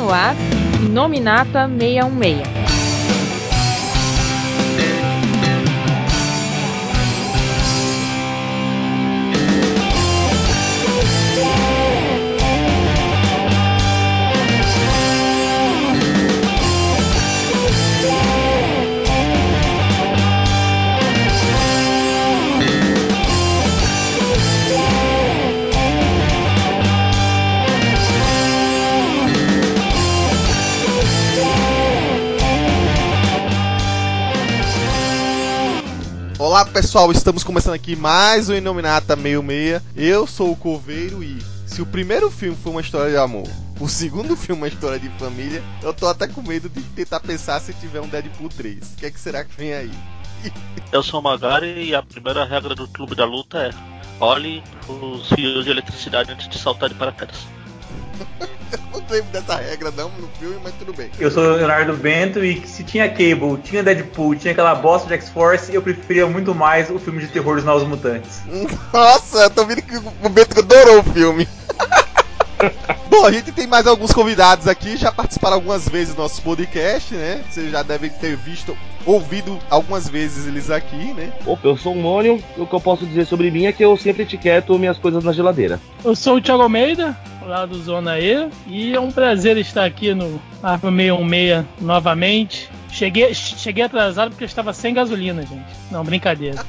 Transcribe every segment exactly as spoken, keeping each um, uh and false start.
no ar, Inominata seiscentos e dezesseis. Olá pessoal, estamos começando aqui mais um Inominata sessenta e seis. Eu sou o Coveiro e se o primeiro filme foi uma história de amor, o segundo filme é uma história de família, eu tô até com medo de tentar pensar se tiver um Deadpool três. O que é que será que vem aí? Eu sou o Magari e a primeira regra do Clube da Luta é: olhe os fios de eletricidade antes de saltar de paraquedas. Eu não lembro dessa regra não no filme, mas tudo bem. Eu sou o Leonardo Bento e se tinha Cable, tinha Deadpool, tinha aquela bosta de X-Force, eu preferia muito mais o filme de terror dos Novos Mutantes. Nossa, eu tô vendo que o Bento adorou o filme. Bom, a gente tem mais alguns convidados aqui, já participaram algumas vezes do nosso podcast, né? Vocês já devem ter visto, ouvido algumas vezes eles aqui, né? Opa, eu sou o Mônio, o que eu posso dizer sobre mim é que eu sempre etiqueto minhas coisas na geladeira. Eu sou o Thiago Almeida, lá do Zona E, e é um prazer estar aqui no Arma seiscentos e dezesseis novamente. Cheguei, cheguei atrasado porque eu estava sem gasolina, gente. Não, brincadeira.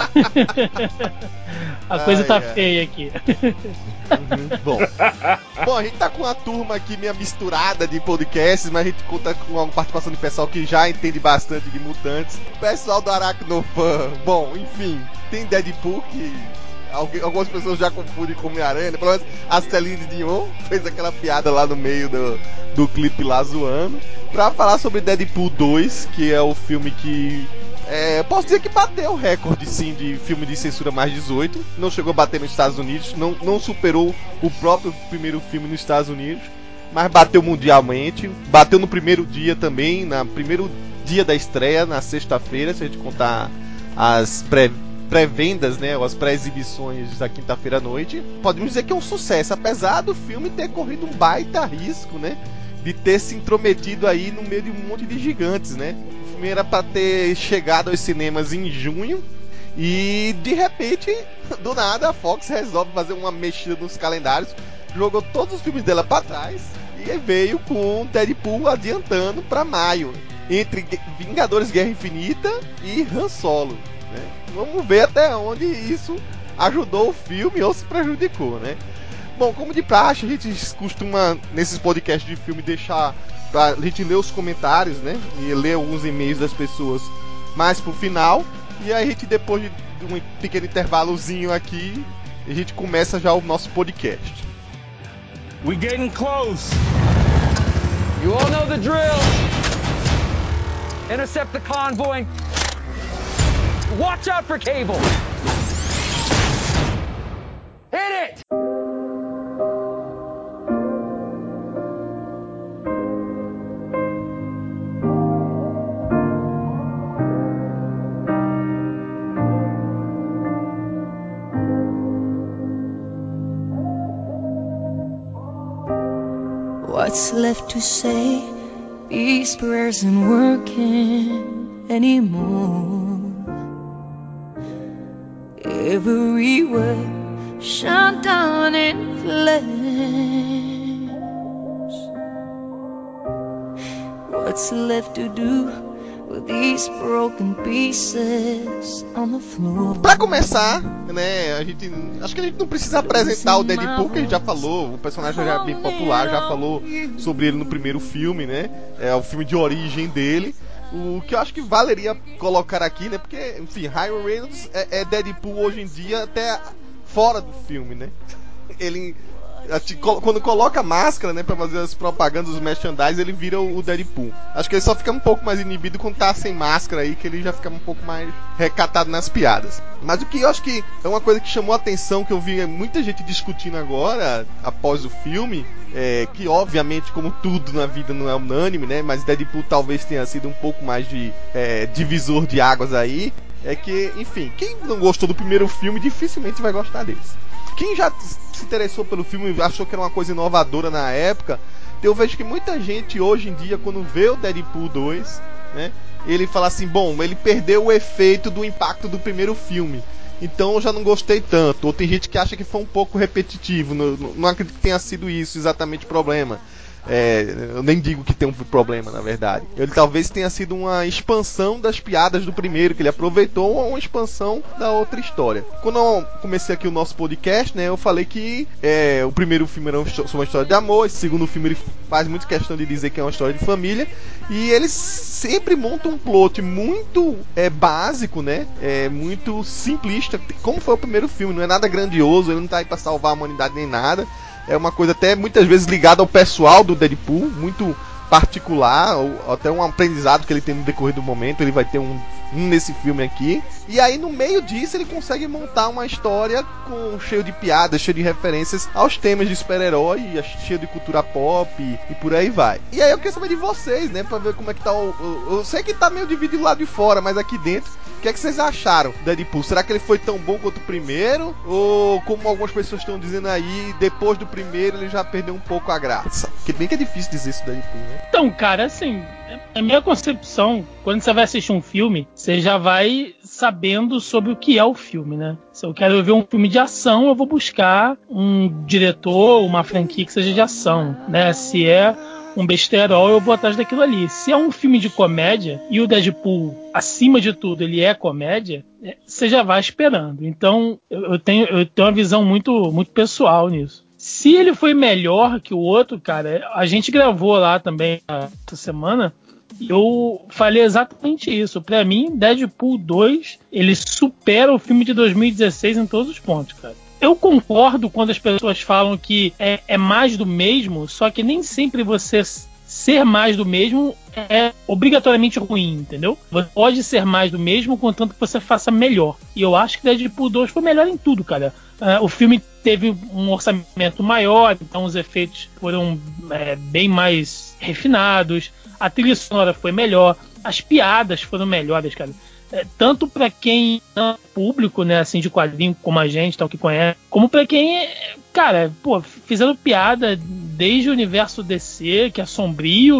A coisa ai, tá ai. feia aqui. Uhum, bom. Bom, a gente tá com uma turma aqui meio misturada de podcasts, mas a gente conta com uma participação de pessoal que já entende bastante de mutantes. Pessoal do Aracnofan, bom, enfim, tem Deadpool que algumas pessoas já confundem com Homem-Aranha, pelo menos a Celine Dion fez aquela piada lá no meio do, do clipe lá zoando. Pra falar sobre Deadpool dois, que é o filme que É, posso dizer que bateu o recorde, sim, de filme de censura mais dezoito. Não chegou a bater nos Estados Unidos, não, não superou o próprio primeiro filme nos Estados Unidos, mas bateu mundialmente. Bateu no primeiro dia também, no primeiro dia da estreia, na sexta-feira, se a gente contar as pré, pré-vendas, né, ou as pré-exibições da quinta-feira à noite. Podemos dizer que é um sucesso, apesar do filme ter corrido um baita risco, né, de ter se intrometido aí no meio de um monte de gigantes, né. O filme era para ter chegado aos cinemas em junho e de repente, do nada, a Fox resolve fazer uma mexida nos calendários, jogou todos os filmes dela para trás e veio com Deadpool adiantando para maio, entre Vingadores Guerra Infinita e Han Solo, né? Vamos ver até onde isso ajudou o filme ou se prejudicou, né? Bom, como de praxe, a gente costuma, nesses podcasts de filme, deixar pra a gente ler os comentários, né? E ler alguns e-mails das pessoas mais pro final. E aí a gente, depois de um pequeno intervalozinho aqui, a gente começa já o nosso podcast. We getting close. You all know the drill. Intercept the convoy. Watch out for Cable. Hit it! What's left to say? These prayers aren't working anymore. Every word shut down in flames. What's left to do with these broken pieces on the floor? Pra começar, né, a gente, acho que a gente não precisa apresentar o Deadpool, que a gente já falou, o personagem já é bem popular, já falou sobre ele no primeiro filme, né, é o filme de origem dele. O que eu acho que valeria colocar aqui, né, porque, enfim, Ryan Reynolds é, é Deadpool hoje em dia até fora do filme, né. Ele, quando coloca a máscara, né, pra fazer as propagandas, os merchandise, ele vira o Deadpool. Acho que ele só fica um pouco mais inibido quando tá sem máscara aí, que ele já fica um pouco mais recatado nas piadas. Mas o que eu acho que é uma coisa que chamou a atenção, que eu vi muita gente discutindo agora, após o filme, é, que obviamente, como tudo na vida não é unânime, né, mas Deadpool talvez tenha sido um pouco mais de é, divisor de águas aí, é que, enfim, quem não gostou do primeiro filme dificilmente vai gostar desse. Quem já se interessou pelo filme e achou que era uma coisa inovadora na época, Eu vejo que muita gente hoje em dia, quando vê o Deadpool dois, né, ele fala assim, bom, ele perdeu o efeito do impacto do primeiro filme, então eu já não gostei tanto. Ou tem gente que acha que foi um pouco repetitivo, não, não acredito que tenha sido isso exatamente o problema. É, eu nem digo que tem um problema, na verdade. Ele talvez tenha sido uma expansão das piadas do primeiro, que ele aproveitou uma expansão da outra história. Quando eu comecei aqui o nosso podcast, né, eu falei que é, o primeiro filme era uma história de amor, esse segundo filme ele faz muito questão de dizer que é uma história de família, e eles sempre montam um plot muito é, básico, né, é, muito simplista, como foi o primeiro filme, não é nada grandioso, ele não tá aí pra salvar a humanidade nem nada. É uma coisa até muitas vezes ligada ao pessoal do Deadpool, muito particular, ou até um aprendizado que ele tem no decorrer do momento, ele vai ter um, um nesse filme aqui. E aí no meio disso ele consegue montar uma história com, cheio de piadas, cheio de referências aos temas de super-herói, cheio de cultura pop e, e por aí vai. E aí eu queria saber de vocês, né, pra ver como é que tá o... o eu sei que tá meio dividido lá de fora, mas aqui dentro, o que é que vocês acharam do Deadpool? Será que ele foi tão bom quanto o primeiro? Ou, como algumas pessoas estão dizendo aí, depois do primeiro ele já perdeu um pouco a graça? Porque bem que é difícil dizer isso do Deadpool, né? Então, cara, assim, a minha concepção, quando você vai assistir um filme, você já vai sabendo sobre o que é o filme, né? Se eu quero ver um filme de ação, eu vou buscar um diretor, uma franquia que seja de ação, né? Se é um besterol, eu vou atrás daquilo ali. Se é um filme de comédia, e o Deadpool, acima de tudo, ele é comédia, você já vai esperando. Então, eu tenho, eu tenho uma visão muito, muito pessoal nisso. Se ele foi melhor que o outro, cara, a gente gravou lá também essa semana, e eu falei exatamente isso. Pra mim, Deadpool dois, ele supera o filme de dois mil e dezesseis em todos os pontos, cara. Eu concordo quando as pessoas falam que é, é mais do mesmo, só que nem sempre você ser mais do mesmo é obrigatoriamente ruim, entendeu? Você pode ser mais do mesmo, contanto que você faça melhor. E eu acho que Deadpool dois foi melhor em tudo, cara. Uh, o filme teve um orçamento maior, então os efeitos foram é, bem mais refinados, a trilha sonora foi melhor, as piadas foram melhores, cara. É, tanto para quem não é público, né, assim, de quadrinho como a gente, tal, que conhece, como para quem é, cara, pô, fizeram piada desde o universo D C, que é sombrio,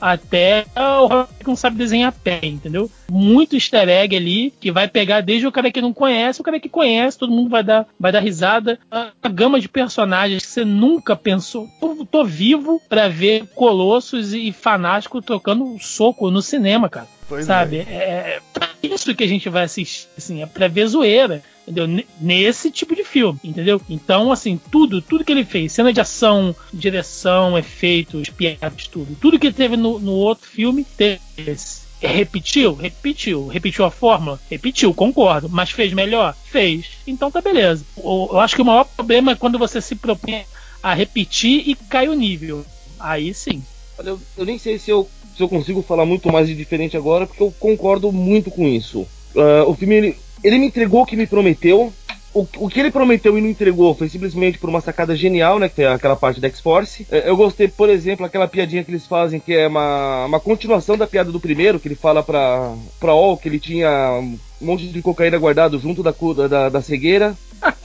até o Robert que não sabe desenhar pé, entendeu? Muito easter egg ali, que vai pegar desde o cara que não conhece, o cara que conhece, todo mundo vai dar, vai dar risada. A, a gama de personagens que você nunca pensou. Tô, tô vivo pra ver Colossus e Fanático trocando um soco no cinema, cara. Pois sabe? É. é isso que a gente vai assistir, assim, é pra ver zoeira. Entendeu? Nesse tipo de filme, entendeu? Então, assim, tudo, tudo que ele fez, cena de ação, direção, efeitos, piadas, tudo, tudo que teve no, no outro filme, teve esse. Repetiu? Repetiu. Repetiu a fórmula? Repetiu, concordo. Mas fez melhor? Fez. Então tá beleza. Eu, eu acho que o maior problema é quando você se propõe a repetir e cai o nível. Aí sim. Olha, eu, eu nem sei se eu, se eu consigo falar muito mais de diferente agora, porque eu concordo muito com isso. Uh, o filme, ele, ele me entregou o que me prometeu. O, o que ele prometeu e não entregou foi simplesmente por uma sacada genial, né? Que é aquela parte da X-Force. Eu gostei, por exemplo, aquela piadinha que eles fazem, que é uma, uma continuação da piada do primeiro, que ele fala pra, pra All que ele tinha um monte de cocaína guardado junto da, da, da cegueira.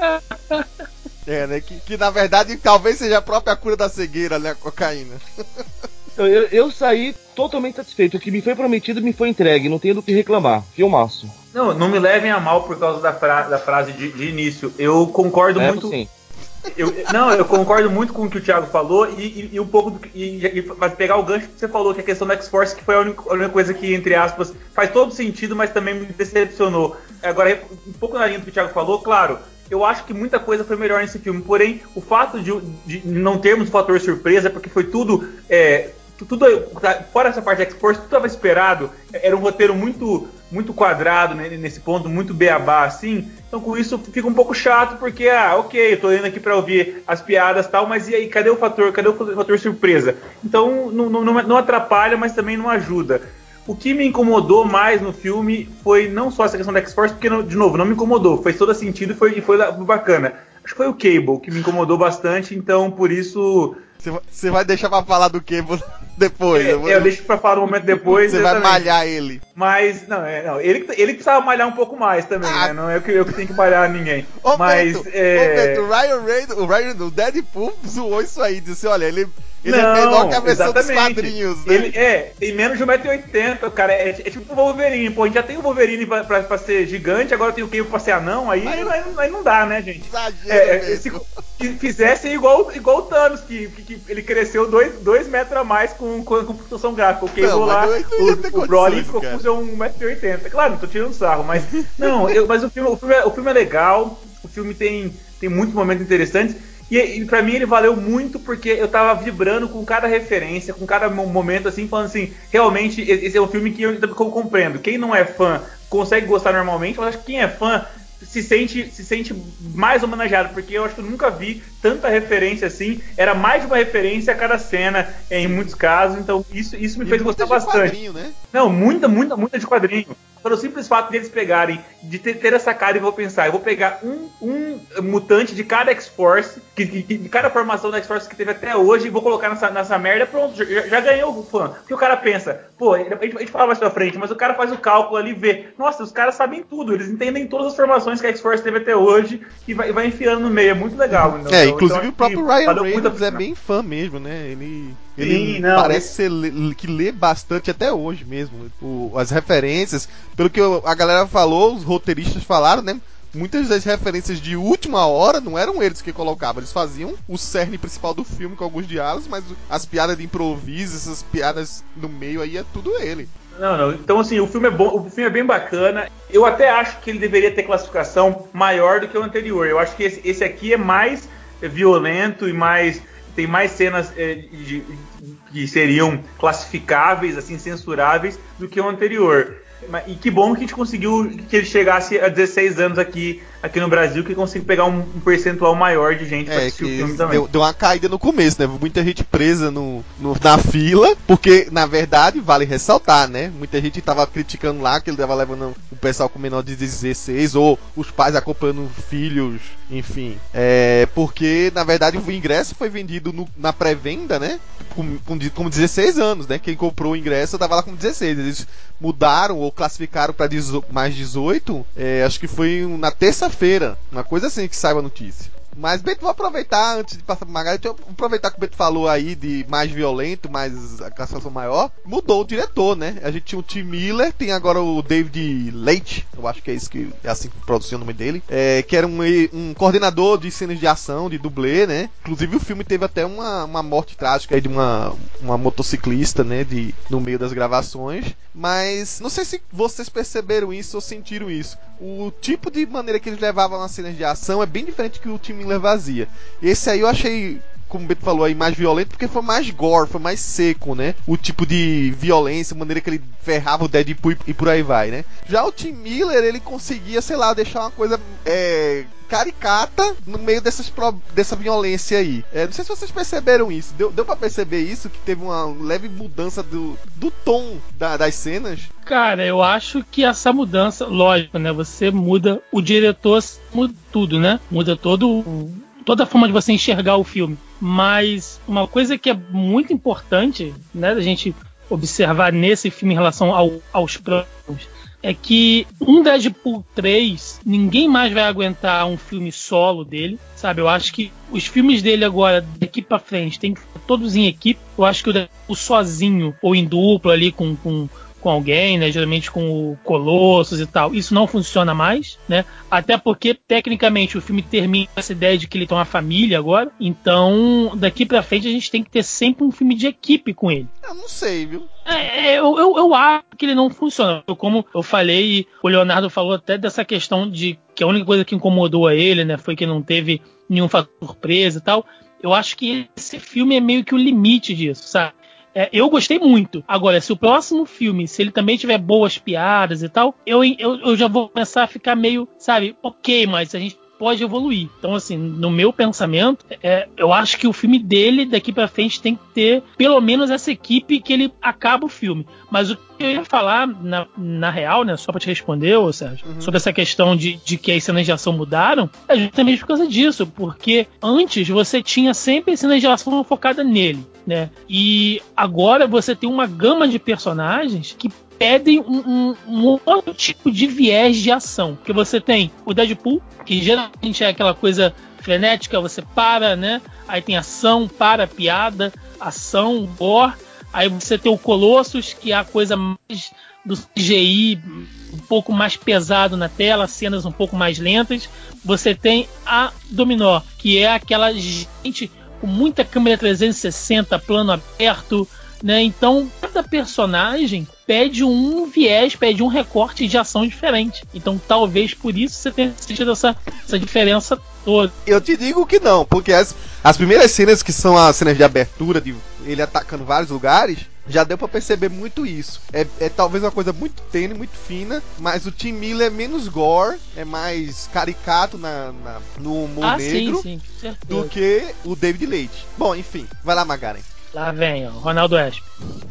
É, né? Que, que na verdade talvez seja a própria cura da cegueira, né? A cocaína. Eu, eu saí totalmente satisfeito. O que me foi prometido me foi entregue. Não tenho do que reclamar. Filmaço. Não, não me levem a mal por causa da, fra- da frase de, de início. Eu concordo é, muito. Sim. Eu, não, eu concordo muito com o que o Thiago falou e, e, e um pouco do, e, e vai pegar o gancho que você falou, que é a questão da X-Force, que foi a única, a única coisa que, entre aspas, faz todo sentido, mas também me decepcionou. Agora, um pouco na linha do que o Thiago falou, claro, eu acho que muita coisa foi melhor nesse filme, porém, o fato de, de não termos o fator surpresa, porque foi tudo... É, tudo fora essa parte da X-Force, tudo estava esperado, era um roteiro muito, muito quadrado, né, nesse ponto, muito beabá, assim, então com isso fica um pouco chato, porque, ah, ok, eu tô indo aqui para ouvir as piadas e tal, mas e aí, cadê o fator, cadê o fator surpresa? Então não, não, não atrapalha, mas também não ajuda. O que me incomodou mais no filme foi não só essa questão da X-Force, porque, de novo, não me incomodou, fez todo sentido e foi, e foi bacana. Acho que foi o Cable que me incomodou bastante, então por isso Você vai deixar pra falar do que depois? É, eu, vou... eu deixo pra falar um momento depois. Você vai malhar ele. Mas, não, é, não ele, ele precisava malhar um pouco mais também, ah. né? Não é eu que, eu que tenho que malhar ninguém. Ô, mas, Beto, é... ô, Beto, o Ryan Reynolds, o Ryan, o Deadpool zoou isso aí, disse, olha, ele... Ele não, é menor que a versão exatamente. dos quadrinhos, né? Ele é, tem menos de um metro e oitenta, cara. É, é tipo o Wolverine. Pô, a gente já tem o Wolverine pra, pra, pra ser gigante, agora tem o Cable pra ser anão, aí, aí, aí, aí não dá, né, gente? Exagero é, se, se fizessem igual, igual o Thanos, que, que, que ele cresceu dois metros a mais com, com, com produção gráfica. O Cable não, lá, o, o Broly ficou com um metro e oitenta. Claro, não tô tirando sarro, mas. Não, eu, mas o filme, o, filme é, o filme é legal, o filme tem, tem muitos momentos interessantes. E, e pra mim ele valeu muito porque eu tava vibrando com cada referência, com cada momento, assim, falando assim, realmente esse é um filme que eu, eu compreendo. Quem não é fã consegue gostar normalmente, mas acho que quem é fã se sente, se sente mais homenageado, porque eu acho que eu nunca vi tanta referência assim. Era mais de uma referência a cada cena, em muitos casos, então isso, isso me e fez gostar de bastante. Quadrinho, né? Não, muita, muita, muita de quadrinho. Pelo simples fato deles pegarem, de ter, ter essa cara e vou pensar, eu vou pegar um, um mutante de cada X-Force, que, que, de cada formação da X-Force que teve até hoje, e vou colocar nessa, nessa merda, pronto, já, já ganhou o fã. Porque o cara pensa, pô, a gente, a gente fala mais pra frente, mas o cara faz o cálculo ali e vê, nossa, os caras sabem tudo, eles entendem todas as formações que a X-Force teve até hoje, e vai, vai enfiando no meio, é muito legal. Então, é, inclusive então, o próprio Ryan Reynolds é a... bem fã mesmo, né, ele... Ele Sim, não, parece ele... ser, que lê bastante até hoje mesmo. O, as referências, pelo que a galera falou, os roteiristas falaram, né? Muitas das referências de última hora não eram eles que colocavam. Eles faziam o cerne principal do filme com alguns diálogos, mas as piadas de improviso, essas piadas no meio aí, é tudo ele. Não, não. Então, assim, o filme é bom, o filme é bem bacana. Eu até acho que ele deveria ter classificação maior do que o anterior. Eu acho que esse, esse aqui é mais violento e mais... tem mais cenas é, de, de, que seriam classificáveis, assim, censuráveis, do que o anterior. E que bom que a gente conseguiu que ele chegasse a dezesseis anos aqui, aqui no Brasil, que conseguiu pegar um, um percentual maior de gente é, pra assistir o filme também. Deu, deu uma caída no começo, né? Muita gente presa no, no, na fila, porque, na verdade, vale ressaltar, né? Muita gente tava criticando lá que ele tava levando o pessoal com menor de dezesseis, ou os pais acompanhando filhos, enfim. É, porque, na verdade, o ingresso foi vendido no, na pré-venda, né? Com, com, com dezesseis anos, né? Quem comprou o ingresso tava lá com dezesseis. Eles mudaram ou classificaram para mais dezoito, é, acho que foi na terça-feira, uma coisa assim que saiba a notícia. Mas, Beto, vou aproveitar, antes de passar pro Magari, vou aproveitar que o Beto falou aí de mais violento, mais a classificação maior. Mudou o diretor, né? A gente tinha o Tim Miller, tem agora o David Leitch, eu acho que é isso que é assim que pronuncia o nome dele, é, que era um, um coordenador de cenas de ação, de dublê, né? Inclusive o filme teve até uma, uma morte trágica aí de uma, uma motociclista, né? De, no meio das gravações. Mas não sei se vocês perceberam isso ou sentiram isso. O tipo de maneira que eles levavam as cenas de ação é bem diferente que o Tim Miller vazia. Esse aí eu achei, como o Beto falou aí, mais violento, porque foi mais gore, foi mais seco, né? O tipo de violência, a maneira que ele ferrava o Deadpool e por aí vai, né? Já o Tim Miller, ele conseguia, sei lá, deixar uma coisa é, caricata no meio dessas, dessa violência aí. É, não sei se vocês perceberam isso. Deu, deu pra perceber isso? Que teve uma leve mudança do, do tom da, das cenas? Cara, eu acho que essa mudança, lógico, né? Você muda, o diretor muda tudo, né? Muda todo toda a forma de você enxergar o filme. Mas uma coisa que é muito importante, né, da gente observar nesse filme em relação ao, aos próximos, é que um Deadpool três, ninguém mais vai aguentar um filme solo dele, sabe? Eu acho que os filmes dele agora, daqui pra frente, tem que ser todos em equipe. Eu acho que o Deadpool sozinho, ou em duplo ali com... com com alguém, né, geralmente com o Colossus e tal, isso não funciona mais, né, até porque tecnicamente o filme termina essa ideia de que ele tem uma família agora, então daqui pra frente a gente tem que ter sempre um filme de equipe com ele. Eu não sei, viu? É, eu, eu, eu acho que ele não funciona, como eu falei, o Leonardo falou até dessa questão de que a única coisa que incomodou a ele, né, foi que não teve nenhum fator surpresa e tal. Eu acho que esse filme é meio que o limite disso, sabe? É, eu gostei muito. Agora, se o próximo filme, se ele também tiver boas piadas e tal, eu, eu, eu já vou começar a ficar meio, sabe, ok, mas a gente pode evoluir. Então, assim, no meu pensamento, é, eu acho que o filme dele, daqui pra frente, tem que ter pelo menos essa equipe que ele acaba o filme. Mas o que eu ia falar, na, na real, né, só pra te responder, ô Sérgio, uhum. sobre essa questão de, de que as cenas de ação mudaram, é justamente por causa disso, porque antes você tinha sempre cenas de ação focada nele, né? E agora você tem uma gama de personagens que pedem um, um, um outro tipo de viés de ação. Porque você tem o Deadpool, que geralmente é aquela coisa frenética, você para, né? Aí tem ação, para, piada, ação, gore. Aí você tem o Colossus, que é a coisa mais do C G I, um pouco mais pesado na tela, cenas um pouco mais lentas. Você tem a Dominó, que é aquela gente com muita câmera trezentos e sessenta, plano aberto, né? Então, cada personagem pede um viés, pede um recorte de ação diferente. Então, talvez por isso você tenha sentido essa, essa diferença toda. Eu te digo que não, porque as, as primeiras cenas, que são as cenas de abertura, de ele atacando vários lugares, já deu pra perceber muito isso. É, é talvez uma coisa muito tênue, muito fina, mas o Tim Miller é menos gore, é mais caricato na, na, no humor ah, negro sim, sim, do que o David Leite. Bom, enfim, vai lá, Magaren. Lá vem, ó, Ronaldo Esp.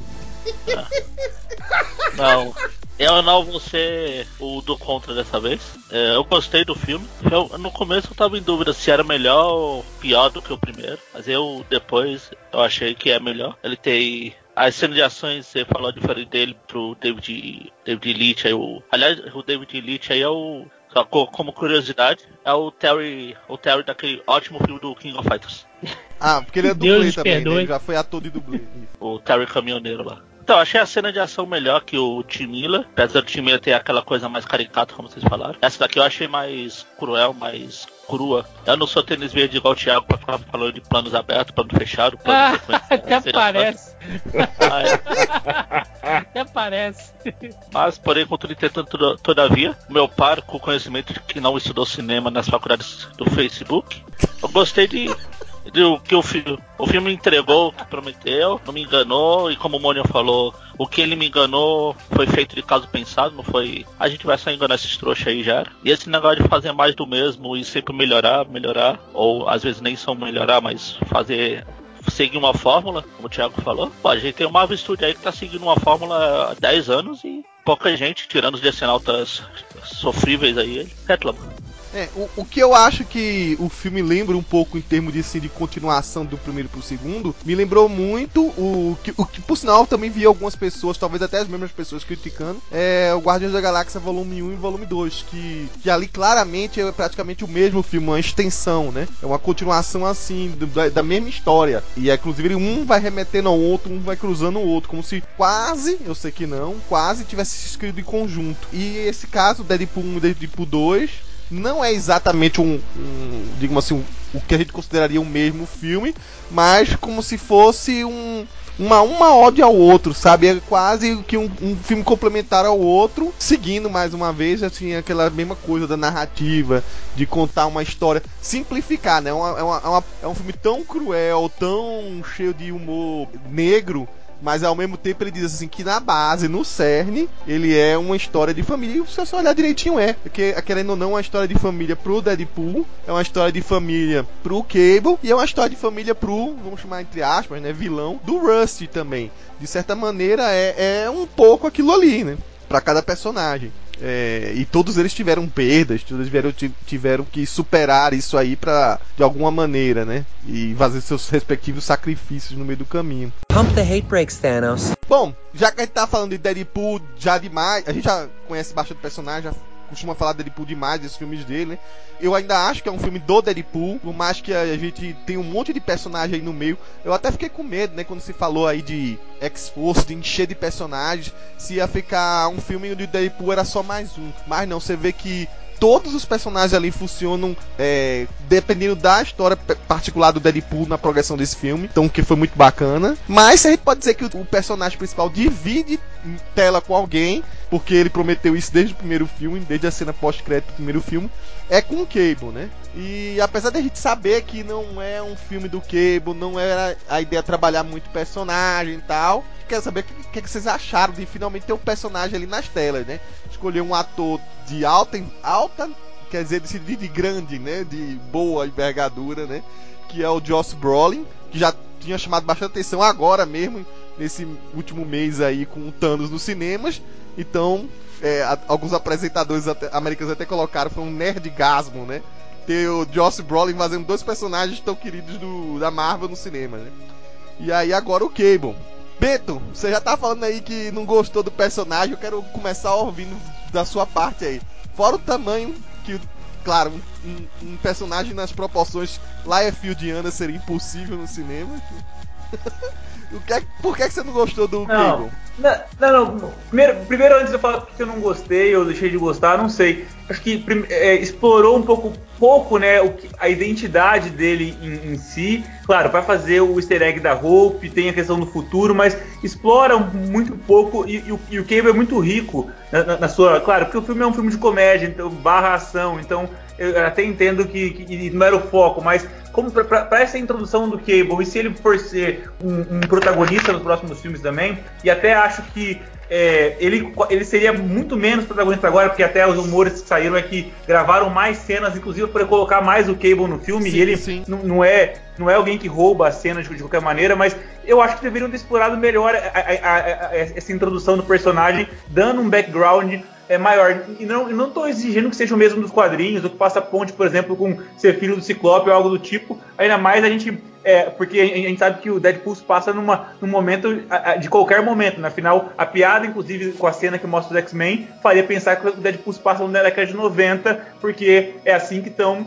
Não, eu não vou ser o do contra dessa vez. É, eu gostei do filme. Eu, no começo eu tava em dúvida se era melhor ou pior do que o primeiro, mas eu depois eu achei que é melhor. Ele tem as cenas de ações, você falou diferente dele pro David, David Leitch aí, o, aliás, o David Leitch aí é o, só como curiosidade, é o Terry, o Terry daquele ótimo filme do King of Fighters. Ah, porque ele é Deus dublê também, perdoe. né? Ele já foi ator de dublê. O Terry Caminhoneiro lá. Então, achei a cena de ação melhor que o Tim Miller, apesar do Tim Miller ter aquela coisa mais caricata, como vocês falaram. Essa daqui eu achei mais cruel, mais crua. Eu não sou tênis verde igual o Thiago pra ficar falando de planos abertos, plano fechado, plano ah, sequência. Até parece. Aí, até parece. Mas, porém, contudo, entretanto, todavia, meu par, com o conhecimento de que não estudou cinema nas faculdades do Facebook, eu gostei de... do que o filme, o filme entregou o que prometeu, não me enganou, e como o Mônio falou, o que ele me enganou foi feito de caso pensado, não foi, a gente vai só enganar esses trouxas aí já era. E esse negócio de fazer mais do mesmo e sempre melhorar, melhorar, ou às vezes nem só melhorar, mas fazer, seguir uma fórmula, como o Thiago falou. Pô, a gente tem o Marvel Studios aí que tá seguindo uma fórmula há dez anos e pouca gente, tirando os decenautas sofríveis aí, ele reclama. É, o, o que eu acho que o filme lembra um pouco em termos de, assim, de continuação do primeiro pro segundo, me lembrou muito o que, o que por sinal, eu também vi algumas pessoas, talvez até as mesmas pessoas criticando, é o Guardiões da Galáxia volume um e volume dois, que, que ali claramente é praticamente o mesmo filme, uma extensão, né? É uma continuação assim, da, da mesma história. E é, inclusive um vai remetendo ao outro, um vai cruzando o outro, como se quase, eu sei que não, quase tivesse se escrito em conjunto. E esse caso, Deadpool um e Deadpool dois, não é exatamente um, um digamos assim, um, o que a gente consideraria o mesmo filme, mas como se fosse um, uma, uma ode ao outro, sabe? É quase que um, um filme complementar ao outro, seguindo mais uma vez, assim, aquela mesma coisa da narrativa, de contar uma história, simplificar, né? É, uma, é, uma, é, uma, é um filme tão cruel, tão cheio de humor negro, mas ao mesmo tempo ele diz assim que na base, no cerne, ele é uma história de família. E se você olhar direitinho é, porque querendo ou não, é uma história de família pro Deadpool, é uma história de família pro Cable, e é uma história de família pro, vamos chamar entre aspas, né, vilão do Rusty também. De certa maneira é, é um pouco aquilo ali, né, pra cada personagem. É, e todos eles tiveram perdas, todos tiveram, tiveram que superar isso aí pra, de alguma maneira, né? E fazer seus respectivos sacrifícios no meio do caminho. Pump the hate brakes, Thanos. Bom, já que a gente tá falando de Deadpool já demais, a gente já conhece bastante o personagem, já costuma falar de Deadpool demais, dos filmes dele, né? Eu ainda acho que é um filme do Deadpool, por mais que a gente tem um monte de personagem aí no meio. Eu até fiquei com medo, né, quando se falou aí de X-Force, de encher de personagens, se ia ficar um filme onde o Deadpool era só mais um. Mas não, você vê que todos os personagens ali funcionam é, dependendo da história particular do Deadpool na progressão desse filme, então que foi muito bacana. Mas a gente pode dizer que o, o personagem principal divide tela com alguém, porque ele prometeu isso desde o primeiro filme, desde a cena pós-crédito do primeiro filme, é com o Cable, né? E apesar de a gente saber que não é um filme do Cable, não era a ideia trabalhar muito personagem e tal, quero saber o que, que vocês acharam de finalmente ter um personagem ali nas telas, né? Escolher um ator de alta, alta quer dizer, de, de grande, né? De boa envergadura, né? Que é o Josh Brolin, que já tinha chamado bastante atenção agora mesmo, nesse último mês aí com o Thanos nos cinemas. Então, é, a, alguns apresentadores até, americanos até colocaram, foi um nerdgasmo, né? Ter o Josh Brolin fazendo dois personagens tão queridos do, da Marvel no cinema, né? E aí agora o Cable. Bento, você já tá falando aí que não gostou do personagem, eu quero começar ouvindo da sua parte aí. Fora o tamanho, que, claro, um, um personagem nas proporções Liefeld-ianas seria impossível no cinema. O que é, por que, é que você não gostou do Cable? Não, não, não. Primeiro, primeiro, antes de eu falar porque eu não gostei, eu deixei de gostar, não sei. Acho que é, explorou um pouco, pouco né, o que, a identidade dele em, em si. Claro, vai fazer o easter egg da Hope, tem a questão do futuro, mas explora muito pouco e, e, o, e o Cable é muito rico na, na, na sua... Claro, porque o filme é um filme de comédia, então, barra ação, então eu até entendo que, que não era o foco, mas como para essa introdução do Cable, e se ele for ser um, um protagonista nos próximos filmes também, e até acho que é, ele, ele seria muito menos protagonista agora, porque até os rumores que saíram é que gravaram mais cenas, inclusive para colocar mais o Cable no filme, sim, e ele sim. Não, não, é, não é alguém que rouba as cenas de, de qualquer maneira, mas eu acho que deveriam ter explorado melhor a, a, a, a, essa introdução do personagem, dando um background é maior, e não, não tô exigindo que seja o mesmo dos quadrinhos, ou que faça ponte, por exemplo, com ser filho do Ciclope ou algo do tipo, ainda mais a gente, é, porque a gente sabe que o Deadpool se passa numa, num momento, de qualquer momento, na final, a piada, inclusive, com a cena que mostra os X-Men, faria pensar que o Deadpool se passa na década de noventa, porque é assim que estão,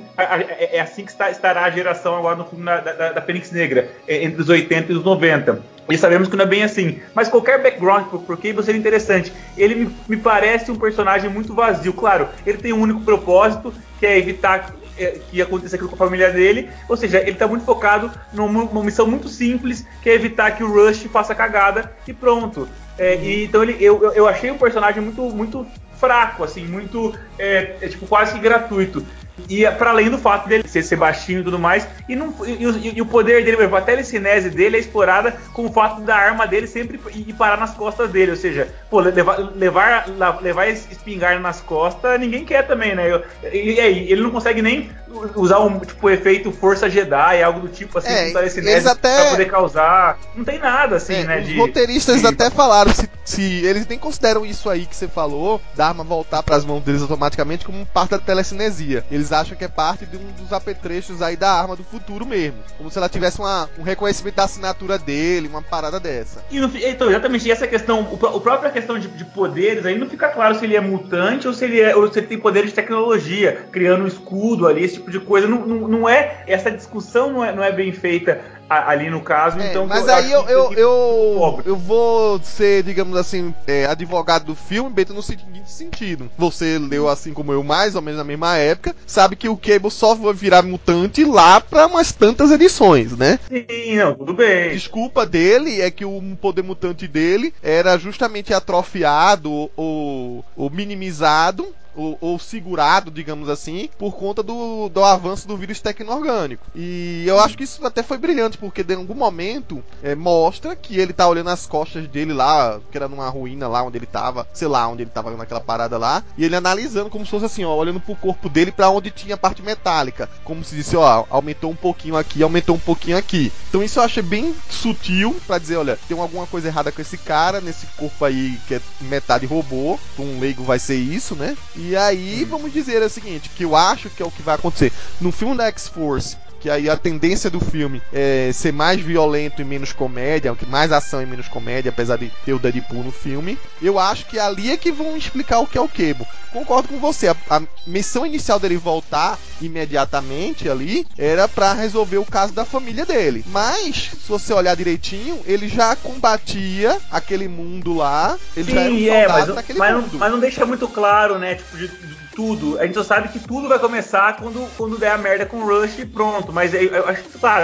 é assim que está, estará a geração agora no filme da, da, da Fênix Negra, entre os oitenta e os noventa. E sabemos que não é bem assim. Mas qualquer background pro, pro Cable seria interessante. Ele me, me parece um personagem muito vazio. Claro, ele tem um único propósito, que é evitar que, que aconteça aquilo com a família dele. Ou seja, ele tá muito focado numa, numa missão muito simples, que é evitar que o Rush faça cagada e pronto. É, uhum. e, então ele, eu, eu achei um personagem muito, muito fraco, assim, muito é, é, tipo, quase que gratuito. E para além do fato dele ser, ser baixinho e tudo mais, e, não, e, e, e o poder dele, a telecinese dele é explorada com o fato da arma dele sempre ir parar nas costas dele, ou seja, pô, levar, levar, levar espingarda nas costas, ninguém quer também, né? E aí, ele não consegue nem usar um tipo efeito força Jedi, algo do tipo assim, é, com telecinese até... pra poder causar. Não tem nada assim, é, né? Os de, roteiristas de... até falaram se, se eles nem consideram isso aí que você falou, da arma voltar pras mãos deles automaticamente, como parte da telecinesia. Eles acham que é parte de um dos apetrechos aí da arma do futuro mesmo. Como se ela tivesse uma, um reconhecimento da assinatura dele, uma parada dessa. E no, então, exatamente, e essa questão, o, o própria questão de, de poderes, aí não fica claro se ele é mutante ou se ele, é, ou se ele tem poderes de tecnologia, criando um escudo ali, esse tipo de coisa. Não, não, não é, essa discussão não é, não é bem feita ali no caso, é, então... Mas eu aí eu, eu, eu, eu vou ser, digamos assim, é, advogado do filme, Beto, no seguinte sentido. Você leu assim como eu, mais ou menos na mesma época, sabe que o Cable só vai virar mutante lá pra umas tantas edições, né? Sim, não, tudo bem. Desculpa dele é que o poder mutante dele era justamente atrofiado ou, ou minimizado, Ou, ou segurado, digamos assim, por conta do, do avanço do vírus tecno-orgânico. E eu acho que isso até foi brilhante, porque em algum momento é, mostra que ele tá olhando as costas dele lá, que era numa ruína lá onde ele tava, sei lá, onde ele tava naquela parada lá, e ele analisando como se fosse assim, ó, olhando pro corpo dele pra onde tinha a parte metálica, como se disse, ó, aumentou um pouquinho aqui, aumentou um pouquinho aqui. Então isso eu achei bem sutil pra dizer, olha, tem alguma coisa errada com esse cara, nesse corpo aí que é metade robô, um leigo vai ser isso, né? E aí, vamos dizer o seguinte, que eu acho que é o que vai acontecer. No filme da X-Force, que aí a tendência do filme é ser mais violento e menos comédia, mais ação e menos comédia, apesar de ter o Deadpool no filme, eu acho que ali é que vão explicar o que é o Cable. Concordo com você, a, a missão inicial dele voltar imediatamente ali era pra resolver o caso da família dele. Mas, se você olhar direitinho, ele já combatia aquele mundo lá, ele Sim, já era um é, soldado mas, daquele mas mundo. Não, mas não deixa muito claro, né, tipo, de, de tudo. A gente só sabe que tudo vai começar quando, quando der a merda com o Rush e pronto. Mas eu, eu acho que, claro, isso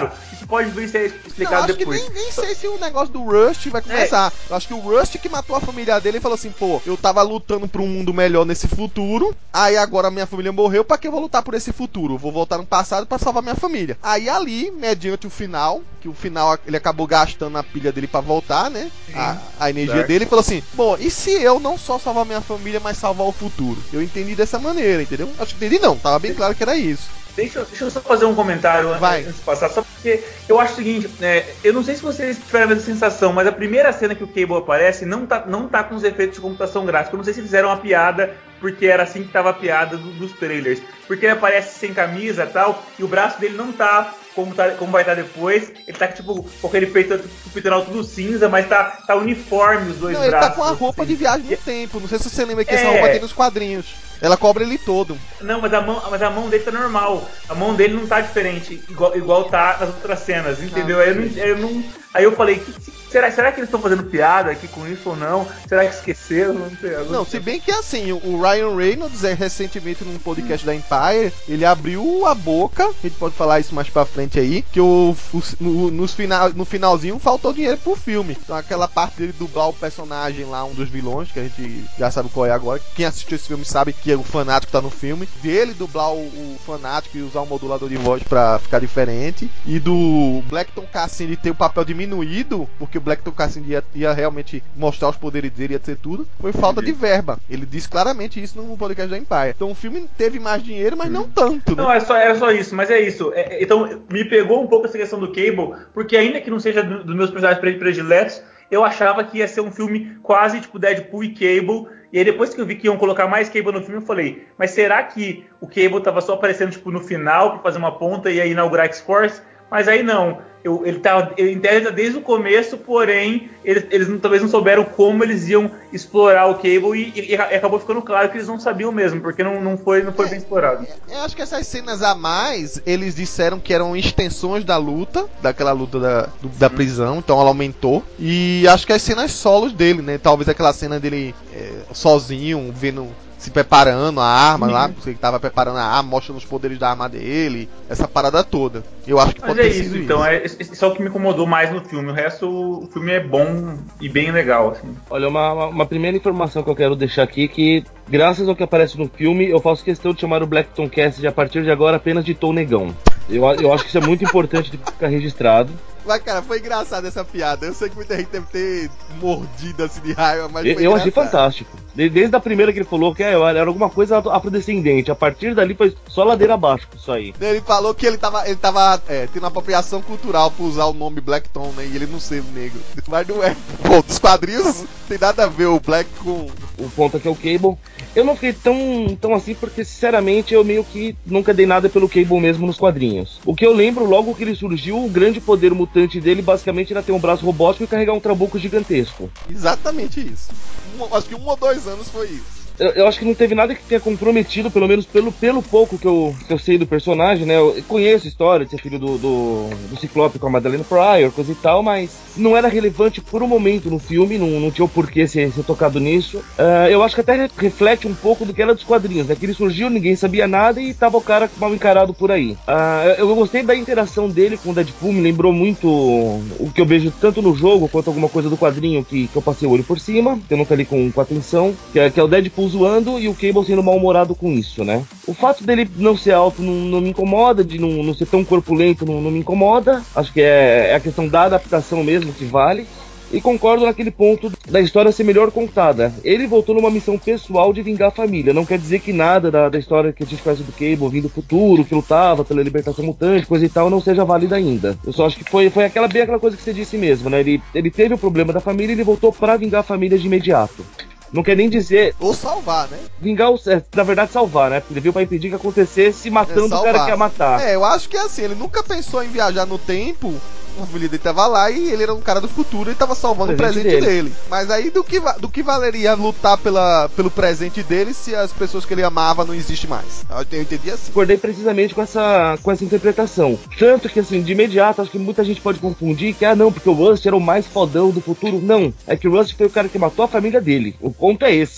pode vir ser explicado não, acho depois. Que nem, nem sei se o negócio do Rust vai começar. É. Eu acho que o Rust que matou a família dele e falou assim, pô, eu tava lutando por um mundo melhor nesse futuro, aí agora minha família morreu, pra que eu vou lutar por esse futuro? Vou voltar no passado pra salvar minha família. Aí ali, mediante o final, que o final ele acabou gastando a pilha dele pra voltar, né? A, a energia certo. dele, falou assim, bom, e se eu não só salvar minha família, mas salvar o futuro? Eu entendi dessa maneira, entendeu? Acho que entendi não, tava bem claro que era isso. Deixa, deixa eu só fazer um comentário Vai. antes de passar, só porque eu acho o seguinte, é, eu não sei se vocês tiveram a mesma sensação, mas a primeira cena que o Cable aparece não tá, não tá com os efeitos de computação gráfica. Eu não sei se fizeram uma piada, porque era assim que tava a piada do, dos trailers. Porque ele aparece sem camisa e tal, e o braço dele não tá como, tá, como vai estar depois. Ele tá tipo com aquele peito, o peitoral tudo cinza, mas tá, tá uniforme os dois não, braços. Ele tá com a roupa assim. de viagem no e... tempo. Não sei se você lembra que é... essa roupa tem nos quadrinhos. Ela cobre ele todo. Não, mas a mão, mas a mão dele tá normal. A mão dele não tá diferente, igual, igual tá nas outras cenas, entendeu? Ah, aí, eu não, eu não, aí eu falei, que, será, será que eles estão fazendo piada aqui com isso ou não? Será que esqueceram? Não sei. Não, se bem que assim, o Ryan Reynolds, é, recentemente num podcast da Empire, ele abriu a boca, a gente pode falar isso mais pra frente aí, que o, o, no, nos final, no finalzinho faltou dinheiro pro filme. Então aquela parte dele dublar o personagem lá, um dos vilões, que a gente já sabe qual é agora. Quem assistiu esse filme sabe que o fanático tá no filme, dele dublar o, o fanático e usar um modulador de voz pra ficar diferente, e do Blackton Cassini ter o papel diminuído, porque o Blackton Cassini ia, ia realmente mostrar os poderes dele, ia ser tudo, foi falta de verba. Ele disse claramente isso no podcast da Empire. Então o filme teve mais dinheiro, mas não tanto, né? Não, é só, era só isso, mas é isso. É, então me pegou um pouco essa questão do Cable, porque ainda que não seja do, dos meus personagens prediletos, eu achava que ia ser um filme quase tipo Deadpool e Cable. E aí depois que eu vi que iam colocar mais Cable no filme, eu falei, mas será que o Cable tava só aparecendo tipo no final pra fazer uma ponta e aí inaugurar X-Force? Mas aí não, eu, ele tava em tese desde o começo, porém eles, eles não, talvez não souberam como eles iam explorar o Cable e, e, e acabou ficando claro que eles não sabiam mesmo, porque não, não, foi, não foi é, bem explorado. Eu acho que essas cenas a mais, eles disseram que eram extensões da luta, daquela luta da, do, da prisão, então ela aumentou. E acho que as cenas solos dele, né? Talvez aquela cena dele é, sozinho, vendo... se preparando a arma, uhum. lá, você que tava preparando a arma, mostrando os poderes da arma dele, essa parada toda. Eu acho que Mas pode é ter isso, sido então, isso. É, isso é o que me incomodou mais no filme. O resto, o filme é bom e bem legal, assim. Olha, uma, uma, uma primeira informação que eu quero deixar aqui, que graças ao que aparece no filme, eu faço questão de chamar o Blackton Cast a partir de agora apenas de Tom Negão. Eu, eu acho que isso é muito importante de ficar registrado. Mas, cara, foi engraçado essa piada. Eu sei que muita gente deve ter mordido assim de raiva, mas eu, foi eu engraçado. achei fantástico. Desde a primeira que ele falou que era alguma coisa afrodescendente. A partir dali foi só ladeira abaixo isso aí. Ele falou que ele tava, ele tava é, tendo apropriação cultural por usar o nome Blackton, né? E ele não ser negro. Mas não é. Pô, dos quadrinhos tem nada a ver o Black com... O ponto aqui é o Cable. Eu não fiquei tão, tão assim porque, sinceramente, eu meio que nunca dei nada pelo Cable mesmo nos quadrinhos. O que eu lembro, logo que ele surgiu, o grande poder mutante dele basicamente era ter um braço robótico e carregar um trabuco gigantesco. Exatamente isso. Um, acho que um ou dois anos foi isso. Eu, eu acho que não teve nada que tenha comprometido, pelo menos pelo, pelo pouco que eu, que eu sei do personagem, né? Eu conheço a história de ser filho do, do, do Ciclope com a Madeleine Pryor, coisa e tal, mas não era relevante por um momento no filme, não, não tinha o porquê ser, ser tocado nisso. Uh, eu acho que até reflete um pouco do que era dos quadrinhos, né? Que ele surgiu, ninguém sabia nada e tava o cara mal encarado por aí. Uh, eu, eu gostei da interação dele com o Deadpool, me lembrou muito o que eu vejo tanto no jogo quanto alguma coisa do quadrinho que, que eu passei o olho por cima, que eu nunca li com, com atenção, que é, que é o Deadpool zoando e o Cable sendo mal-humorado com isso, né? O fato dele não ser alto não, não me incomoda, de não, não ser tão corpulento não, não me incomoda. Acho que é, é a questão da adaptação mesmo que vale. E concordo naquele ponto da história ser melhor contada. Ele voltou numa missão pessoal de vingar a família. Não quer dizer que nada da, da história que a gente conhece do Cable, vindo do futuro, que lutava pela libertação mutante, coisa e tal, não seja válida ainda. Eu só acho que foi, foi aquela, bem aquela coisa que você disse mesmo, né? Ele, ele teve o problema da família e ele voltou pra vingar a família de imediato. Não quer nem dizer... Ou salvar, né? Vingar, o, é, na verdade, salvar, né? Porque ele veio pra impedir que acontecesse matando é, o cara que ia matar. É, eu acho que é assim, ele nunca pensou em viajar no tempo... A família dele tava lá e ele era um cara do futuro e tava salvando o presente, o presente dele. dele. Mas aí do que, do que valeria lutar pela, pelo presente dele se as pessoas que ele amava não existem mais? Eu entendi assim. Acordei precisamente com essa, com essa interpretação. Tanto que, assim, de imediato, acho que muita gente pode confundir que, ah, não, porque o Rust era o mais fodão do futuro. Não, é que o Rust foi o cara que matou a família dele. O ponto é esse.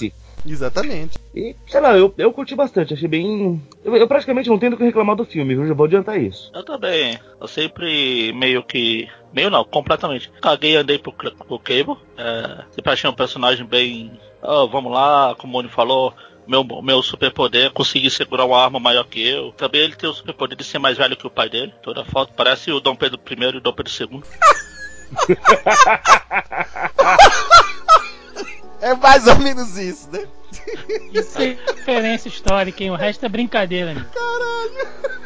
Exatamente. E, sei lá, eu, eu curti bastante, achei bem... Eu, eu praticamente não tenho do que reclamar do filme, viu? Já vou adiantar isso. Eu também. Eu sempre meio que... Meio não, completamente. Caguei e andei pro, pro Cable. É, sempre achei um personagem bem... Oh, vamos lá, como o Mônio falou... Meu, meu superpoder é conseguir segurar uma arma maior que eu. Também ele tem o superpoder de ser mais velho que o pai dele. Toda foto parece o Dom Pedro I e o Dom Pedro segundo. É mais ou menos isso, né? Isso é referência histórica, hein? O resto é brincadeira, né? Caralho.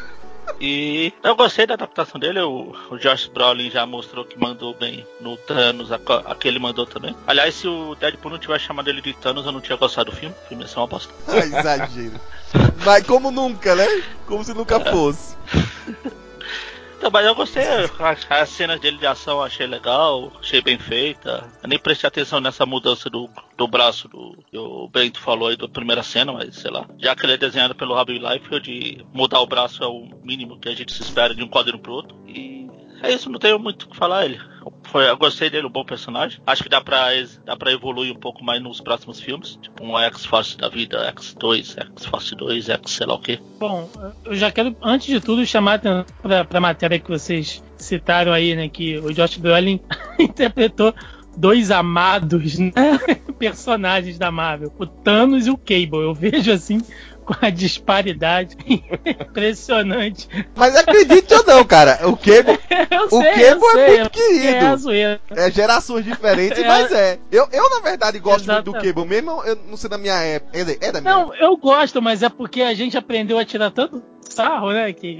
E eu gostei da adaptação dele. O, o Josh Brolin já mostrou que mandou bem no Thanos. Aquele mandou também. Aliás, se o Deadpool não tivesse chamado ele de Thanos, eu não tinha gostado do filme. O filme é só uma bosta. Ah, exagero. Mas como nunca, né? Como se nunca fosse. Então, mas eu gostei. As, as cenas dele de ação eu achei legal. Achei bem feita. Eu nem prestei atenção nessa mudança do, do braço do que o Bento falou aí da primeira cena, mas sei lá. Já que ele é desenhado pelo Rob Liefeld, de mudar o braço é o mínimo que a gente se espera de um quadrinho pro outro. E é isso, não tenho muito o que falar. Ele foi, eu gostei dele, um bom personagem. Acho que dá pra, dá pra evoluir um pouco mais nos próximos filmes. Tipo um X-Force da vida, X dois, X-Force dois, X sei lá o quê. Bom, eu já quero, antes de tudo, chamar a atenção pra, pra matéria que vocês citaram aí, né? Que o Josh Brolin interpretou dois amados, né, personagens da Marvel, o Thanos e o Cable. Eu vejo assim com a disparidade impressionante. Mas acredite ou não, cara, o Cable, eu o sei, Cable eu sei, é muito querido. É, é gerações diferentes, é, mas é. Eu, eu, na verdade, gosto exatamente. muito do Cable, mesmo eu não sei da minha época. É da minha Não, época. eu gosto, mas é porque a gente aprendeu a tirar tanto sarro, né? Que...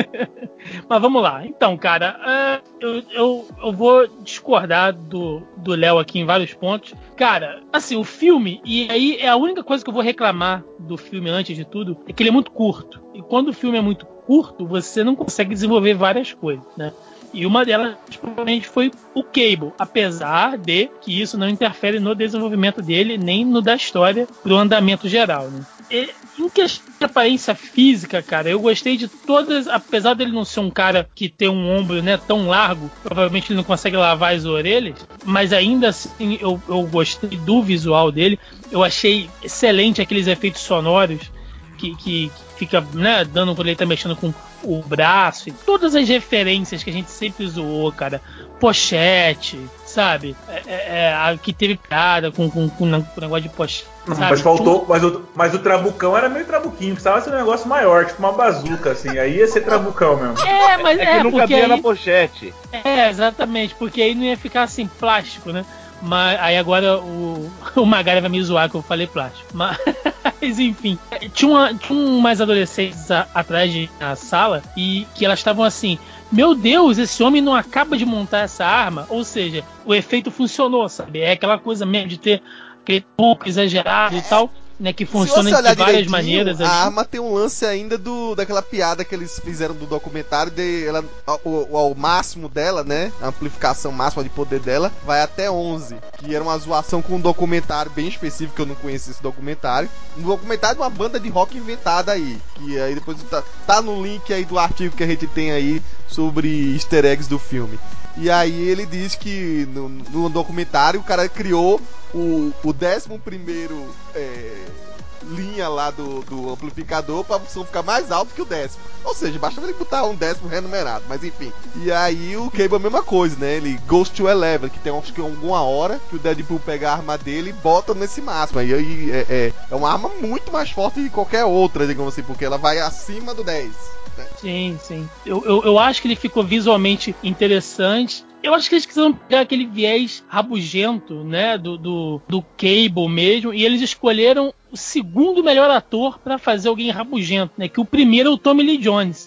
Mas vamos lá. Então, cara, uh, eu, eu, eu vou discordar do do Léo aqui em vários pontos. Cara, assim, o filme, e aí é a única coisa que eu vou reclamar do filme antes de tudo, é que ele é muito curto. E quando o filme é muito curto, você não consegue desenvolver várias coisas, né? E uma delas, provavelmente, foi o Cable, apesar de que isso não interfere no desenvolvimento dele, nem no da história, pro andamento geral, né? E, em questão de aparência física, cara, eu gostei de todas, apesar dele não ser um cara que tem um ombro, né, tão largo, provavelmente ele não consegue lavar as orelhas, mas ainda assim eu, eu gostei do visual dele, eu achei excelente aqueles efeitos sonoros que, que, que fica, né, dando quando ele tá mexendo com o braço, e todas as referências que a gente sempre zoou, cara, pochete, sabe, é, é, a que teve piada com, com, com, com o negócio de pochete. Não, sabe? mas faltou, mas o, mas o trabucão era meio trabuquinho, precisava ser um negócio maior, tipo uma bazuca, assim, aí ia ser trabucão mesmo. É, mas é que é, não porque cabia aí, na pochete. É, exatamente, porque aí não ia ficar assim, plástico, né? Mas aí agora o, o Magari vai me zoar que eu falei plástico. Mas, enfim, tinha, uma, tinha umas adolescentes a, atrás de na sala e que elas estavam assim: meu Deus, esse homem não acaba de montar essa arma. Ou seja, o efeito funcionou, sabe? É aquela coisa mesmo de ter aquele pouco exagerado e tal, né? Que funciona de várias maneiras. A ali. arma tem um lance ainda do daquela piada que eles fizeram do documentário, de ela, o, o, o máximo dela, né? A amplificação máxima de poder dela vai até onze. Que era uma zoação com um documentário bem específico, que eu não conheço esse documentário. Um documentário de uma banda de rock inventada aí. Que aí depois tá, tá no link aí do artigo que a gente tem aí sobre easter eggs do filme. E aí ele diz que no, no documentário o cara criou o, o décimo primeiro é, linha lá do, do amplificador pra som ficar mais alto que o décimo. Ou seja, basta ele botar um décimo renumerado, mas enfim. E aí o Cable é a mesma coisa, né? Ele goes to eleven, que tem acho que alguma hora que o Deadpool pega a arma dele e bota nesse máximo. E aí é, é, é uma arma muito mais forte que qualquer outra, digamos assim, porque ela vai acima do dez. Sim, sim. Eu, eu, eu acho que ele ficou visualmente interessante. Eu acho que eles quiseram pegar aquele viés rabugento, né, do, do, do Cable mesmo, e eles escolheram o segundo melhor ator pra fazer alguém rabugento, né, que o primeiro é o Tommy Lee Jones.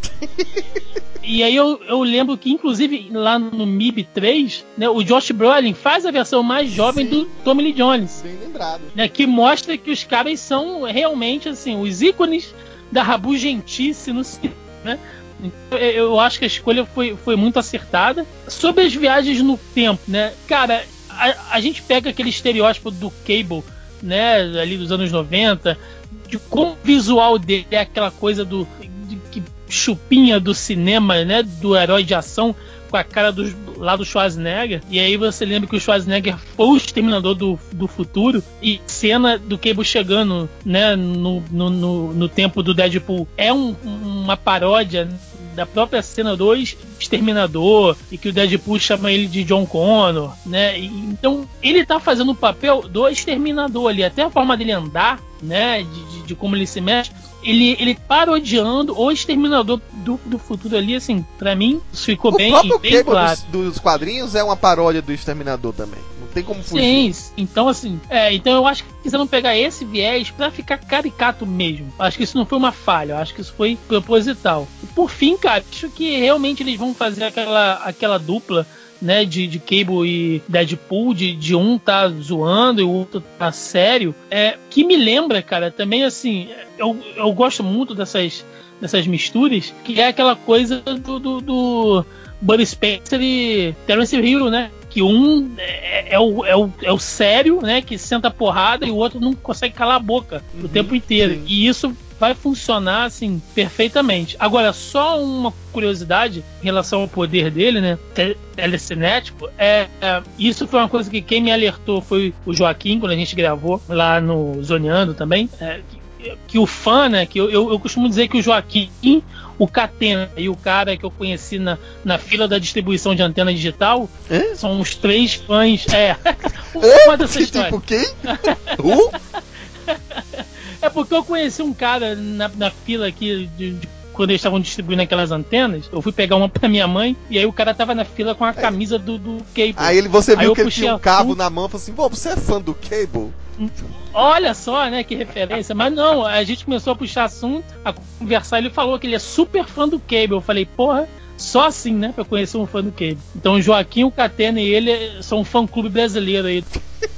E aí eu, eu lembro que, inclusive, lá no M I B três, né, o Josh Brolin faz a versão mais jovem Sim. do Tommy Lee Jones. Bem lembrado. Né, que mostra que os caras são realmente, assim, os ícones da rabugentice no cinema, né? Então, eu acho que a escolha foi, foi muito acertada. Sobre as viagens no tempo, né? Cara, a, a gente pega aquele estereótipo do Cable, né? Ali dos anos noventa, de como o visual dele é aquela coisa do de, que chupinha do cinema, né? Do herói de ação. com a cara do, lá do Schwarzenegger, e aí você lembra que o Schwarzenegger foi o Exterminador do, do Futuro, e cena do Cable chegando, né, no, no, no, no tempo do Deadpool é um, uma paródia da própria cena do Exterminador, e que o Deadpool chama ele de John Connor, né? E, então ele tá fazendo o papel do Exterminador ali, até a forma dele andar, né, de, de, de como ele se mexe, ele, ele parodiando o Exterminador do, do Futuro ali, assim, pra mim isso ficou o bem, próprio bem Cable claro. dos, dos quadrinhos é uma paródia do Exterminador também, não tem como fugir. Sim, então assim, é, então eu acho que quiseram pegar esse viés pra ficar caricato mesmo. Acho que isso não foi uma falha, eu acho que isso foi proposital. E por fim, cara, acho que realmente eles vão fazer aquela, aquela dupla, né, de, de Cable e Deadpool, de, de um tá zoando e o outro tá sério, é, que me lembra, cara, também assim, eu, eu gosto muito dessas, dessas misturas, que é aquela coisa do, do, do Buddy Spencer e Terence Hill, né? Que um é, é, o, é, o, é o sério, né? Que senta porrada, e o outro não consegue calar a boca uhum, o tempo inteiro. Sim. E isso vai funcionar, assim, perfeitamente. Agora, só uma curiosidade em relação ao poder dele, né? Telecinético, é, é, isso foi uma coisa que quem me alertou foi o Joaquim, quando a gente gravou lá no Zoneando também. É, que, que o fã, né? Que eu, eu, eu costumo dizer que o Joaquim, o Catena e o cara que eu conheci na, na fila da distribuição de antena digital é? São os três fãs. É. Uma dessa história. Tipo quem? uh? É porque eu conheci um cara na, na fila aqui de, de, quando eles estavam distribuindo aquelas antenas. Eu fui pegar uma pra minha mãe e aí o cara tava na fila com a camisa do, do Cable. Aí ele, você viu aí que ele tinha um cabo na mão e falou assim: pô, você é fã do Cable? Olha só, né, que referência. Mas não, a gente começou a puxar assunto, a conversar. Ele falou que ele é super fã do Cable. Eu falei, porra, só assim, né, pra conhecer um fã do Cable. Então o Joaquim, o Catena e ele são um fã-clube brasileiro aí.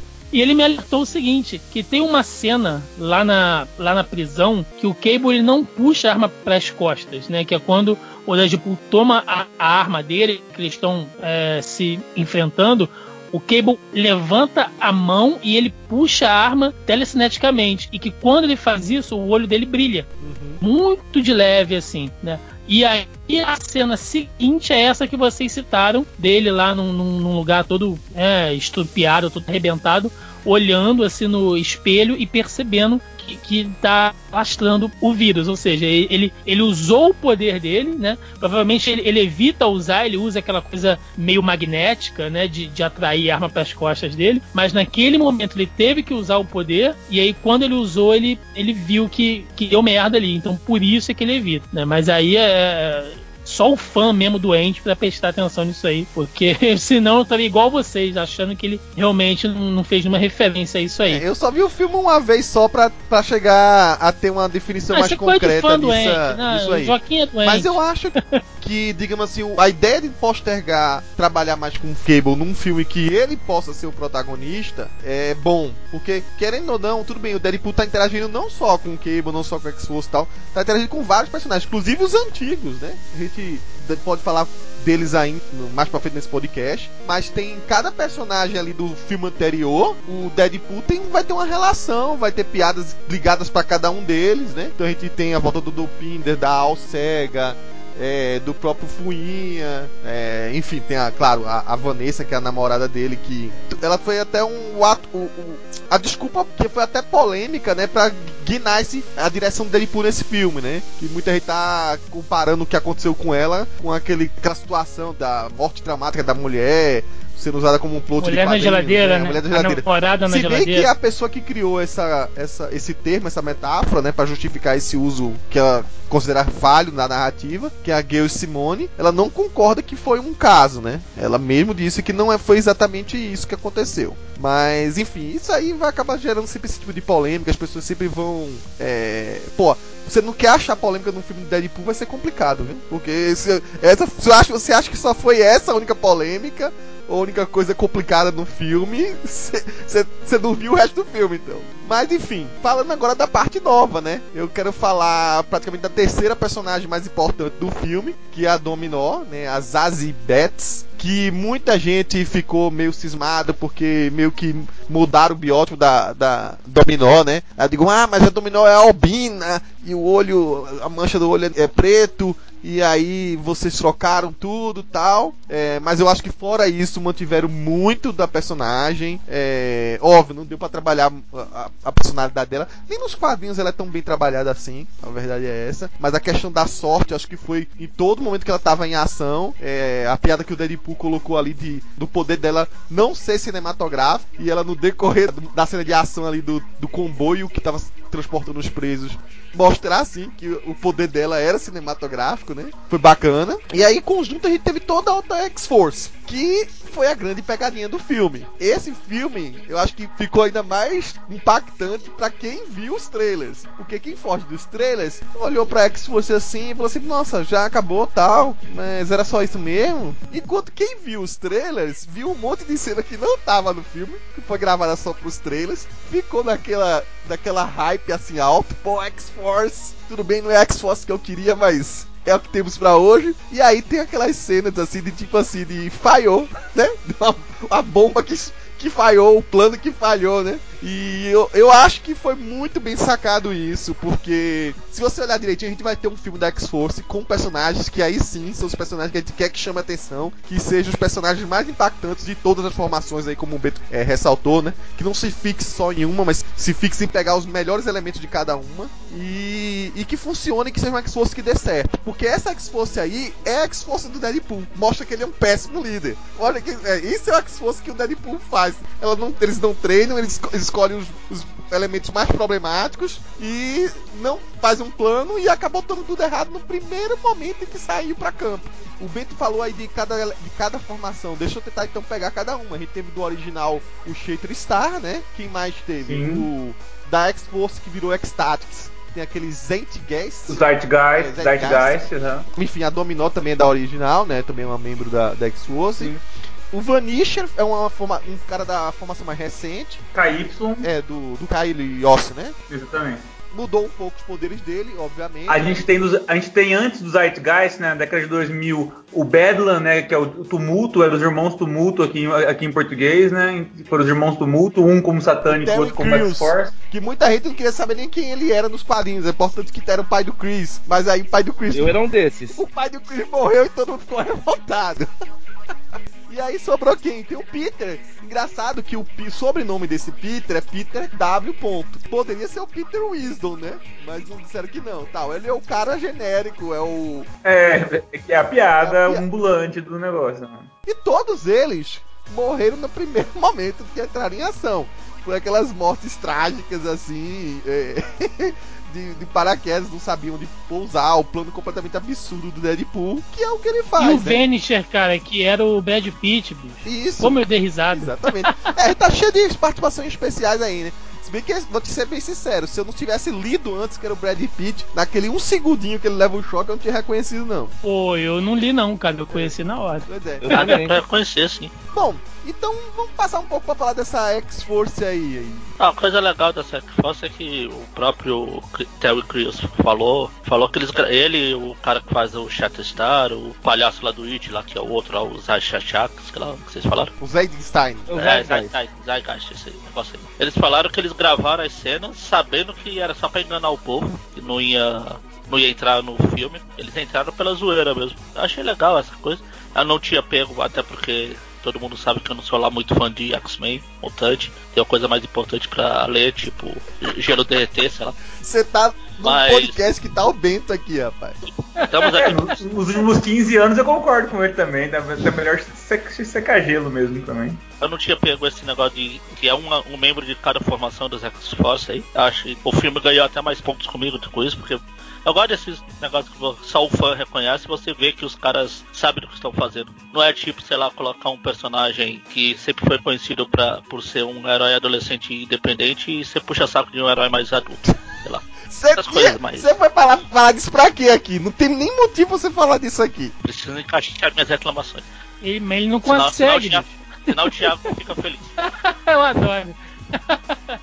E ele me alertou o seguinte, que tem uma cena lá na, lá na prisão que o Cable ele não puxa a arma para as costas, né? Que é quando o Deadpool toma a, a arma dele, que eles estão é, se enfrentando, o Cable levanta a mão e ele puxa a arma telecineticamente. E que quando ele faz isso, o olho dele brilha. Uhum. Muito de leve, assim, né? E aí a cena seguinte é essa que vocês citaram, dele lá num, num lugar todo é, estrupiado, todo arrebentado, olhando assim no espelho e percebendo que, que tá lastrando o vírus. Ou seja, ele, ele usou o poder dele, né? Provavelmente ele, ele evita usar, ele usa aquela coisa meio magnética, né? De, de atrair a arma para as costas dele, mas naquele momento ele teve que usar o poder, e aí quando ele usou, ele, ele viu que, que deu merda ali. Então por isso é que ele evita, né? Mas aí é só o fã mesmo doente pra prestar atenção nisso aí, porque senão eu estaria igual vocês, achando que ele realmente não, não fez nenhuma referência a isso aí. É, eu só vi o filme uma vez só pra, pra chegar a ter uma definição ah, mais concreta fã disso, doente, não, disso aí. Joaquim é doente. Mas eu acho que, digamos assim, a ideia de postergar, trabalhar mais com o Cable num filme que ele possa ser o protagonista é bom, porque querendo ou não, tudo bem, o Deadpool tá interagindo não só com o Cable, não só com o X-Force e tal, tá interagindo com vários personagens, inclusive os antigos, né? A gente pode falar deles ainda mais pra frente nesse podcast, mas tem cada personagem ali do filme anterior, o Deadpool tem, vai ter uma relação, vai ter piadas ligadas pra cada um deles, né? Então a gente tem a volta do Dopinder, da Alcega, é, do próprio Fuinha, é, enfim, tem a, claro, a, a Vanessa, que é a namorada dele, que ela foi até um ato, o, o, a desculpa que foi até polêmica, né, pra guinar esse, a direção do Deadpool nesse filme, né, que muita gente tá comparando o que aconteceu com ela com aquele, aquela situação da morte traumática da mulher, sendo usada como um plot mulher de quadrinhos, na geladeira, né? né? Mulher da geladeira. Na Se geladeira. bem que a pessoa que criou essa, essa, esse termo, essa metáfora, né, pra justificar esse uso que ela considera falho na narrativa, que é a Gayle Simone, ela não concorda que foi um caso, né? Ela mesmo disse que não é, foi exatamente isso que aconteceu. Mas, enfim, isso aí vai acabar gerando sempre esse tipo de polêmica, as pessoas sempre vão... É... Pô, você não quer achar polêmica num filme de Deadpool, vai ser complicado, viu? Porque se, essa, você, acha, você acha que só foi essa a única polêmica, a única coisa complicada no filme, você não viu o resto do filme, então. Mas enfim, falando agora da parte nova, né? Eu quero falar praticamente da terceira personagem mais importante do filme, que é a Dominó, né? A Zazie Betts, que muita gente ficou meio cismada porque meio que mudaram o biótipo da, da Dominó, né? Aí digo, ah, mas a Dominó é albina e o olho, a mancha do olho é preto. E aí vocês trocaram tudo e tal. É, mas eu acho que fora isso mantiveram muito da personagem. É, óbvio, não deu pra trabalhar a, a, a personalidade dela. Nem nos quadrinhos ela é tão bem trabalhada assim. A verdade é essa. Mas a questão da sorte, acho que foi em todo momento que ela tava em ação. É, a piada que o Deadpool colocou ali de, do poder dela não ser cinematográfico. E ela no decorrer da cena de ação ali do, do comboio que tava transportando os presos, mostrar assim que o poder dela era cinematográfico, né? Foi bacana. E aí, em conjunto, a gente teve toda a outra X-Force, que foi a grande pegadinha do filme. Esse filme, eu acho que ficou ainda mais impactante pra quem viu os trailers. Porque quem foge dos trailers olhou pra X-Force assim e falou assim, nossa, já acabou tal, mas era só isso mesmo? Enquanto quem viu os trailers, viu um monte de cena que não tava no filme, que foi gravada só pros trailers, ficou naquela, naquela hype assim alto, pô, X-Force, tudo bem, não é a X-Force que eu queria, mas é o que temos pra hoje. E aí tem aquelas cenas assim de tipo assim, de falhou, né? Uma, uma bomba que, que falhou, o plano que falhou, né? E eu, eu acho que foi muito bem sacado isso, porque se você olhar direitinho, a gente vai ter um filme da X-Force com personagens que aí sim são os personagens que a gente quer que chame a atenção, que sejam os personagens mais impactantes de todas as formações aí, como o Beto é, ressaltou, né? Que não se fixe só em uma, mas se fixe em pegar os melhores elementos de cada uma e, e que funcione, que seja uma X-Force que dê certo. Porque essa X-Force aí é a X-Force do Deadpool. Mostra que ele é um péssimo líder. Olha, que, é, isso é a X-Force que o Deadpool faz. Ela não, eles não treinam, eles, eles escolhem os, os elementos mais problemáticos e não faz um plano e acabou dando tudo errado no primeiro momento em que saiu pra campo. O Bento falou aí de cada, de cada formação. Deixa eu tentar então pegar cada uma. A gente teve do original o Shatter Star, né? Quem mais teve? Sim. O da X-Force que virou X-Tactics. Tem aquele Zeitgeist. O Zeitgeist, é, Zeitgeist, uhum. Enfim, a Dominó também é da original, né? Também é uma membro da, da X-Force. Sim. O Vanisher é uma forma, um cara da formação mais recente. K Y. É, do, do Kyle Yossi, né? Exatamente. Mudou um pouco os poderes dele, obviamente. A gente tem, dos, a gente tem antes do Zeitgeist, né, na década de dois mil, o Bedlam, né, que é o Tumulto, era os Irmãos Tumulto aqui, aqui em português, né, foram os Irmãos Tumulto, um como Satânico, o outro como X-Force. Que muita gente não queria saber nem quem ele era nos quadrinhos, é importante que era o pai do Chris, mas aí o pai do Chris... Eu era um desses. O pai do Chris morreu e todo mundo ficou revoltado. E aí sobrou quem? Tem o Peter. Engraçado que o p- sobrenome desse Peter é Peter W. Ponto. Poderia ser o Peter Wisdom, né? Mas não disseram que não. Tal. Ele é o cara genérico, é o... É, é a piada é a pi... ambulante do negócio. Né? E todos eles morreram no primeiro momento que entraram em ação. Foi aquelas mortes trágicas, assim... É... De, de paraquedas, não sabiam onde pousar, o plano completamente absurdo do Deadpool, que é o que ele faz. E o né? Vanisher, cara, que era o Brad Pitt, bicho. Isso. Como eu dei risada. Exatamente. É, tá cheio de participações especiais aí, né? Se bem que, vou te ser bem sincero, se eu não tivesse lido antes que era o Brad Pitt, naquele um segundinho que ele leva o choque, eu não tinha reconhecido, não. Pô, eu não li não, cara, eu conheci é. na hora. Pois é. Eu também pra conhecer, sim. Bom, então vamos passar um pouco pra falar dessa X-Force aí. Ah, a coisa legal dessa X-Force é que o próprio Terry Crews falou, falou que eles, ele, o cara que faz o Shatterstar, o palhaço lá do It, lá que é o outro, lá, o Zay Shachax, que lá que vocês falaram? O Zeitstein. É, Zeitgeist, esse negócio aí. Eles falaram que eles gravaram as cenas sabendo que era só pra enganar o povo, que não ia, não ia entrar no filme. Eles entraram pela zoeira mesmo. Eu achei legal essa coisa. Eu não tinha pego, até porque todo mundo sabe que eu não sou lá muito fã de X-Men, Mutante. Tem uma coisa mais importante pra ler, tipo Gelo Derreter, sei lá. Você tá num Mas... podcast que tá o Bento aqui, rapaz. Estamos aqui. Nos, nos últimos quinze anos eu concordo com ele também. É melhor secar gelo mesmo também. Eu não tinha pego esse negócio de que é uma, um membro de cada formação das X-Force aí. Acho que o filme ganhou até mais pontos comigo com isso, porque eu gosto desses negócios que só o fã reconhece e você vê que os caras sabem do que estão fazendo. Não é tipo, sei lá, colocar um personagem que sempre foi conhecido pra, por ser um herói adolescente independente e você puxa saco de um herói mais adulto. Sei lá. Você mais... vai falar, falar disso pra quê aqui? Não tem nem motivo pra você falar disso aqui. Preciso encaixar minhas reclamações. Ele, mas ele não consegue. Senão, senão, senão o Thiago fica feliz. Eu adoro.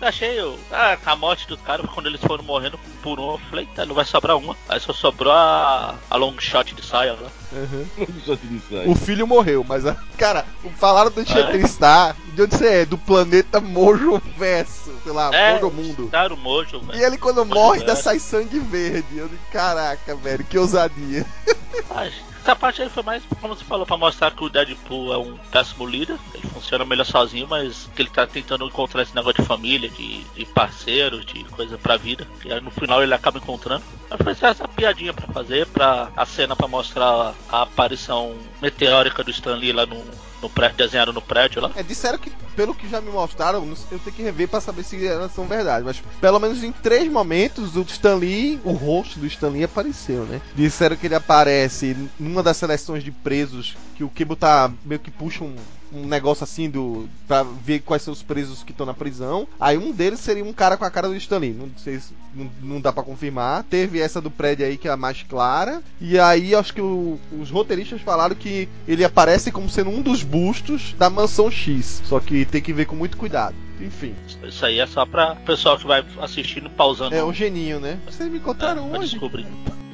achei eu, ah, a morte dos caras, quando eles foram morrendo por um, eu falei, tá, não vai sobrar uma. Aí só sobrou a, a long shot de saia lá. Uhum. O filho morreu, mas, a, cara, falaram do Shatterstar, de onde você é? Do planeta Mojo Verso, sei lá, é, Mojo Mundo. Claro, Mojo, e ele quando Mojo morre, Verso. ainda sai sangue verde. Eu digo, caraca, velho, que ousadia. Ai, essa parte aí foi mais, como você falou, pra mostrar que o Deadpool é um péssimo líder. Ele funciona melhor sozinho, mas que ele tá tentando encontrar esse negócio de família, de, de parceiros, de coisa pra vida. E aí no final ele acaba encontrando. Mas foi essa, essa piadinha pra fazer, pra a cena pra mostrar a aparição meteórica do Stan Lee lá no, no prédio, desenhado no prédio lá. É, disseram que, pelo que já me mostraram, eu tenho que rever pra saber se elas são verdade, mas pelo menos em três momentos o Stan Lee, o rosto do Stan Lee apareceu, né? Disseram que ele aparece numa das seleções de presos, que o Cable tá meio que puxa um, um negócio assim do pra ver quais são os presos que estão na prisão. Aí um deles seria um cara com a cara do Stan Lee, não sei se não, não dá pra confirmar. Teve essa do prédio aí que é a mais clara, e aí acho que o, os roteiristas falaram que ele aparece como sendo um dos bustos da Mansão X, só que tem que ver com muito cuidado. Enfim. Isso aí é só pra pessoal que vai assistindo, pausando. É o geninho, né? Vocês me contaram é, hoje. Descobrir.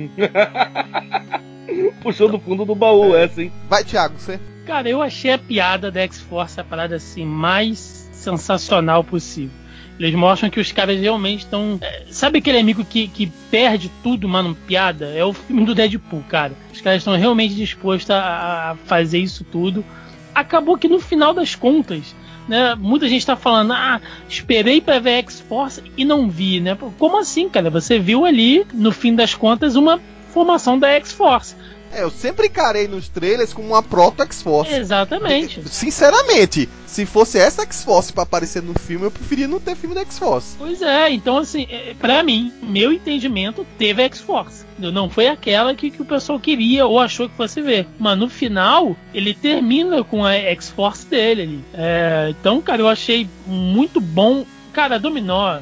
Puxou do fundo do baú é. essa, hein? Vai, Thiago, você. Cara, eu achei a piada da X-Force a parada assim mais sensacional possível. Eles mostram que os caras realmente estão... É, sabe aquele amigo que, que perde tudo, mano, piada? É o filme do Deadpool, cara. Os caras estão realmente dispostos a, a fazer isso tudo. Acabou que no final das contas, né, muita gente tá falando, ah, esperei pra ver X-Force e não vi, né? Como assim, cara? Você viu ali, no fim das contas, uma formação da X-Force. É, eu sempre encarei nos trailers como uma proto-X-Force. Exatamente. Sinceramente, se fosse essa X-Force pra aparecer no filme, eu preferia não ter filme da X-Force. Pois é, então assim, pra mim, meu entendimento, teve a X-Force. Não foi aquela que, que o pessoal queria ou achou que fosse ver. Mas no final, ele termina com a X-Force dele ali. É, então, cara, eu achei muito bom. Cara, Dominó...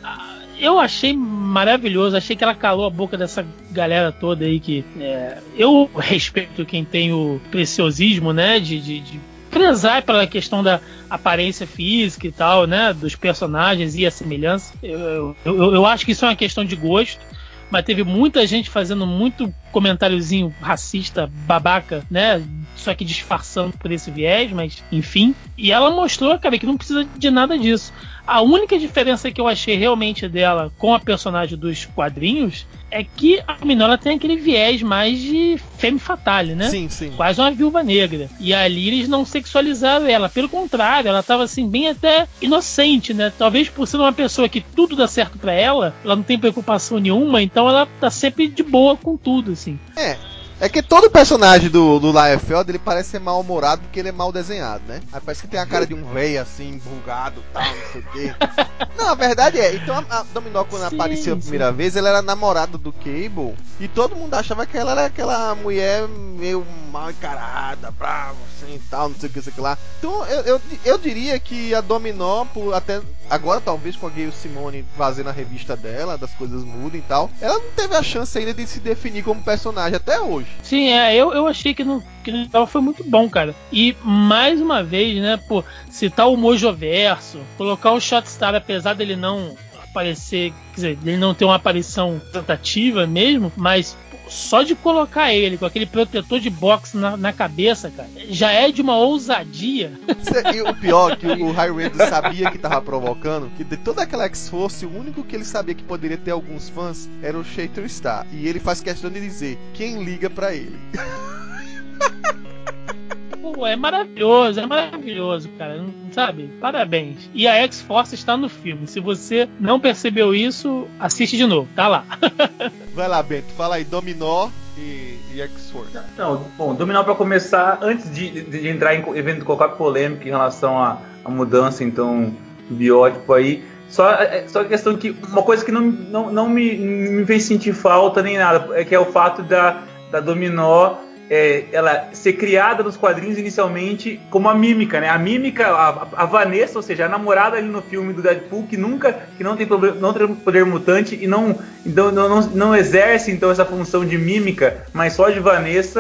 Eu achei maravilhoso, achei que ela calou a boca dessa galera toda aí que... É, eu respeito quem tem o preciosismo, né, de, de, de prezar pela questão da aparência física e tal, né, dos personagens e a semelhança. Eu, eu, eu acho que isso é uma questão de gosto, mas teve muita gente fazendo muito comentáriozinho racista, babaca, né, só que disfarçando por esse viés, mas enfim. E ela mostrou, cara, que não precisa de nada disso. A única diferença que eu achei realmente dela com a personagem dos quadrinhos é que a menina ela tem aquele viés mais de femme fatale, né? Sim, sim. Quase uma viúva negra. E ali eles não sexualizaram ela. Pelo contrário, ela tava assim, bem até inocente, né? Talvez por ser uma pessoa que tudo dá certo pra ela, ela não tem preocupação nenhuma, então ela tá sempre de boa com tudo, assim. É. É que todo personagem do, do Liefeld, ele parece ser mal-humorado porque ele é mal desenhado, né? Aí parece que tem a cara de um velho assim, bugado e tal, não sei o quê. Não, a verdade é, então a, a Dominó, quando sim, apareceu a primeira sim. vez, ela era namorada do Cable e todo mundo achava que ela era aquela mulher meio mal encarada, brava, assim e tal, não sei o que, sei o que lá. Então eu, eu, eu diria que a Dominó, por até agora talvez com a Gayle Simone fazendo a revista dela, das coisas mudam e tal, ela não teve a chance ainda de se definir como personagem até hoje. Sim, é, eu, eu achei que no, que no geral foi muito bom, cara. E mais uma vez, né, pô, citar o Mojoverso, colocar o Shotstar, apesar dele não aparecer, quer dizer, ele não ter uma aparição tentativa mesmo, mas pô, só de colocar ele com aquele protetor de boxe na, na cabeça, cara, já é de uma ousadia. E o pior é que o Highway sabia que tava provocando, que de toda aquela X-Force, o único que ele sabia que poderia ter alguns fãs era o Shatterstar. E ele faz questão de dizer, quem liga pra ele? Pô, é maravilhoso, é maravilhoso, cara, não, sabe? Parabéns. E a X-Force está no filme. Se você não percebeu isso, assiste de novo, tá lá. Vai lá, Bento, fala aí, Dominó e, e X-Force. Não, bom, Dominó pra começar, antes de, de entrar em evento qualquer polêmica em relação à, à mudança, então, do biótipo aí, só, só a questão que, uma coisa que não, não, não me, me fez sentir falta nem nada, é que é o fato da, da Dominó É, ela ser criada nos quadrinhos inicialmente como a mímica, né? A mímica, a, a Vanessa, ou seja, a namorada ali no filme do Deadpool, que nunca, que não tem, problema, não tem poder mutante e não, então, não, não, não exerce então essa função de mímica, mas só de Vanessa,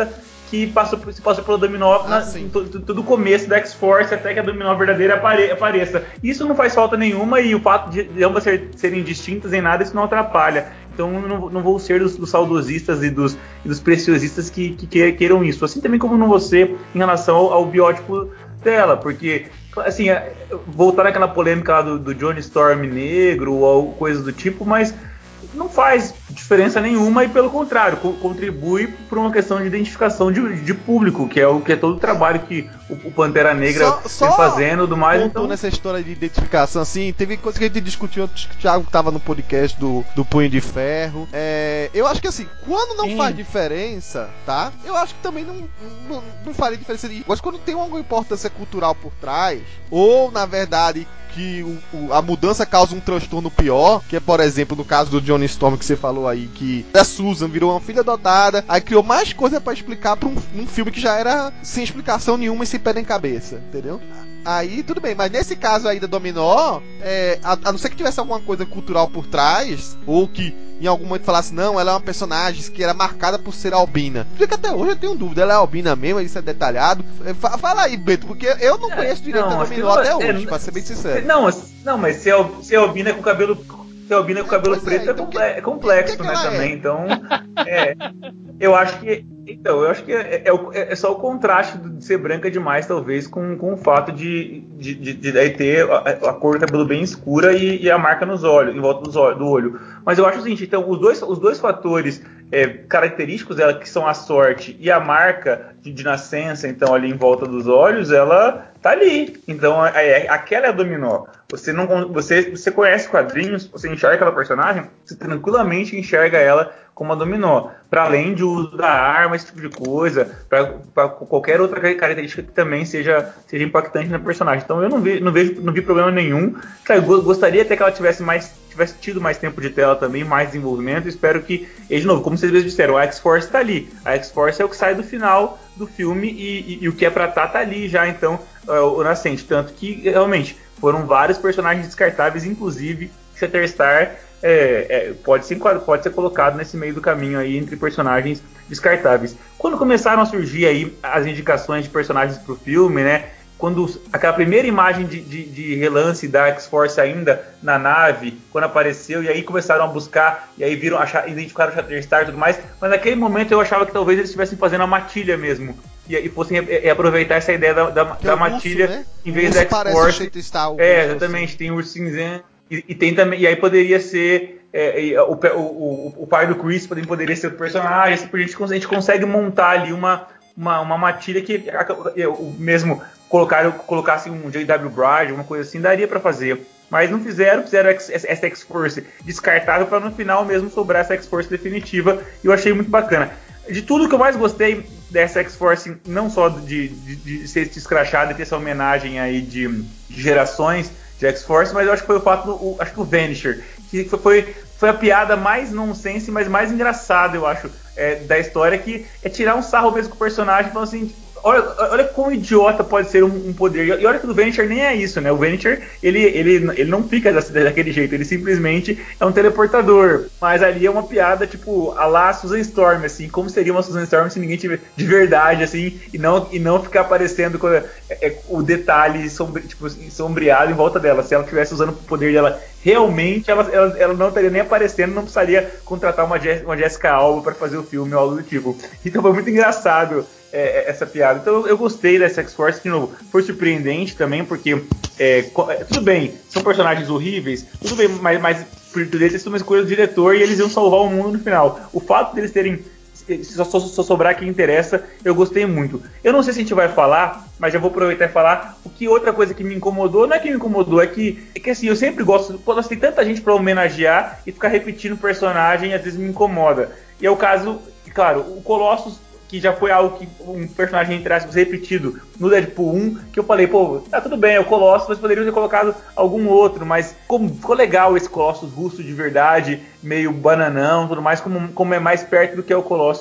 que passou, se passou pelo Dominó Ah, na, em todo, todo o começo da X-Force até que a Dominó verdadeira apare, apareça. Isso não faz falta nenhuma e o fato de, de ambas ser, serem distintas em nada, isso não atrapalha. Então não, não vou ser dos, dos saudosistas e dos, e dos preciosistas que, que queiram isso. Assim também como não vou ser em relação ao, ao biótipo dela, porque, assim, voltar naquela polêmica lá do, do Johnny Storm negro ou coisas do tipo, mas não faz diferença nenhuma e, pelo contrário, co- contribui por uma questão de identificação de, de público, que é o que é todo o trabalho que o, o Pantera Negra Só- vem só fazendo, do mais. Ponto Então, nessa história de identificação, assim, teve coisa que a gente discutiu, acho que o Thiago tava no podcast do, do Punho de Ferro. É, eu acho que assim, quando não Sim. faz diferença, tá? Eu acho que também não, não, não faria diferença. De, mas quando tem alguma importância cultural por trás, ou na verdade que o, o, a mudança causa um transtorno pior, que é, por exemplo, no caso do Johnny Storm que você falou aí, que a Susan virou uma filha adotada, aí criou mais coisa pra explicar pra um, um filme que já era sem explicação nenhuma e sem pé nem cabeça, entendeu? Aí tudo bem, mas nesse caso aí da Dominó, é, a, a não ser que tivesse alguma coisa cultural por trás, ou que em algum momento falasse, não, ela é uma personagem que era marcada por ser albina. Porque até hoje eu tenho dúvida, ela é albina mesmo, isso é detalhado. Fa- Fala aí, Beto, porque eu não conheço direito não, a acho que Dominó não- até é, hoje, pra ser bem sincero. Não, não, mas se a, se a albina com cabelo. Se a albina com É, cabelo pois é, preto é, então comple- que- é complexo, que que né, ela também. é? Então, é, eu acho que. Então, eu acho que é, é o- é só o contraste de ser branca demais, talvez, com, com o fato de, de, de, de daí ter a, a cor do cabelo bem escura e, e a marca nos olhos, em volta dos olhos, do olho. Mas eu acho o seguinte, então, os dois, os dois fatores é, característicos dela, que são a sorte e a marca de, de nascença, então, ali em volta dos olhos, ela tá ali. Então, é, é, aquela é a Dominó. Você, não, você, você conhece quadrinhos, você enxerga aquela personagem, você tranquilamente enxerga ela como a Dominó. Para além de uso da arma, esse tipo de coisa, para qualquer outra característica que também seja, seja impactante na personagem. Então eu não, vi, não, vejo, não vi problema nenhum. Claro, eu gostaria até que ela tivesse mais tivesse tido mais tempo de tela também, mais desenvolvimento. Espero que, e de novo, como vocês mesmos disseram, a X-Force tá ali. A X-Force é o que sai do final do filme e, e, e o que é pra tá, tá ali já, então, é, o Nascente. Tanto que, realmente, foram vários personagens descartáveis, inclusive Shatterstar é, é, pode, ser, pode ser colocado nesse meio do caminho aí entre personagens descartáveis. Quando começaram a surgir aí as indicações de personagens pro filme, né? Quando aquela primeira imagem de, de, de relance da X-Force ainda na nave, quando apareceu, e aí começaram a buscar, e aí viram, achar, identificaram o Shatterstar e tudo mais, mas naquele momento eu achava que talvez eles estivessem fazendo a matilha mesmo, e, e fossem e, e aproveitar essa ideia da, da, da matilha, urso, né? em vez da X-Force. É, exatamente, assim. tem o urso cinzento, e, e tem também, e aí poderia ser é, o, o, o, o pai do Chris poderia ser o personagem, assim, a gente, a gente consegue montar ali uma, uma, uma matilha que o mesmo colocar, colocasse um J W Bride, uma coisa assim, daria pra fazer. Mas não fizeram, fizeram essa X-Force descartável para no final mesmo sobrar essa X-Force definitiva, e eu achei muito bacana. De tudo que eu mais gostei dessa X-Force, não só de, de, de ser escrachada e ter essa homenagem aí de, de gerações de X-Force, mas eu acho que foi o fato do o, acho que o Vanisher, que foi, foi a piada mais nonsense, mas mais engraçada, eu acho, é, da história, que é tirar um sarro mesmo com o personagem, falando assim, olha, olha como idiota pode ser um, um poder. E olha que o Vanisher nem é isso, né? O Vanisher, ele, ele, ele não fica daquele jeito, ele simplesmente é um teleportador. Mas ali é uma piada, tipo, a lá Susan Storm, assim, como seria uma Susan Storm se ninguém tiver de verdade, assim, e não, e não ficar aparecendo com é, é, o detalhe sombri, tipo, sombreado em volta dela. Se ela estivesse usando o poder dela realmente, ela, ela, ela não estaria nem aparecendo, não precisaria contratar uma, Je- uma Jessica Alba para fazer o filme ou algo do tipo. Então foi muito engraçado é, essa piada. Então eu gostei dessa X-Force, de novo, foi surpreendente também, porque é, tudo bem, são personagens horríveis, tudo bem, mas, mas por deles é uma escolha do diretor e eles iam salvar o mundo no final. O fato deles terem Só, só, só sobrar quem interessa, eu gostei muito. Eu não sei se a gente vai falar, mas já vou aproveitar e falar o que outra coisa que me incomodou, não é que me incomodou, é que, é que assim, eu sempre gosto, quando tem tanta gente pra homenagear e ficar repetindo o personagem, às vezes me incomoda. E é o caso, claro, o Colossus, que já foi algo que um personagem, entre aspas, repetido no Deadpool um, que eu falei, pô, tá tudo bem, é o Colossus, mas poderiam ter colocado algum outro, mas como ficou legal esse Colossus russo de verdade, meio bananão, tudo mais, como, como é mais perto do que é o Colossus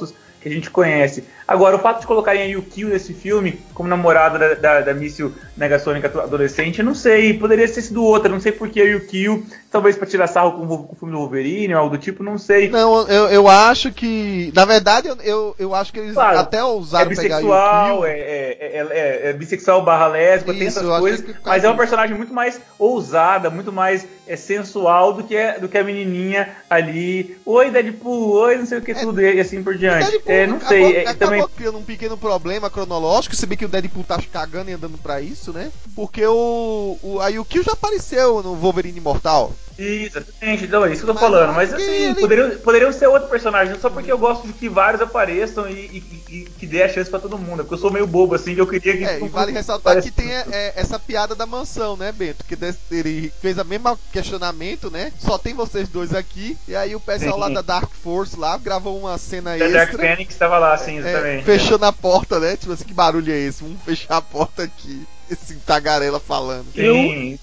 que a gente conhece. Agora, o fato de colocarem a Yukio nesse filme como namorada da, da, da míssil Negasônica adolescente, eu não sei, poderia ter sido outra, não sei por que a Yukio, talvez pra tirar sarro com, com o filme do Wolverine ou algo do tipo, não sei. Não, eu, eu acho que, na verdade, eu, eu, eu acho que eles claro, até ousaram é pegar a bissexual, Yukio. É, é, é, é, é bissexual barra lésbica, tem essas coisas, mas é uma personagem muito mais ousada, muito mais é, sensual do que, é, do que a menininha ali. Oi, Deadpool, oi, não sei o que, é, tudo, e assim por diante. Deadpool, é, não acabou, sei. É, acabou também... criando um pequeno problema cronológico, se bem que o Deadpool tá cagando e andando pra isso, né? Porque o, o a Yukio já apareceu no Wolverine Imortal. Exatamente, então é isso que eu tô mas falando. Mas assim, ele... poderiam, poderiam ser outro personagem, só porque eu gosto de que vários apareçam e, e, e, e que dê a chance pra todo mundo. Porque eu sou meio bobo, assim, que eu queria que. É, e vale ressaltar que tem é, essa piada da mansão, né, Bento? Que ele fez o mesmo questionamento, né? Só tem vocês dois aqui. E aí o pessoal sim. lá da Dark Force lá gravou uma cena extra. A Dark Phoenix estava lá, sim, exatamente. É, fechou na porta, né? Tipo assim, que barulho é esse? Vamos fechar a porta aqui. Esse tagarela falando. Eu,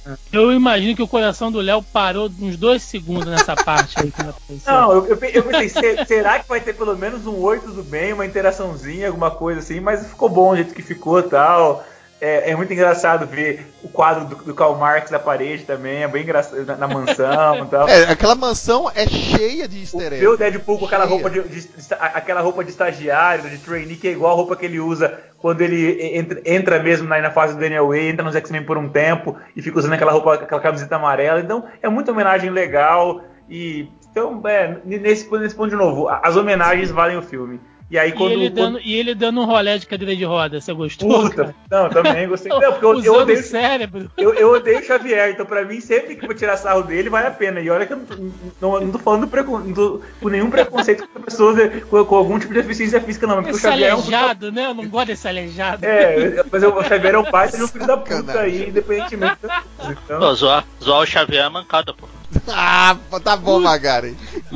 eu imagino que o coração do Léo parou uns dois segundos nessa parte aí. Não, eu, eu, eu pensei, será que vai ter pelo menos um oi, tudo bem, uma interaçãozinha, alguma coisa assim, mas ficou bom o jeito que ficou e tal. É, é muito engraçado ver o quadro do, do Karl Marx na parede também, é bem engraçado, na, na mansão e tal. É, aquela mansão é cheia de easter eggs. Ver o Deadpool com aquela roupa de, de, de, aquela roupa de estagiário, de trainee, que é igual a roupa que ele usa quando ele entra, entra mesmo na, na fase do Daniel Way, entra nos X-Men por um tempo e fica usando aquela roupa, aquela camiseta amarela. Então é muita homenagem legal. E então, é, nesse, nesse ponto de novo, as homenagens valem o filme. E, aí, quando, e, ele quando... dando, e ele dando um rolé de cadeira de roda, você gostou? Puta, não, também gostei. Não, porque eu, Usando eu odeio o cérebro. Eu, eu odeio o Xavier, então pra mim, sempre que eu vou tirar sarro dele, vale a pena. E olha que eu não, não, não tô falando precon, não tô, com nenhum preconceito com pessoas com, com algum tipo de deficiência física, não. Porque esse o Xavier aleijado, é um... né? Eu não gosto desse aleijado. É, mas o Xavier é o pai de um filho da puta aí, independentemente da coisa. Então... Pô, zoar, zoar o Xavier é mancada, pô. Ah, tá bom, Magari.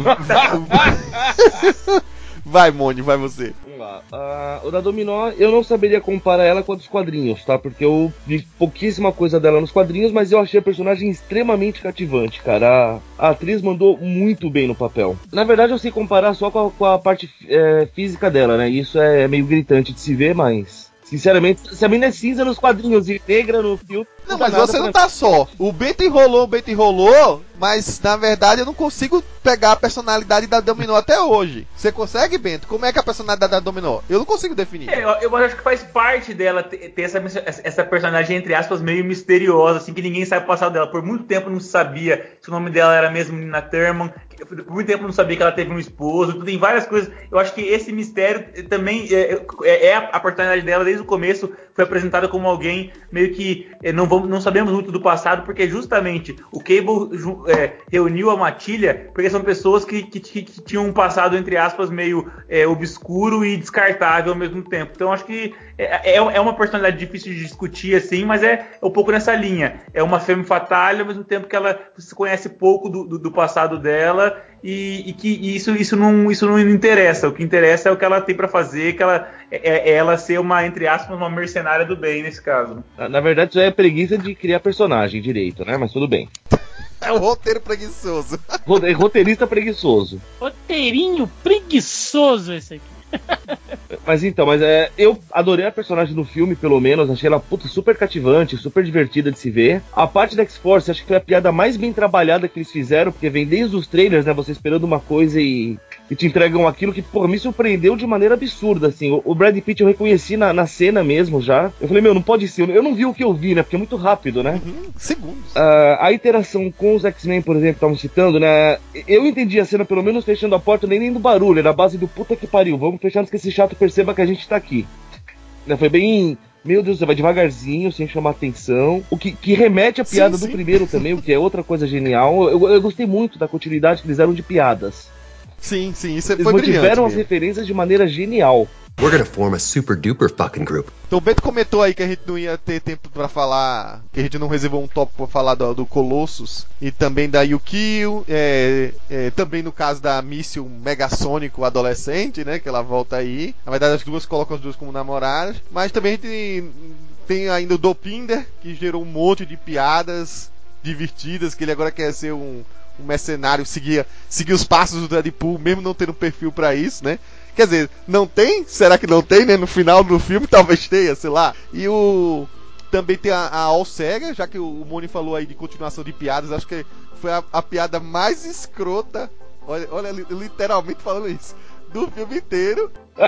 Vai, Mônio, vai você. Vamos lá. Uh, o da Dominó, eu não saberia comparar ela com a dos quadrinhos, tá? Porque eu vi pouquíssima coisa dela nos quadrinhos, mas eu achei a personagem extremamente cativante, cara. A, a atriz mandou muito bem no papel. Na verdade, eu sei comparar só com a, com a parte é, física dela, né? Isso é meio gritante de se ver, mas... Sinceramente, se a mina é cinza nos quadrinhos e negra no filme... Não, mas você não tá só. O Bento enrolou, o Bento enrolou, mas na verdade eu não consigo pegar a personalidade da Dominó até hoje. Você consegue, Bento? Como é que é a personalidade da Dominó? Eu não consigo definir. É, eu, eu acho que faz parte dela ter, ter essa, essa personagem, entre aspas, meio misteriosa, assim, que ninguém sabe o passado dela. Por muito tempo não se sabia se o nome dela era mesmo Nina Thurman, por muito tempo não sabia que ela teve um esposo, tudo, tem várias coisas. Eu acho que esse mistério também é, é, é a personalidade dela desde o começo, foi apresentada como alguém meio que é, não vamos não sabemos muito do passado, porque justamente o Cable é, reuniu a matilha, porque são pessoas que, que, que tinham um passado, entre aspas, meio é, obscuro e descartável ao mesmo tempo. Então acho que é, é uma personalidade difícil de discutir, assim, mas é um pouco nessa linha. É uma femme fatale, ao mesmo tempo que ela se conhece pouco do, do, do passado dela, e, e que isso, isso, não, isso não interessa. O que interessa é o que ela tem pra fazer, que ela, é, é ela ser uma, entre aspas, uma mercenária do bem, nesse caso. Na, na verdade, isso é preguiça de criar personagem direito, né? Mas tudo bem. É o roteiro preguiçoso. Roteirista preguiçoso. Roteirinho preguiçoso esse aqui. Mas então, mas é, eu adorei a personagem do filme, pelo menos. Achei ela puta, super cativante, super divertida de se ver. A parte da X-Force, acho que foi a piada mais bem trabalhada que eles fizeram, porque vem desde os trailers, né? Você esperando uma coisa e, e te entregam aquilo que, pô, me surpreendeu de maneira absurda, assim. O, o Brad Pitt eu reconheci na, na cena mesmo já. Eu falei, meu, não pode ser. Eu não vi o que eu vi, né? Porque é muito rápido, né? Uhum, segundos. Uh, a interação com os X-Men, por exemplo, que estavam citando, né? Eu entendi a cena, pelo menos fechando a porta, nem, nem do barulho. Era a base do puta que pariu. Vamos fechar antes que esse chato perceba que a gente tá aqui. Né? Foi bem... Meu Deus, você vai devagarzinho, sem chamar atenção. O que, que remete à piada sim, do sim. primeiro também, o que é outra coisa genial. Eu, eu gostei muito da continuidade que eles deram de piadas. Sim, sim, isso eles foi brilhante. Eles mantiveram as referências de maneira genial. We're gonna form a super duper fucking group. Então o Beto comentou aí que a gente não ia ter tempo pra falar, que a gente não reservou um tópico pra falar do, do Colossus e também da Yukio, é, é, também no caso da míssil Megasônico adolescente, né, que ela volta aí. Na verdade as duas colocam as duas como namoradas, mas também a gente tem ainda o Dopinder, que gerou um monte de piadas divertidas, que ele agora quer ser um, um mercenário, seguir, seguir os passos do Deadpool, mesmo não tendo perfil pra isso, né? Quer dizer, não tem? Será que não tem, né? No final do filme talvez tenha, sei lá. E o... Também tem a, a All Cega, já que o Moni falou aí de continuação de piadas, acho que foi a, a piada mais escrota, olha, olha, literalmente falando isso, do filme inteiro.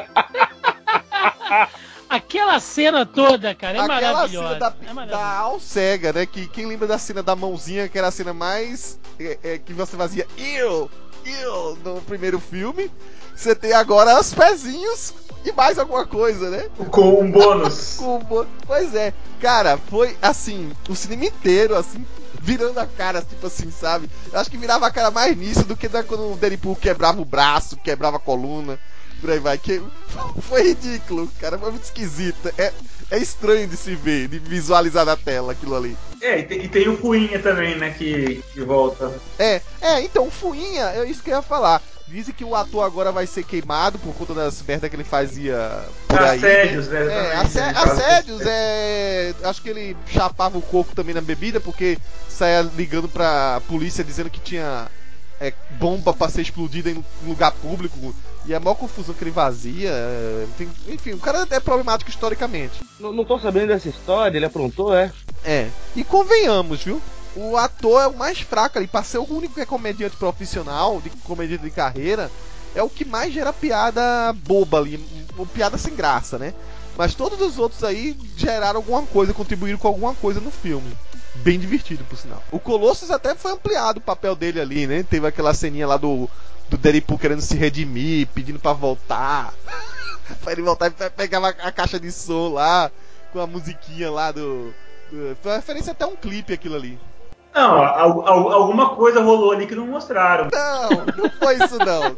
Aquela cena toda, cara, é Aquela maravilhosa. Cena da, é maravilhosa. da All Cega, né? Que, quem lembra da cena da mãozinha, que era a cena mais... É, é, que você fazia eu, eu, no primeiro filme. Você tem agora os pezinhos e mais alguma coisa, né? Com um bônus. Com um bônus. Pois é. Cara, foi assim, o cinema inteiro, assim, virando a cara, tipo assim, sabe? Eu acho que virava a cara mais nisso do que quando o Deadpool quebrava o braço, quebrava a coluna, por aí vai. Que... Foi ridículo, cara, foi muito esquisito. É, é estranho de se ver, de visualizar na tela aquilo ali. É, e tem, e tem o Fuinha também, né, que, que volta. É, é, então, o Fuinha, é isso que eu ia falar. Dizem que o ator agora vai ser queimado por conta das merdas que ele fazia por aí. Assédios, né? É, assé assédios, é. Acho que ele chapava o coco também na bebida, porque saia ligando pra polícia dizendo que tinha é, bomba pra ser explodida em lugar público. E a maior confusão que ele vazia. É, tem, enfim, o cara é problemático historicamente. Não, não tô sabendo dessa história, ele aprontou, é? É. E convenhamos, viu? O ator é o mais fraco ali, pra ser o único que é comediante profissional, de comediante de carreira, é o que mais gera piada boba ali, piada sem graça, né? Mas todos os outros aí geraram alguma coisa, contribuíram com alguma coisa no filme. Bem divertido, por sinal. O Colossus até foi ampliado o papel dele ali, né? Teve aquela ceninha lá do, do Deadpool querendo se redimir, pedindo pra voltar. Pra ele voltar e pegava a caixa de som lá, com a musiquinha lá do... do... Foi uma referência até a um clipe aquilo ali. Não, al, al, alguma coisa rolou ali que não mostraram. Não, não foi isso não.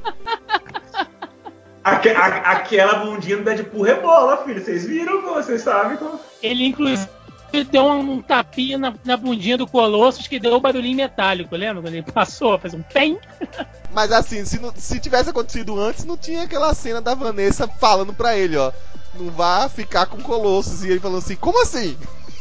Aque, a, aquela bundinha do Deadpool rebola, filho. Vocês viram? Vocês sabem como... Ele, inclusive, deu um, um tapinha na, na bundinha do Colossus que deu um barulhinho metálico, lembra? Quando ele passou, fez um pem. Mas assim, se, não, se tivesse acontecido antes, não tinha aquela cena da Vanessa falando pra ele, ó. Não vá ficar com o Colossus. E ele falando assim, como assim?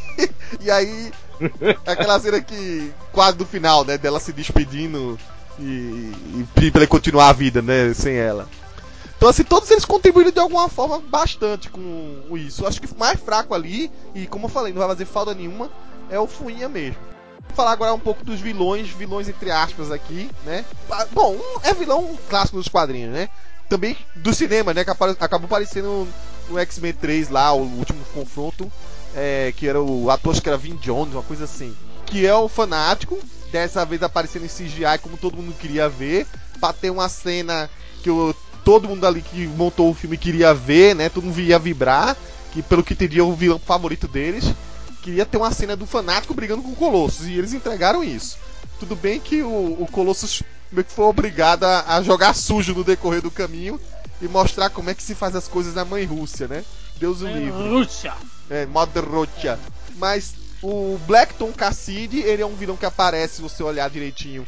E aí, aquela cena que quase do final, né, dela se despedindo e, e pedir pra ele continuar a vida, né, sem ela. Então assim, todos eles contribuíram de alguma forma bastante com isso. Eu acho que o mais fraco ali, e como eu falei, não vai fazer falta nenhuma, é o Fuinha mesmo. Vou falar agora um pouco dos vilões, vilões entre aspas aqui, né. Bom, um é vilão clássico dos quadrinhos, né. Também do cinema, né, que acabou aparecendo no X-Men três lá, o último confronto. É, que era o ator, acho que era Vin Jones, uma coisa assim. Que é o Fanático, dessa vez aparecendo em C G I como todo mundo queria ver, pra ter uma cena que o, todo mundo ali que montou o filme queria ver, né? Todo mundo ia vibrar, que pelo que entendi é o vilão favorito deles. Queria ter uma cena do Fanático brigando com o Colossus, e eles entregaram isso. Tudo bem que o, o Colossus meio que foi obrigado a, a jogar sujo no decorrer do caminho e mostrar como é que se faz as coisas na mãe Rússia, né? Deus o livre. Rússia! É, Mother Russia. Mas o Blackton Cassidy, ele é um vilão que aparece, se você olhar direitinho,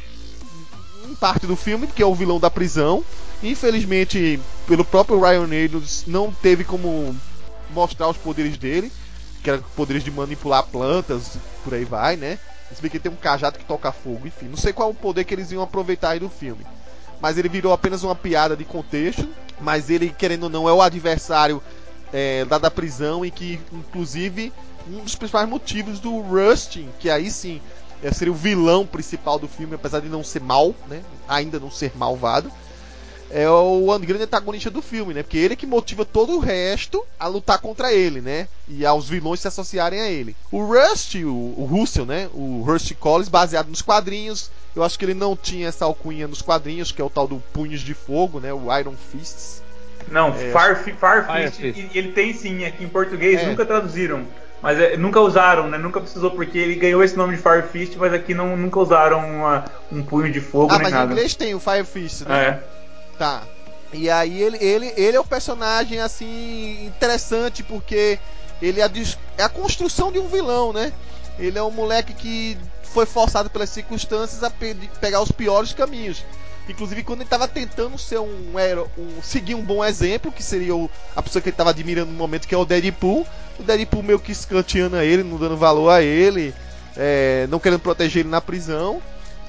em parte do filme, porque é o vilão da prisão. Infelizmente, pelo próprio Ryan Reynolds, não teve como mostrar os poderes dele, que eram poderes de manipular plantas, por aí vai, né? Se bem que ele tem um cajado que toca fogo, enfim. Não sei qual é o poder que eles iam aproveitar aí do filme. Mas ele virou apenas uma piada de contexto. Mas ele, querendo ou não, é o adversário É, da, da prisão, e que inclusive um dos principais motivos do Rustin, que aí sim é, seria o vilão principal do filme, apesar de não ser mal, né, ainda não ser malvado, é o grande antagonista do filme, né, porque ele é que motiva todo o resto a lutar contra ele, né, e aos vilões se associarem a ele. O Rust, o, o Russell, né, o Rusty Collins, baseado nos quadrinhos, eu acho que ele não tinha essa alcunha nos quadrinhos, que é o tal do Punhos de Fogo, né, o Iron Fists. Não, é, Far, Far Fire Fist, Fist. ele tem sim, aqui em português, é. nunca traduziram. Mas é, nunca usaram, né? Nunca precisou, porque ele ganhou esse nome de Fire Fist, mas aqui não, nunca usaram uma, um punho de fogo ah, nem mas nada. em inglês tem o Fire Fist, né? É. Tá. E aí ele, ele, ele é o personagem, assim, interessante, porque ele é a, é a construção de um vilão, né? Ele é um moleque que foi forçado pelas circunstâncias a pe pegar os piores caminhos. Inclusive quando ele estava tentando ser um, um seguir um bom exemplo, que seria o, a pessoa que ele estava admirando no momento, que é o Deadpool. O Deadpool meio que escanteando a ele, não dando valor a ele, é, não querendo proteger ele na prisão.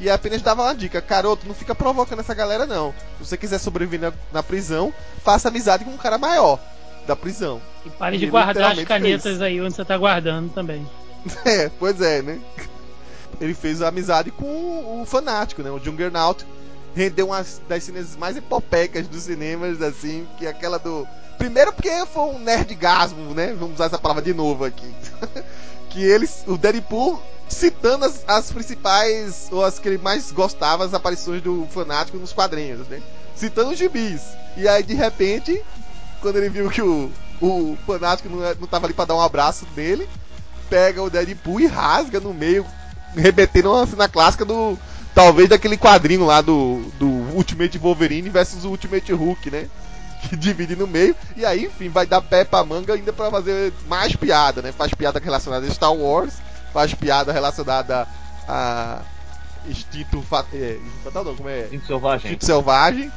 e apenas dava uma dica: garoto, não fica provocando essa galera não. Se você quiser sobreviver na, na prisão, faça amizade com um cara maior da prisão. E pare E de ele guardar as literalmente canetas fez. aí onde você tá guardando também. É, pois é, né? Ele fez amizade com o fanático, né? O Juggernaut. Rendeu uma das cenas mais epopeicas dos cinemas, assim, que é aquela do... Primeiro porque foi um nerdgasmo, né? Vamos usar essa palavra de novo aqui. Que eles, o Deadpool, citando as, as principais, ou as que ele mais gostava, as aparições do fanático nos quadrinhos, né? Citando os gibis. E aí, de repente, quando ele viu que o, o fanático não, não tava ali pra dar um abraço nele, pega o Deadpool e rasga no meio, remetendo uma cena clássica do... Talvez daquele quadrinho lá do, do Ultimate Wolverine versus o Ultimate Hulk, né? Que divide no meio. E aí, enfim, vai dar pé pra manga ainda pra fazer mais piada, né? Faz piada relacionada a Star Wars, faz piada relacionada a Instinto... É, não, como é? Instinto Selvagem. Instinto Selvagem.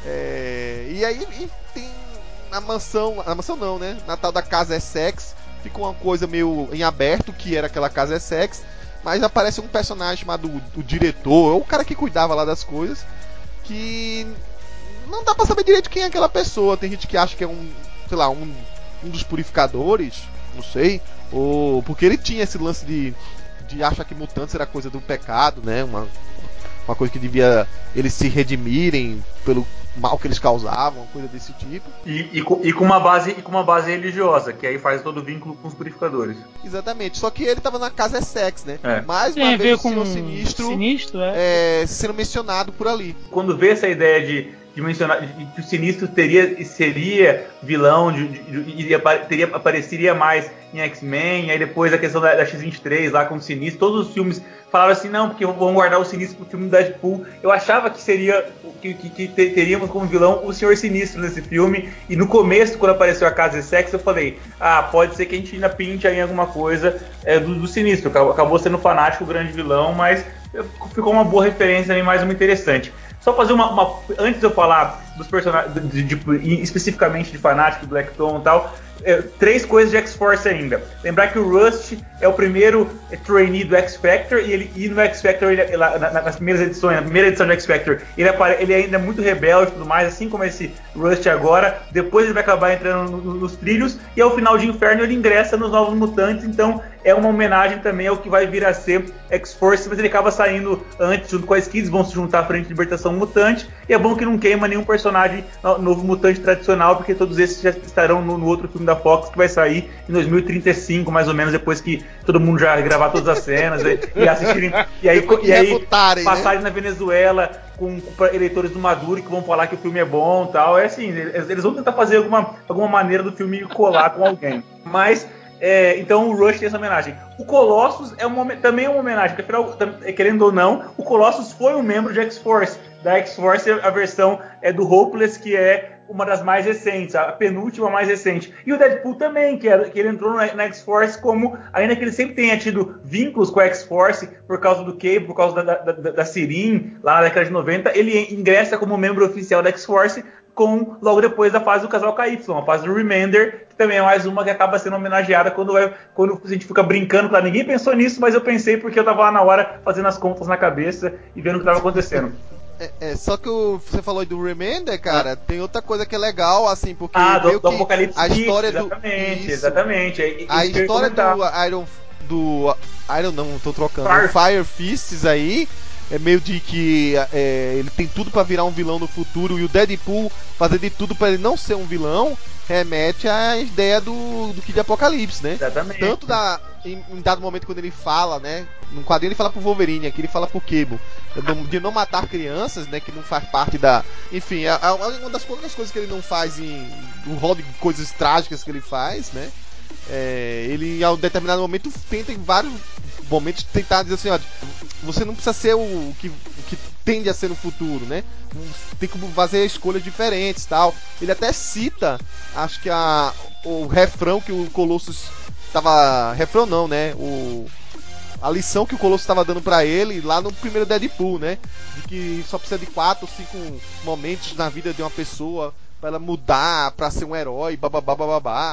É, e aí, e tem na mansão... Na mansão não, né? Na tal da Casa Essex, fica uma coisa meio em aberto, que era aquela Casa Essex. Mas aparece um personagem chamado o, o diretor, ou o cara que cuidava lá das coisas, que não dá pra saber direito quem é aquela pessoa. Tem gente que acha que é um, sei lá, um, um dos purificadores, não sei, ou porque ele tinha esse lance de, de achar que mutantes era coisa do pecado, né? Uma, uma coisa que devia eles se redimirem pelo mal que eles causavam, uma coisa desse tipo. E, e, com, e, com uma base, e com uma base religiosa, que aí faz todo o vínculo com os purificadores. Exatamente, só que ele tava na Casa Essex, né? É. Mais Tem uma a ver vez o com Senhor Sinistro, Sinistro, é. É, sendo mencionado por ali. Quando vê essa ideia de, de mencionar de, de que o Sinistro teria, seria vilão, de, de, de, de, teria, apareceria mais em X-Men, e aí depois a questão da, da X vinte e três lá com o Sinistro, todos os filmes falaram assim, não, porque vão guardar o Sinistro pro filme do Deadpool. Eu achava que seria que, que, que teríamos como vilão o Senhor Sinistro nesse filme, e no começo, quando apareceu a Casa Essex, eu falei, ah, pode ser que a gente ainda pinte aí alguma coisa é, do, do Sinistro. Acabou sendo Fanático o grande vilão, mas ficou uma boa referência e mais uma interessante. Só fazer uma, uma... Antes de eu falar dos personagens, de, de, de, especificamente de Fanático, Black Tom e tal, é, três coisas de X-Force ainda. Lembrar que o Rust é o primeiro trainee do X-Factor, e, ele, e no X-Factor, ele, lá, nas primeiras edições, na primeira edição do X-Factor, ele, apare, ele ainda é muito rebelde e tudo mais, assim como esse Rust agora. Depois ele vai acabar entrando no, no, nos trilhos, e ao final de Inferno ele ingressa nos Novos Mutantes, então é uma homenagem também ao que vai vir a ser X-Force, mas ele acaba saindo antes, junto com as Kids, vão se juntar à frente de Libertação Mutante, e é bom que não queima nenhum personagem novo mutante tradicional, porque todos esses já estarão no, no outro filme da Fox, que vai sair em dois mil e trinta e cinco, mais ou menos, depois que todo mundo já gravar todas as cenas e, e assistirem, e aí, e aí passarem, né, na Venezuela com, com eleitores do Maduro que vão falar que o filme é bom e tal. É assim, eles, eles vão tentar fazer alguma, alguma maneira do filme colar com alguém. Mas É, então o Rush tem essa homenagem. O Colossus é uma, também é uma homenagem, porque afinal, querendo ou não, o Colossus foi um membro de X-Force. Da X-Force, a versão é do Hopeless, que é uma das mais recentes, a penúltima mais recente. E o Deadpool também, que, é, que ele entrou na, na X-Force como, ainda que ele sempre tenha tido vínculos com a X-Force por causa do Cable, por causa da, da, da, da Sirin, lá na década de noventa, ele ingressa como membro oficial da X-Force com, logo depois da fase do Casal K Y, a fase do Remender, que também é mais uma que acaba sendo homenageada quando, vai, quando a gente fica brincando. Claro, ninguém pensou nisso, mas eu pensei porque eu tava lá na hora fazendo as contas na cabeça e vendo o que tava acontecendo. É, é, só que o, você falou do Remender, cara, ah. tem outra coisa que é legal, assim, porque ah, do, meio do que Apocalipse a história Kids, exatamente, do... exatamente. É, a história do Iron... do Iron não, tô trocando, Fire, Fire Fists aí, é meio de que é, ele tem tudo pra virar um vilão no futuro, e o Deadpool fazer de tudo pra ele não ser um vilão, remete à ideia do, do Kid Apocalipse, né? Exatamente. Tanto da, em, em dado momento quando ele fala, né? Num quadrinho ele fala pro Wolverine, aqui ele fala pro Cable, de não matar crianças, né? Que não faz parte da... Enfim, é, é uma das poucas coisas que ele não faz em... o rol de coisas trágicas que ele faz, né? É, ele, a um determinado momento, tenta em vários momentos tentar dizer assim, ó, você não precisa ser o, o, que, o que tende a ser no futuro, né? Tem que fazer escolhas diferentes, tal. Ele até cita, acho que a, o refrão que o Colossus tava... refrão não, né? O, a lição que o Colossus estava dando pra ele lá no primeiro Deadpool, né? De que só precisa de quatro ou cinco momentos na vida de uma pessoa pra ela mudar, pra ser um herói, bababá, bababá.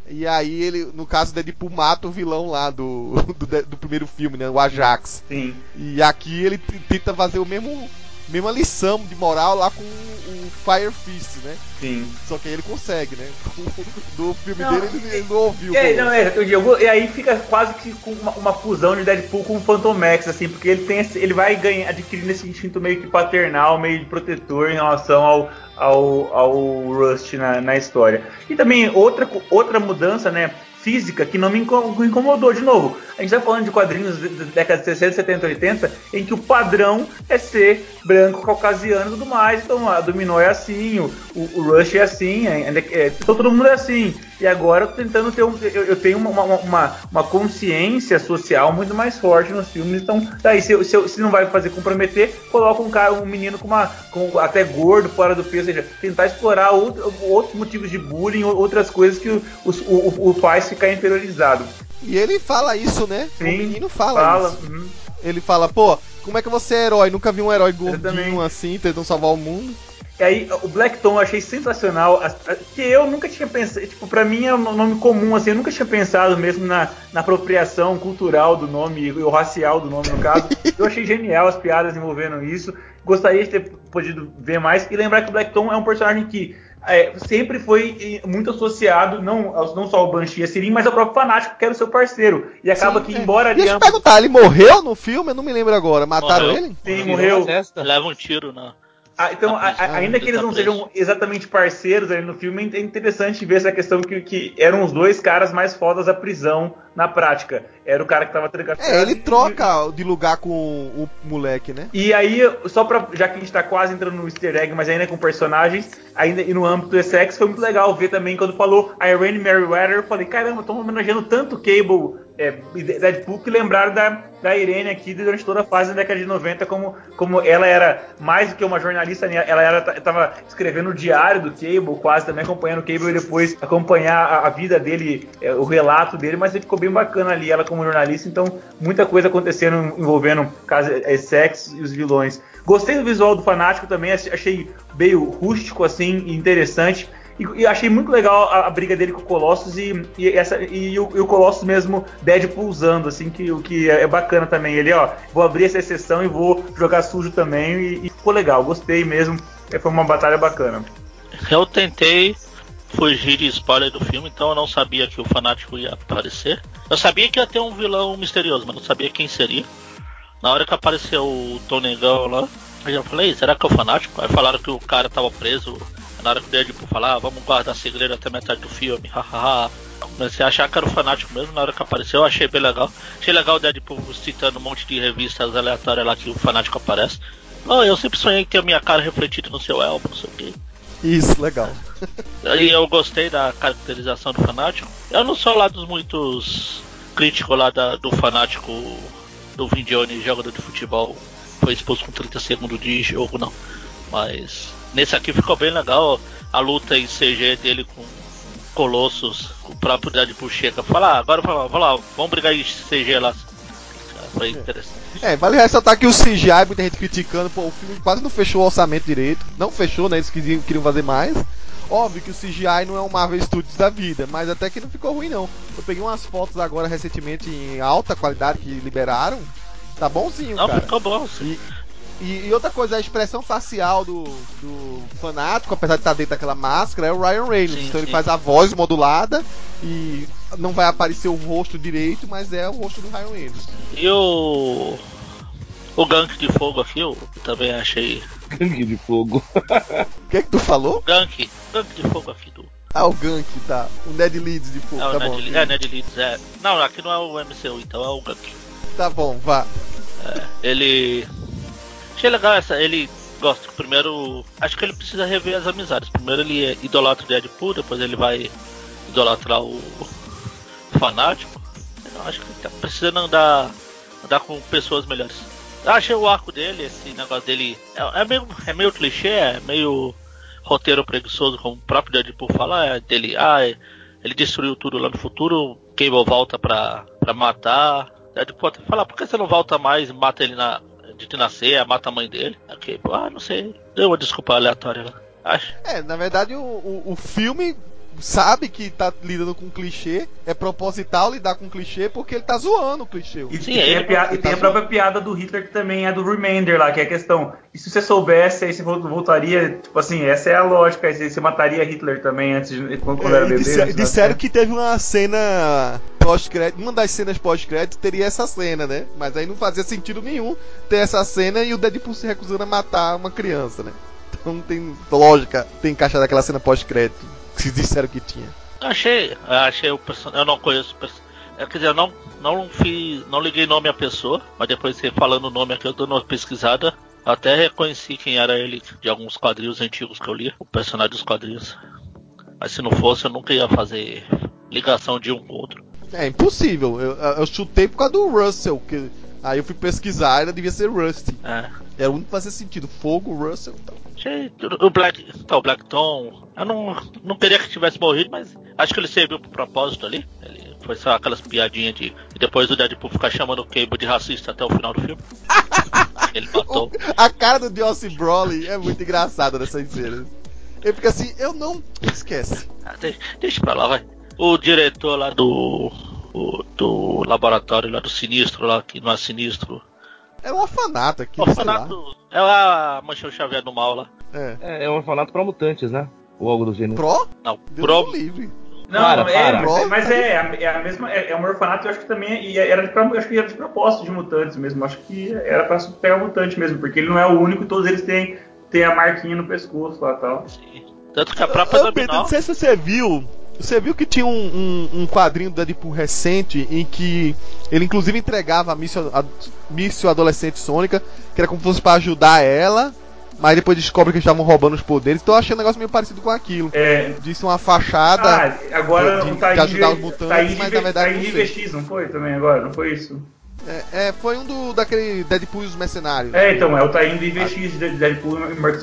E aí ele, no caso, o Deadpool mata o vilão lá do, do, do primeiro filme, né? O Ajax. Sim. E aqui ele t- tenta fazer o mesmo... mesma lição de moral lá com o Fire Fist, né? Sim. Só que aí ele consegue, né? Do filme Não, dele ele, ele não ouviu. É, não, é, eu digo, e aí fica quase que com uma, uma fusão de Deadpool com o Phantom Max, assim, porque ele tem esse, ele vai ganhar, adquirindo esse instinto meio que paternal, meio de protetor em relação ao, ao, ao Rust na, na história. E também outra, outra mudança, né? Física que não me incomodou de novo. A gente tá falando de quadrinhos da década de sessenta, setenta, oitenta, em que o padrão é ser branco, caucasiano e tudo mais. Então a Dominó é assim, o, o Rush é assim, é, é, então todo mundo é assim. E agora eu tô tentando ter um, eu, eu tenho uma, uma, uma, uma consciência social muito mais forte nos filmes. Então, daí, se, se, se não vai fazer comprometer, coloca um cara, um menino com uma com até gordo, fora do peso, ou seja, tentar explorar outro, outros motivos de bullying, outras coisas que o, o, o faz ficar inferiorizado. E ele fala isso, né? Sim, o menino fala, fala isso. Uhum. Ele fala, pô, como é que você é herói? Nunca vi um herói gordinho assim, tentando salvar o mundo. E aí, o Black Tom eu achei sensacional, que eu nunca tinha pensado, tipo, pra mim é um nome comum, assim, eu nunca tinha pensado mesmo na, na apropriação cultural do nome, ou racial do nome, no caso. Eu achei genial as piadas envolvendo isso, gostaria de ter podido ver mais, e lembrar que o Black Tom é um personagem que é, sempre foi muito associado, não, não só ao Banshee e a Sirin, mas ao próprio Fanático, que era o seu parceiro. E acaba Sim, que, embora... É. Deixa eu perguntar, ele morreu no filme? Eu não me lembro agora. Mataram morreu. ele? Sim, morreu. Leva um tiro na... Ah, então, a, a, ainda que eles não sejam exatamente parceiros ali no filme, é interessante ver essa questão que, que eram os dois caras mais fodas da prisão na prática. Era o cara que tava trancado. É, ele troca de lugar com o moleque, né? E aí, só pra. Já que a gente tá quase entrando no easter egg, mas ainda com personagens, ainda e no âmbito do S X, foi muito legal ver também quando falou a Irene Merriweather. Eu falei, caramba, estão homenageando tanto Cable, é, Deadpool, que lembraram da, da Irene aqui durante toda a fase da década de noventa, como, como ela era mais do que uma jornalista, ela era, tava escrevendo o diário do Cable, quase também acompanhando o Cable e depois acompanhar a, a vida dele, é, o relato dele, mas ele ficou bem bacana ali, ela como jornalista, então muita coisa acontecendo envolvendo caso Sex e os vilões. Gostei do visual do Fanático também, achei meio rústico assim, interessante. E, e achei muito legal a, a briga dele com o Colossus e, e, essa, e, o, e o Colossus mesmo Deadpool usando, assim, que o que é bacana também. Ele, ó, vou abrir essa exceção e vou jogar sujo também. E, e ficou legal, gostei mesmo. Foi uma batalha bacana. Eu tentei fugir de spoiler do filme, então eu não sabia que o Fanático ia aparecer. Eu sabia que ia ter um vilão misterioso, mas não sabia quem seria. Na hora que apareceu o Tonegão lá, eu já falei, será que é o Fanático? Aí falaram que o cara tava preso. Na hora que o Deadpool falar, ah, vamos guardar segredo até metade do filme, hahaha. Comecei a achar que era o Fanático mesmo. Na hora que apareceu, eu achei bem legal. Achei legal o Deadpool citando um monte de revistas aleatórias lá que o Fanático aparece. Oh, eu sempre sonhei em ter a minha cara refletida no seu elmo, não sei o que. Isso, legal. E eu gostei da caracterização do Fanático. Eu não sou lá dos muitos críticos lá da, do Fanático do Vin Jones, jogador de futebol, foi expulso com trinta segundos de jogo, não. Mas nesse aqui ficou bem legal a luta em C G dele com Colossus, o próprio Deadpool chega e fala, ah, agora vamos lá, vamos brigar em C G lá. Foi interessante. É, vale ressaltar que o C G I, muita gente criticando, pô, o filme quase não fechou o orçamento direito. Não fechou, né? Eles queriam, queriam fazer mais. Óbvio que o C G I não é um Marvel Studios da vida, mas até que não ficou ruim não. Eu peguei umas fotos agora recentemente em alta qualidade que liberaram. Tá bonzinho, não, cara. Ficou bom, sim. E, e, e outra coisa, a expressão facial do, do Fanático, apesar de estar dentro daquela máscara, é o Ryan Reynolds. Sim, então sim. ele faz a voz modulada e não vai aparecer o rosto direito, mas é o rosto do Ryan Reynolds. E o... O Gank de Fogo aqui, eu também achei... Gank de Fogo. O que é que tu falou? Gank. Gank de Fogo aqui do... Ah, o Gank, tá. O Ned Leeds de Fogo, é, tá o bom. Ned, é, Ned Leeds, é. Não, aqui não é o M C U, então é o Gank. Tá bom, vá. É, ele... Achei legal essa, ele gosta, primeiro, acho que ele precisa rever as amizades. Primeiro ele é idolatra o Deadpool, depois ele vai idolatrar o Fanático. Eu acho que ele tá precisando andar, andar com pessoas melhores. Eu achei o arco dele, esse negócio dele, é, é, meio, é meio clichê, é meio roteiro preguiçoso, como o próprio Deadpool fala, é dele, ah, ele destruiu tudo lá no futuro, Cable volta pra, pra matar. Deadpool até fala, por que você não volta mais e mata ele na... de nascer, mata a mãe dele. Ok, ah, não sei. Deu uma desculpa aleatória lá. Acho. É, na verdade o, o, o filme sabe que tá lidando com clichê, é proposital lidar com clichê porque ele tá zoando o clichê. E, Sim, e tem, ele, a, piada, e ele tem tá a própria piada do Hitler que também é do Remainder lá, que é a questão. E se você soubesse, aí você voltaria, tipo assim, essa é a lógica, aí você mataria Hitler também antes de, quando é, era bebê. Disser, antes disseram que teve uma cena pós-crédito, uma das cenas pós-crédito teria essa cena, né? Mas aí não fazia sentido nenhum ter essa cena e o Deadpool se recusando a matar uma criança, né? Então não tem lógica ter encaixado aquela cena pós-crédito que disseram que tinha. Achei, achei o personagem. Eu não conheço o personagem. Quer dizer, eu não, não fiz. Não liguei nome à pessoa, mas depois você falando o nome aqui, eu dando uma pesquisada. Até reconheci quem era ele de alguns quadrinhos antigos que eu li, o personagem dos quadrinhos. Mas se não fosse, eu nunca ia fazer ligação de um com o outro. É impossível. Eu, eu chutei por causa do Russell, que aí eu fui pesquisar, ele devia ser Rusty. É. Era o único que fazia sentido. Fogo, Russell e tal. Achei. O Black. Tá, o Black Tom. Eu não, não queria que tivesse morrido, mas acho que ele serviu pro propósito ali. Ele foi só aquelas piadinhas de. E depois o Deadpool ficar chamando o Cable de racista até o final do filme. Ele matou. A cara do Josh Brolin é muito engraçada nessas cenas. Ele fica assim, eu não. Esquece. Ah, deixa, deixa pra lá, vai. O diretor lá do. O, do laboratório lá do Sinistro, lá que não é Sinistro. Era um orfanato aqui, Orfanato. É a Manchão Xavier do mal lá. É. É, é um orfanato pra mutantes, né? Ou algo do gênero. Pro? Não, Deus Pro. me livre. Não, Para, é, para. mas, mas é, é a mesma. É, é um orfanato, eu acho que também. E era de, eu acho que era de propósito de mutantes mesmo. Acho que era pra pegar mutante mesmo, porque ele não é o único e todos eles têm, têm a marquinha no pescoço lá e tal. Sim. Tanto que a própria Eu, Pedro, Dominó. não sei se você viu. Você viu que tinha um, um, um quadrinho do Deadpool recente em que ele inclusive entregava a míssil, a míssil adolescente Sônica, que era como se fosse pra ajudar ela, mas depois descobre que eles estavam roubando os poderes. Então eu achei um negócio meio parecido com aquilo. É. Disse uma fachada Ah, agora de, o Taíde, de ajudar os mutantes, Taíde, mas na verdade Taíde não V sei. X, não foi também agora? Não foi isso? É, é, foi um do, daquele Deadpool e os Mercenários. É, então, é o Taíde I V X de Deadpool e Marcos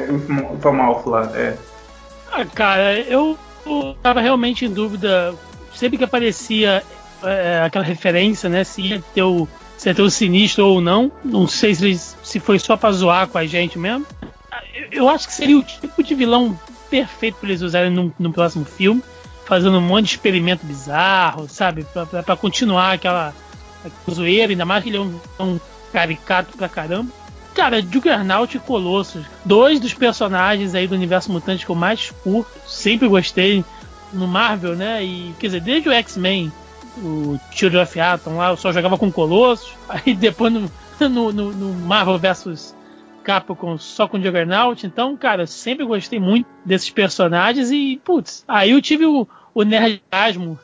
Famalf lá, é. Ah, cara, eu, eu tava realmente em dúvida. Sempre que aparecia é, aquela referência, né? Se ia ter o, se ia ter o Sinistro ou não. Não sei se, se foi só pra zoar com a gente mesmo. Eu, eu acho que seria o tipo de vilão perfeito pra eles usarem no, no próximo filme. Fazendo um monte de experimento bizarro, sabe? Pra, pra, pra continuar aquela, aquela zoeira. Ainda mais que ele é um, um caricato pra caramba. Cara, Juggernaut e Colossus, dois dos personagens aí do universo mutante que eu mais curto, sempre gostei no Marvel, né? E quer dizer, desde o X-Men, o Children of Atom lá, eu só jogava com Colossus, aí depois no, no, no, no Marvel versus Capcom só com Juggernaut. Então, cara, sempre gostei muito desses personagens e, putz, aí eu tive o, o nerdasmo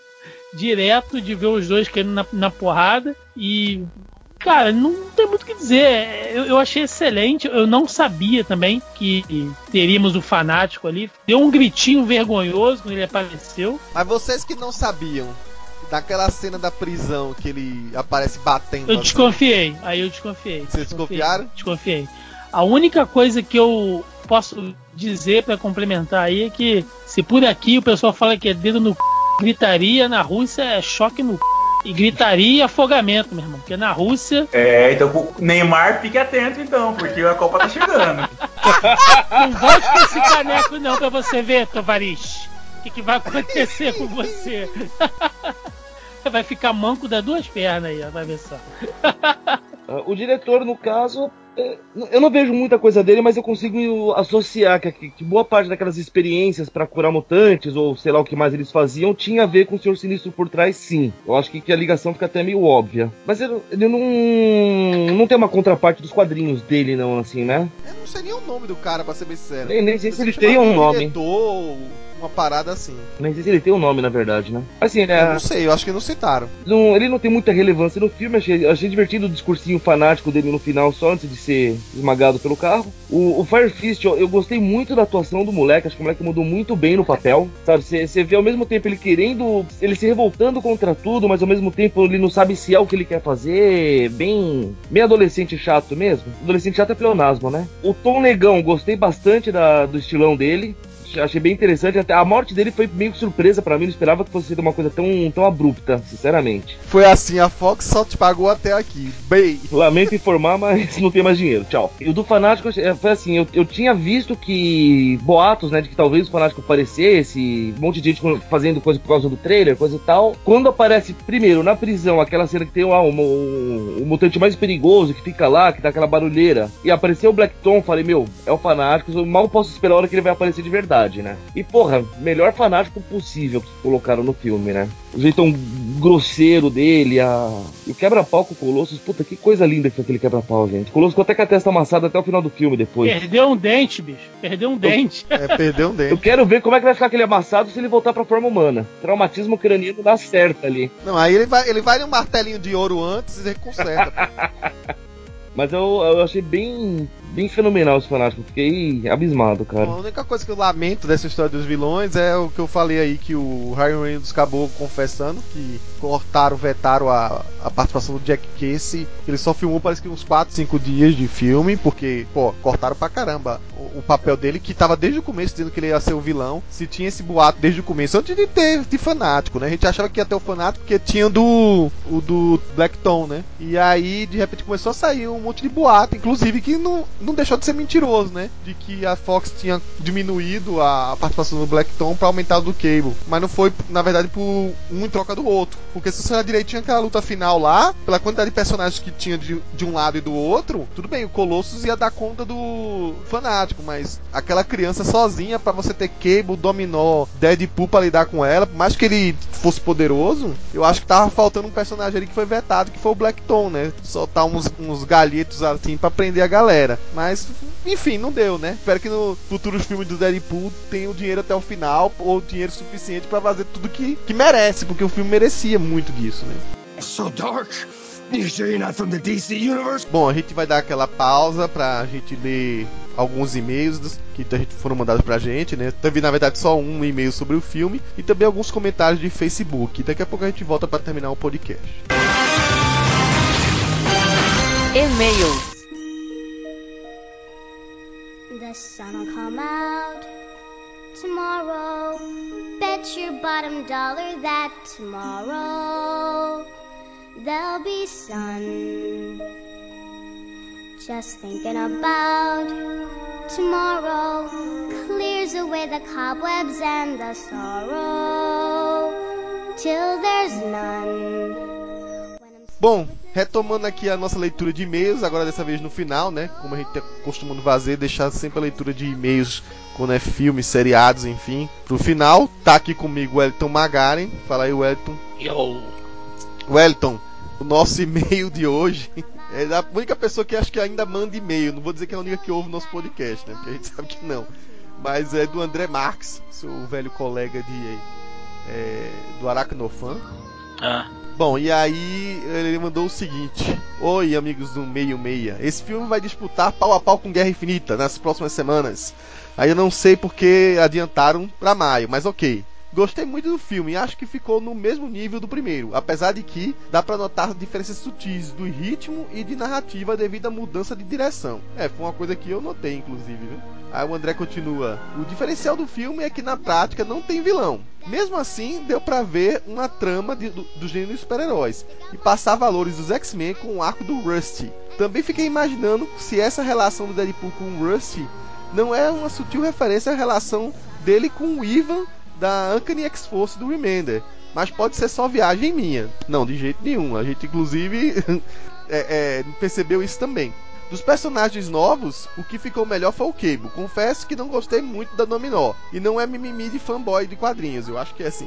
direto de ver os dois caindo na, na porrada e. Cara, não tem muito o que dizer. Eu, eu achei excelente. Eu não sabia também que teríamos o fanático ali. Deu um gritinho vergonhoso quando ele apareceu. Mas vocês que não sabiam, daquela cena da prisão que ele aparece batendo. Eu assim, desconfiei. Aí eu desconfiei. Vocês desconfiaram? Desconfiei. A única coisa que eu posso dizer pra complementar aí é que se por aqui o pessoal fala que é dedo no c... gritaria, na Rússia é choque no c... E gritaria e afogamento, meu irmão. Porque na Rússia. É, então Neymar, fique atento então, porque a Copa tá chegando. Não volte com esse caneco, não, pra você ver, Tovarish. O que, que vai acontecer com você? Vai ficar manco das duas pernas aí, ó, vai ver só. O diretor, no caso, eu não vejo muita coisa dele, mas eu consigo associar que, que boa parte daquelas experiências para curar mutantes, ou sei lá o que mais eles faziam, tinha a ver com o Senhor Sinistro por trás, sim. Eu acho que, que a ligação fica até meio óbvia. Mas ele, ele não, não tem uma contraparte dos quadrinhos dele, não, assim, né? Eu não sei nem o nome do cara, pra ser bem sincero. Nem, nem sei se ele Você tem chama um de nome. diretor, uma parada assim. Nem sei se ele tem um nome, na verdade, né? Assim, Eu é... não sei, eu acho que não citaram. Não, ele não tem muita relevância no filme, achei, achei divertido o discursinho fanático dele no final, só antes de ser esmagado pelo carro. O, o Fire Fist, eu, eu gostei muito da atuação do moleque, acho que o moleque mandou muito bem no papel, sabe? Você vê ao mesmo tempo ele querendo, ele se revoltando contra tudo, mas ao mesmo tempo ele não sabe se é o que ele quer fazer, bem, bem adolescente chato mesmo. Adolescente chato é pleonasmo, né? O Tom Negão, gostei bastante da, do estilão dele. achei bem interessante. Até a morte dele foi meio que surpresa pra mim. Não esperava que fosse ser uma coisa tão, tão abrupta, sinceramente. Foi assim, a Fox só te pagou até aqui. Bem. Lamento informar, mas não tem mais dinheiro. Tchau. E o do Fanático foi assim, eu, eu tinha visto que boatos, né, de que talvez o Fanático aparecesse, um monte de gente fazendo coisa por causa do trailer, coisa e tal. Quando aparece primeiro na prisão, aquela cena que tem ah, o, o, o mutante mais perigoso que fica lá, que dá aquela barulheira, e apareceu o Black Tom, falei, meu, é o Fanático, eu mal posso esperar a hora que ele vai aparecer de verdade, né? E porra, melhor Fanático possível que colocaram no filme, né? O jeitão grosseiro dele, a... o quebra-pau com o Colossus, puta, que coisa linda que foi aquele quebra-pau, gente. O Colossus ficou até com a testa amassada até o final do filme depois. Perdeu um dente, bicho. Perdeu um dente. Eu... É, perdeu um dente. Eu quero ver como é que vai ficar aquele amassado se ele voltar pra forma humana. Traumatismo craniano dá certo ali. Não, aí ele vai, ele vai num martelinho de ouro antes e conserta. Mas eu, eu achei bem, bem fenomenal esse Fanático. Fiquei abismado, cara. Bom, a única coisa que eu lamento dessa história dos vilões é o que eu falei aí, que o Ryan Reynolds acabou confessando que cortaram, vetaram a, a participação do Jack Casey. Ele só filmou parece que uns quatro, cinco dias de filme, porque, pô, cortaram pra caramba o, o papel dele, que tava desde o começo dizendo que ele ia ser o vilão. Se tinha esse boato desde o começo, antes de ter de Fanático, né? A gente achava que ia ter o Fanático porque tinha do, o do Black Tom, né? E aí, de repente, começou a sair um monte de boato, inclusive que não, não deixou de ser mentiroso, né? De que a Fox tinha diminuído a participação do Black Tom pra aumentar a do Cable. Mas não foi, na verdade, por um em troca do outro. Porque se você olhar direito, tinha aquela luta final lá, pela quantidade de personagens que tinha de, de um lado e do outro, tudo bem, o Colossus ia dar conta do Fanático, mas aquela criança sozinha, pra você ter Cable, Dominó, Deadpool pra lidar com ela, por mais que ele fosse poderoso, eu acho que tava faltando um personagem ali que foi vetado, que foi o Black Tom, né? Soltar uns, uns galhetos assim pra prender a galera. Mas, enfim, não deu, né? Espero que no futuro filme do Deadpool tenha o dinheiro até o final, ou dinheiro suficiente pra fazer tudo que, que merece, porque o filme merecia muito disso, né? So dark. You sure you're not from the D C Universe? Bom, a gente vai dar aquela pausa pra gente ler alguns e-mails que foram mandados pra gente, né? Teve, na verdade, só um e-mail sobre o filme e também alguns comentários de Facebook. Daqui a pouco a gente volta pra terminar o podcast. E-mails. The sun'll come out tomorrow. Bet your bottom dollar that tomorrow there'll be sun. Just thinking about tomorrow clears away the cobwebs and the sorrow till there's none. Bom, retomando aqui a nossa leitura de e-mails, agora dessa vez no final, né? Como a gente tá costumando fazer, deixar sempre a leitura de e-mails quando é filmes, seriados, enfim, pro final. Tá aqui comigo o Wellington Magaren. Fala aí, Wellington. Yo. Wellington, o nosso e-mail de hoje é a única pessoa que acho que ainda manda e-mail. Não vou dizer que é a única que ouve o nosso podcast, né? Porque a gente sabe que não. Mas é do André Marques, seu velho colega de, é, do Aracnofan. Ah. Bom, e aí ele mandou o seguinte: oi, amigos do Meio Meia. Esse filme vai disputar pau a pau com Guerra Infinita nas próximas semanas. Aí eu não sei porque adiantaram pra maio, mas ok. Gostei muito do filme e acho que ficou no mesmo nível do primeiro, apesar de que dá pra notar diferenças sutis do ritmo e de narrativa devido à mudança de direção. É, foi uma coisa que eu notei, inclusive, viu? Aí o André continua: o diferencial do filme é que na prática não tem vilão. Mesmo assim, deu pra ver uma trama de, do, do gênero super-heróis e passar valores dos X-Men com o arco do Rusty. Também fiquei imaginando se essa relação do Deadpool com o Rusty não é uma sutil referência à relação dele com o Ivan da Uncanny X-Force do Remender, mas pode ser só viagem minha. Não, de jeito nenhum. A gente inclusive é, é, percebeu isso também. Dos personagens novos, o que ficou melhor foi o Cable. Confesso que não gostei muito da Dominó. E não é mimimi de fanboy de quadrinhos. Eu acho que é assim.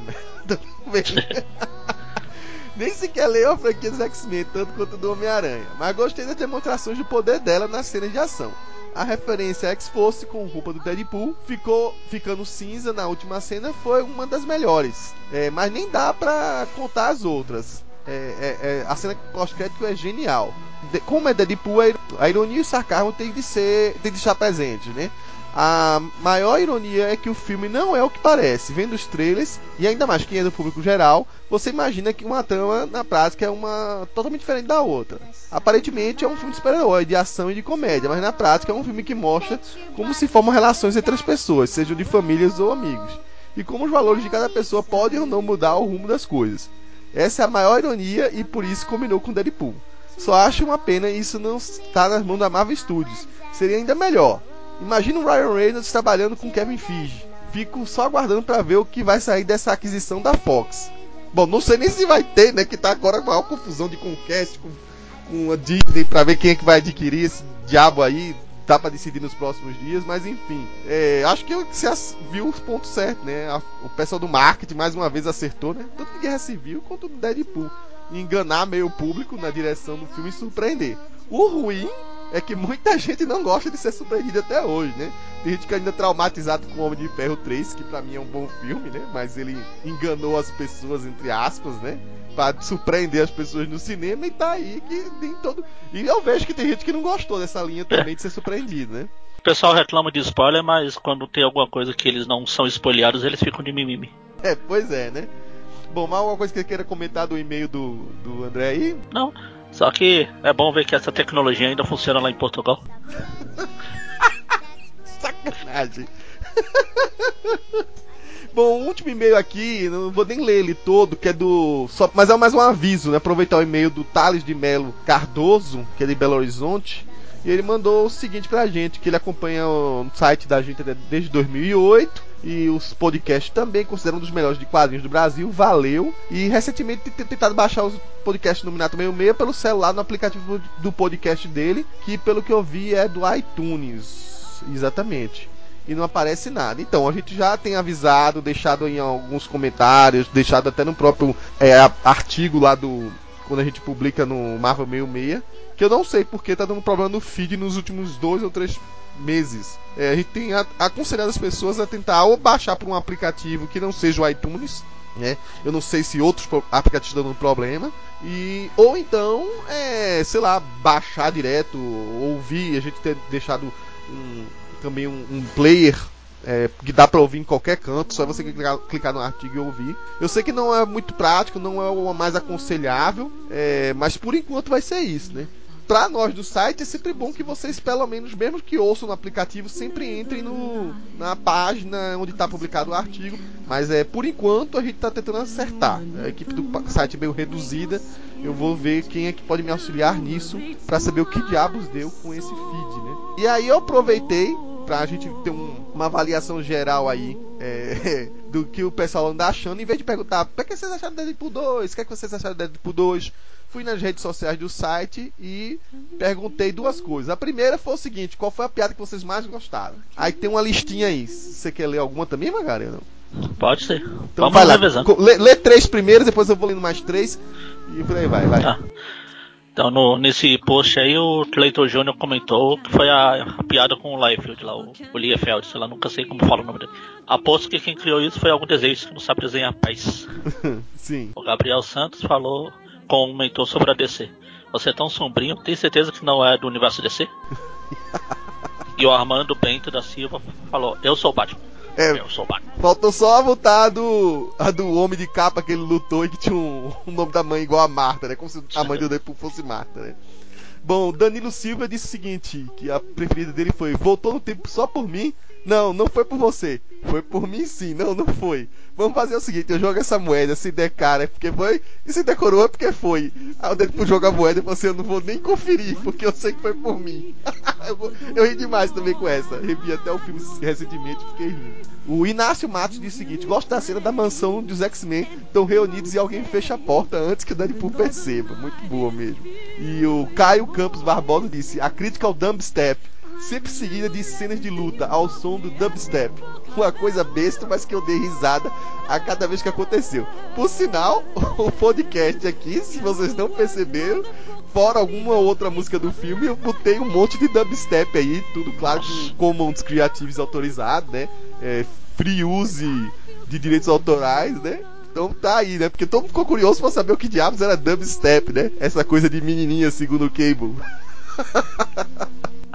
Nem sequer leio a franquia dos X-Men, tanto quanto do Homem-Aranha. Mas gostei das demonstrações de poder dela nas cenas de ação. A referência à X-Force com roupa do Deadpool ficou ficando cinza na última cena, foi uma das melhores. É, mas nem dá pra contar as outras. É, é, é, a cena pós-crédito é genial. De, como é Deadpool, a ironia e o sarcasmo tem de ser, tem de estar presente, né? A maior ironia é que o filme não é o que parece. Vendo os trailers, e ainda mais quem é do público geral, você imagina que uma trama, na prática, é uma totalmente diferente da outra. Aparentemente é um filme de super-herói, de ação e de comédia, mas na prática é um filme que mostra como se formam relações entre as pessoas, sejam de famílias ou amigos, e como os valores de cada pessoa podem ou não mudar o rumo das coisas. Essa é a maior ironia e por isso combinou com Deadpool. Só acho uma pena isso não estar nas mãos da Marvel Studios. Seria ainda melhor. Imagina o Ryan Reynolds trabalhando com Kevin Feige. Fico só aguardando para ver o que vai sair dessa aquisição da Fox. Bom, não sei nem se vai ter, né? Que tá agora com a maior confusão de Comcast com, com a Disney para ver quem é que vai adquirir esse diabo aí. Tá para decidir nos próximos dias, mas enfim. É, acho que você viu os pontos certos, né? A, o pessoal do marketing mais uma vez acertou, né? Tanto de Guerra Civil quanto do Deadpool. Enganar meio público na direção do filme e surpreender. O ruim é que muita gente não gosta de ser surpreendido até hoje, né? Tem gente que ainda é traumatizado com o Homem de Ferro três, que pra mim é um bom filme, né? Mas ele enganou as pessoas, entre aspas, né? Pra surpreender as pessoas no cinema, e tá aí que tem todo... E eu vejo que tem gente que não gostou dessa linha também de ser surpreendido, né? O pessoal reclama de spoiler, mas quando tem alguma coisa que eles não são spoileados, eles ficam de mimimi. É, pois é, né? Bom, mas alguma coisa que você queira comentar do e-mail do, do André aí? Não, só que é bom ver que essa tecnologia ainda funciona lá em Portugal. Sacanagem. Bom, o último e-mail aqui, não vou nem ler ele todo, que é do... Só, mas é mais um aviso, né? Aproveitar o e-mail do Thales de Melo Cardoso, que é de Belo Horizonte. E ele mandou o seguinte pra gente, que ele acompanha o site da gente desde dois mil e oito. E os podcasts também, consideram um dos melhores de quadrinhos do Brasil, valeu. E recentemente tem tentado baixar os podcasts no Minato sessenta e seis pelo celular, no aplicativo do podcast dele, que pelo que eu vi é do iTunes. Exatamente. E não aparece nada. Então, a gente já tem avisado, deixado em alguns comentários, deixado até no próprio é, artigo lá do... quando a gente publica no Marvel sessenta e seis, que eu não sei porque tá dando problema no feed nos últimos dois ou três meses. É, a gente tem aconselhado as pessoas a tentar ou baixar por um aplicativo que não seja o iTunes, né? Eu não sei se outros aplicativos estão dando problema. E, ou então, é, sei lá, baixar direto, ouvir, a gente ter deixado um, também um, um player é, que dá pra ouvir em qualquer canto, só você clicar, clicar no artigo e ouvir. Eu sei que não é muito prático, não é o mais aconselhável, é, mas por enquanto vai ser isso, né? Pra nós do site é sempre bom que vocês, pelo menos, mesmo que ouçam no aplicativo, sempre entrem no, na página onde está publicado o artigo. Mas é, por enquanto a gente está tentando acertar. A equipe do site é meio reduzida. Eu vou ver quem é que pode me auxiliar nisso para saber o que diabos deu com esse feed, né? E aí eu aproveitei pra gente ter um, uma avaliação geral aí é, do que o pessoal anda achando, em vez de perguntar o que vocês acharam do Deadpool dois, o que, é que vocês acharam do Deadpool dois. Fui nas redes sociais do site e perguntei duas coisas. A primeira foi o seguinte: qual foi a piada que vocês mais gostaram? Aí tem uma listinha aí. Você quer ler alguma também, Magari? Pode ser. Então Vamos vai lá. revezando. Lê, lê três primeiros, depois eu vou lendo mais três. E por aí vai, vai. Tá. Então no, nesse post aí o Cleiton Júnior comentou que foi a, a piada com o Liefeld lá, o, o Liefeld, sei lá, nunca sei como fala o nome dele. Aposto que quem criou isso foi algum desenho que não sabe desenhar paz. Sim. O Gabriel Santos falou, comentou sobre a D C. Você é tão sombrinho, tem certeza que não é do universo D C? E o Armando Bento da Silva falou, eu sou o Batman. É, eu sou o Batman. Faltou só voltar a do, a do homem de capa que ele lutou e que tinha um, um nome da mãe igual a Marta, né? Como se a mãe do Deadpool fosse Marta, né? Bom, Danilo Silva disse o seguinte, que a preferida dele foi: voltou no tempo só por mim? Não, não foi por você. Foi por mim sim, não, não foi. Vamos fazer o seguinte, eu jogo essa moeda, se der cara é porque foi, e se der coroa é porque foi. Aí o Deadpool joga a moeda e você, eu não vou nem conferir, porque eu sei que foi por mim. eu, vou, eu ri demais também com essa. Revi até o filme recentemente e fiquei rindo. O Inácio Matos disse o seguinte: gosto da cena da mansão dos X-Men, estão reunidos e alguém fecha a porta antes que o Deadpool perceba. Muito boa mesmo. E o Caio Campos Barbosa disse: a crítica ao dubstep, sempre seguida de cenas de luta ao som do dubstep. Uma coisa besta, mas que eu dei risada a cada vez que aconteceu. Por sinal, o podcast aqui, se vocês não perceberam, fora alguma outra música do filme, eu botei um monte de dubstep aí, tudo claro com Commons Creatives autorizado, né? É, free use de direitos autorais, né? Então tá aí, né? Porque todo mundo ficou curioso pra saber o que diabos era dubstep, né? Essa coisa de menininha, segundo o Cable.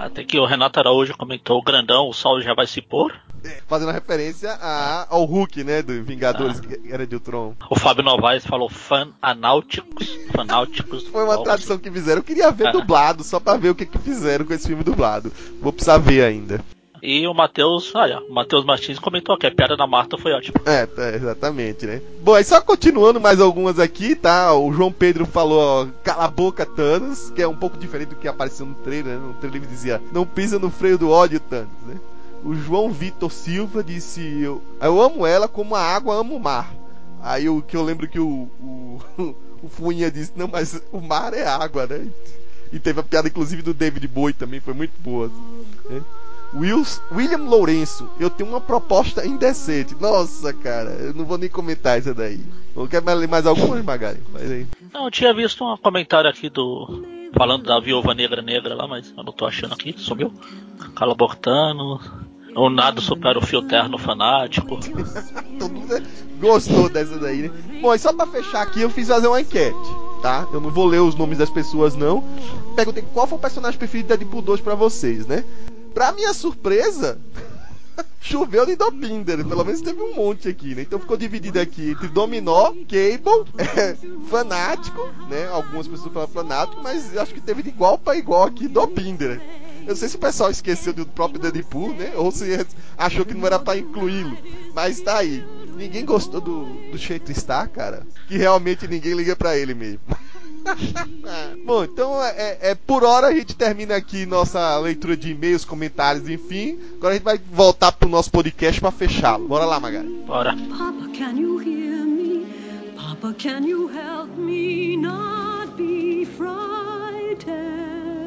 Até que o Renato Araújo comentou, o grandão, o sol já vai se pôr. Fazendo referência a, ao Hulk, né, do Vingadores, ah. que era de Ultron. O Fábio Novaes falou fanáuticos, fanáuticos. Foi uma tradução assim que fizeram. Eu queria ver ah. dublado, só pra ver o que, que fizeram com esse filme dublado. Vou precisar ver ainda. E o Matheus, olha, o Matheus Martins comentou que a piada da Marta foi ótima. É, é, exatamente, né? Bom, aí só continuando mais algumas aqui, tá? O João Pedro falou, ó, cala a boca, Thanos, que é um pouco diferente do que apareceu no trailer, né? No trailer ele dizia, não pisa no freio do ódio, Thanos, né? O João Vitor Silva disse, eu, eu amo ela como a água ama o mar. Aí o que eu lembro que o, o, o Fuinha disse, não, mas o mar é água, né? E teve a piada, inclusive, do David Bowie também, foi muito boa, né? Wills, William Lourenço, eu tenho uma proposta indecente. Nossa, cara, eu não vou nem comentar isso daí. Não quer ler mais algumas, Magari? Faz aí. Não, eu tinha visto um comentário aqui do... falando da Viúva Negra Negra lá, mas eu não tô achando aqui, sumiu. Carla Bortano, o nada supera o fio terno fanático. Todo mundo gostou dessa daí, né? Bom, e só pra fechar aqui, eu fiz fazer uma enquete, tá? Eu não vou ler os nomes das pessoas, não. Perguntei qual foi o personagem preferido de Deadpool dois pra vocês, né? Pra minha surpresa, choveu de Dopinder, pelo menos teve um monte aqui, né? Então ficou dividido aqui entre Dominó, Cable, é, Fanático, né? Algumas pessoas falam Fanático, mas eu acho que teve de igual pra igual aqui Dopinder. Eu não sei se o pessoal esqueceu do próprio Deadpool, né? Ou se achou que não era pra incluí-lo, mas tá aí. Ninguém gostou do, do Shatter Star, cara? Que realmente ninguém liga pra ele mesmo. Bom, então é, é, por hora a gente termina aqui nossa leitura de e-mails, comentários, enfim. Agora a gente vai voltar pro nosso podcast pra fechá-lo. Bora lá, Magari. Bora. Papa, can you hear me? Papa, can you help me not be frightened?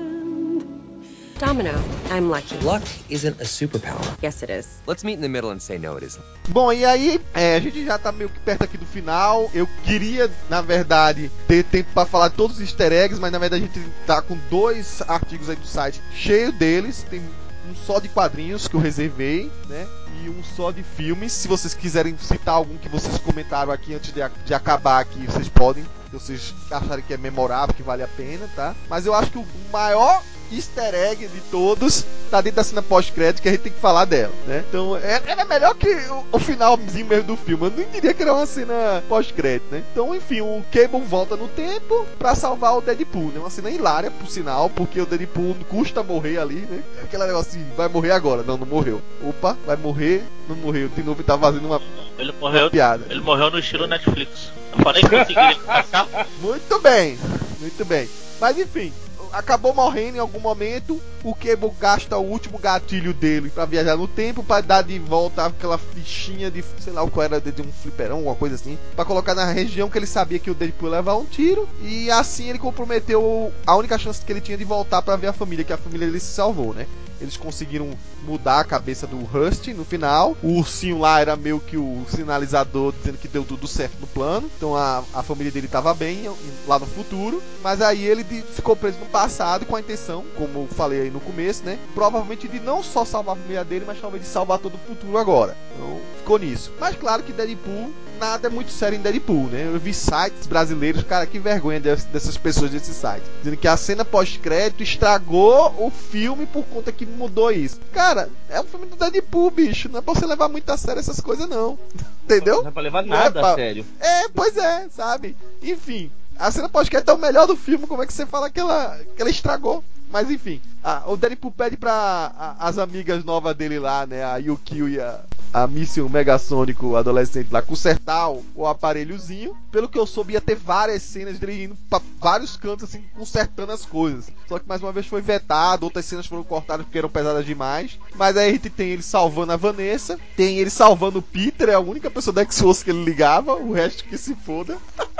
Domino, I'm lucky. Luck isn't a superpower. Yes, it is. Let's meet in the middle and say no, it isn't. Bom, e aí, é, a gente já tá meio que perto aqui do final. Eu queria, na verdade, ter tempo pra falar de todos os easter eggs, mas na verdade a gente tá com dois artigos aí do site cheio deles. Tem um só de quadrinhos que eu reservei, né? E um só de filmes. Se vocês quiserem citar algum que vocês comentaram aqui antes de, de acabar aqui, vocês podem. Se vocês acharem que é memorável, que vale a pena, tá? Mas eu acho que o maior easter egg de todos tá dentro da cena pós-crédito, que a gente tem que falar dela, né? Então, é, é melhor que o, o finalzinho mesmo do filme. Eu não diria que era uma cena pós-crédito, né? Então, enfim, o Cable volta no tempo pra salvar o Deadpool, né? Uma cena hilária, por sinal, porque o Deadpool custa morrer ali, né? Aquela negócio assim, vai morrer agora. Não, não morreu. Opa, vai morrer, não morreu. De novo, ele tá fazendo uma, ele morreu, uma piada. Ele morreu no estilo Netflix. Eu falei que conseguiria passar. Muito bem, muito bem. Mas, enfim, acabou morrendo em algum momento. O Cable gasta o último gatilho dele pra viajar no tempo, pra dar de volta aquela fichinha de, sei lá, o qual era, de um fliperão, alguma coisa assim, pra colocar na região que ele sabia que o Deadpool ia levar um tiro. E assim ele comprometeu a única chance que ele tinha de voltar pra ver a família, que a família dele se salvou, né? Eles conseguiram mudar a cabeça do Rusty no final. O ursinho lá era meio que o sinalizador dizendo que deu tudo certo no plano. Então a, a família dele estava bem lá no futuro. Mas aí ele de, ficou preso no passado com a intenção, como eu falei aí no começo, né? Provavelmente de não só salvar a família dele, mas talvez de salvar todo o futuro agora. Então ficou nisso. Mas claro que Deadpool, nada é muito sério em Deadpool, né? Eu vi sites brasileiros, cara, que vergonha dessas pessoas desse site, dizendo que a cena pós-crédito estragou o filme por conta que mudou isso. Cara, é um filme do Deadpool, bicho. Não é pra você levar muito a sério essas coisas, não. Entendeu? Não é pra levar nada é pra... a sério. É, pois é, sabe? Enfim, a cena pós-crédito é o melhor do filme. Como é que você fala que ela, que ela estragou? Mas enfim, a, o Deadpool pede pra a, as amigas novas dele lá, né? A Yukio e a, a Mission Megasônico adolescente lá, consertar o, o aparelhozinho. Pelo que eu soube, ia ter várias cenas dele indo pra vários cantos, assim, consertando as coisas. Só que mais uma vez foi vetado, outras cenas foram cortadas porque eram pesadas demais. Mas aí a gente tem ele salvando a Vanessa, tem ele salvando o Peter, é a única pessoa da X-Force que ele ligava, o resto que se foda.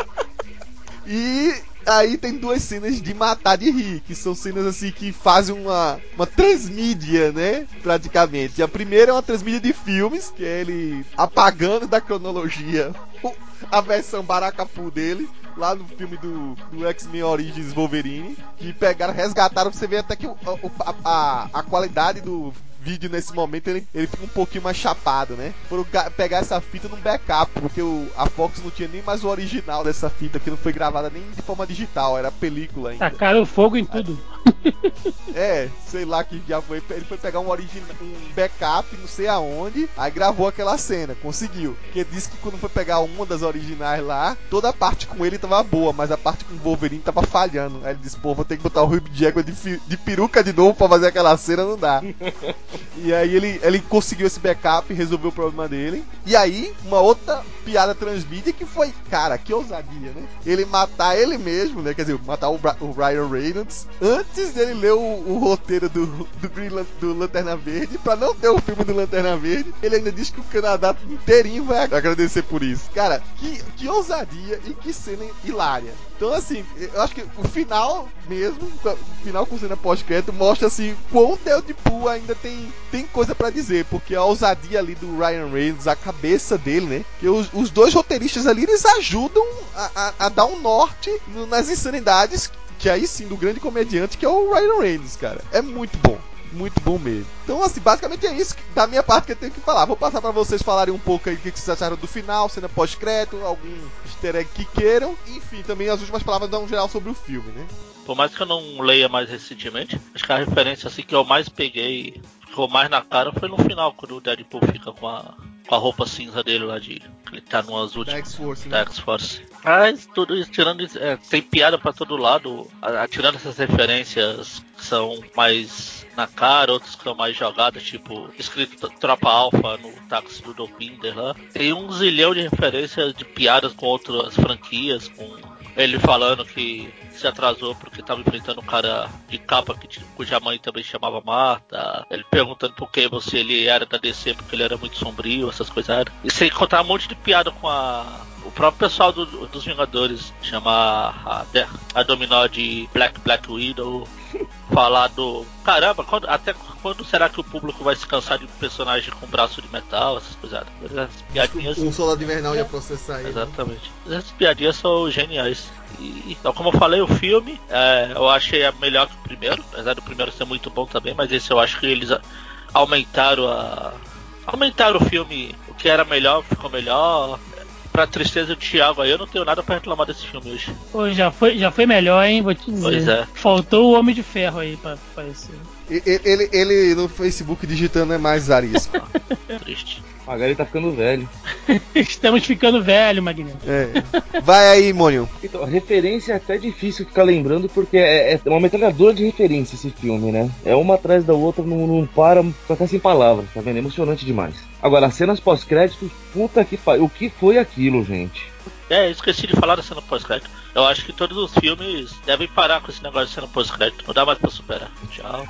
E aí tem duas cenas de matar de rir, que são cenas assim que fazem uma, uma transmídia, né? Praticamente. A primeira é uma transmídia de filmes, que é ele apagando da cronologia a versão Baracapu dele, lá no filme do, do X-Men Origins Wolverine, que pegaram, resgataram, pra você ver até que o, a, a, a qualidade do vídeo nesse momento ele, ele fica um pouquinho mais chapado, né? Foram pegar essa fita num backup, porque o, a Fox não tinha nem mais o original dessa fita, que não foi gravada nem de forma digital, era película ainda. Tacaram fogo em tudo. É, sei lá que já foi. Ele foi pegar um, origin... um backup, não sei aonde, aí gravou aquela cena, conseguiu. Porque disse que quando foi pegar uma das originais lá, toda a parte com ele tava boa, mas a parte com o Wolverine tava falhando. Aí ele disse, pô, vou ter que botar o Hugh Jackman de, fi... de peruca de novo pra fazer aquela cena, não dá. E aí ele, ele conseguiu esse backup, resolveu o problema dele. E aí, uma outra piada transmídia que foi, cara, que ousadia, né? Ele matar ele mesmo, né? Quer dizer, matar o, Bra- o Ryan Reynolds antes dele ler o, o roteiro do, do, Green Lan- do Lanterna Verde, pra não ter o filme do Lanterna Verde. Ele ainda diz que o Canadá inteirinho vai agradecer por isso. Cara, que, que ousadia e que cena hilária. Então, assim, eu acho que o final mesmo, o final com cena pós-crédito, mostra, assim, quão Deadpool ainda tem, tem coisa pra dizer, porque a ousadia ali do Ryan Reynolds, a cabeça dele, né, que os, os dois roteiristas ali, eles ajudam a, a, a dar um norte no, nas insanidades, que aí sim, do grande comediante, que é o Ryan Reynolds, cara. É muito bom. Muito bom mesmo. Então, assim, basicamente é isso que, da minha parte que eu tenho que falar. Vou passar pra vocês falarem um pouco aí o que vocês acharam do final, cena pós-crédito, algum easter egg que queiram. Enfim, também as últimas palavras dão um geral sobre o filme, né? Por mais que eu não leia mais recentemente, acho que a referência assim, que eu mais peguei, ficou mais na cara, foi no final, quando o Deadpool fica com a, com a roupa cinza dele lá de... Ele tá numas últimas... Da X-Force, Da né? X-Force. Mas tudo isso, tirando isso, é, tem piada pra todo lado, a, a, tirando essas referências que são mais na cara, outras que são mais jogadas, tipo, escrito Tropa Alpha no táxi do Dopinder lá. Tem um zilhão de referências de piadas com outras franquias, com ele falando que se atrasou porque estava enfrentando um cara de capa que, cuja mãe também chamava Marta. Ele perguntando por que você ele era da D C porque ele era muito sombrio, essas coisas. E sem contar um monte de piada com a o próprio pessoal do, dos Vingadores, chamar a, a Dominó de Black Black Widow, falar do... Caramba, quando, até quando será que o público vai se cansar de um personagem com braço de metal, essas coisas? Essas piadinhas... O Soldado Invernal ia processar ele. Exatamente. Né? Essas piadinhas são geniais. E, então, como eu falei, o filme, é, eu achei melhor que o primeiro, apesar do primeiro ser muito bom também, mas esse eu acho que eles aumentaram a... Aumentaram o filme, o que era melhor ficou melhor. Pra tristeza do Thiago aí, eu não tenho nada pra reclamar desse filme hoje. Pô, já foi, já foi melhor, hein? Vou te dizer. Pois é. Faltou o Homem de Ferro aí pra aparecer. Ele, ele, ele no Facebook digitando é mais arisco. Triste. Agora ele tá ficando velho. Estamos ficando velho, Magneto. É. Vai aí, Mônio. Então, a referência é até difícil ficar lembrando, porque é, é uma metralhadora de referência esse filme, né? É uma atrás da outra, não, não para, fica até sem palavras, tá vendo? É emocionante demais. Agora, as cenas pós-créditos, puta que pariu. O que foi aquilo, gente? É, esqueci de falar da cena pós-crédito. Eu acho que todos os filmes devem parar com esse negócio de cena pós-crédito. Não dá mais pra superar. Tchau.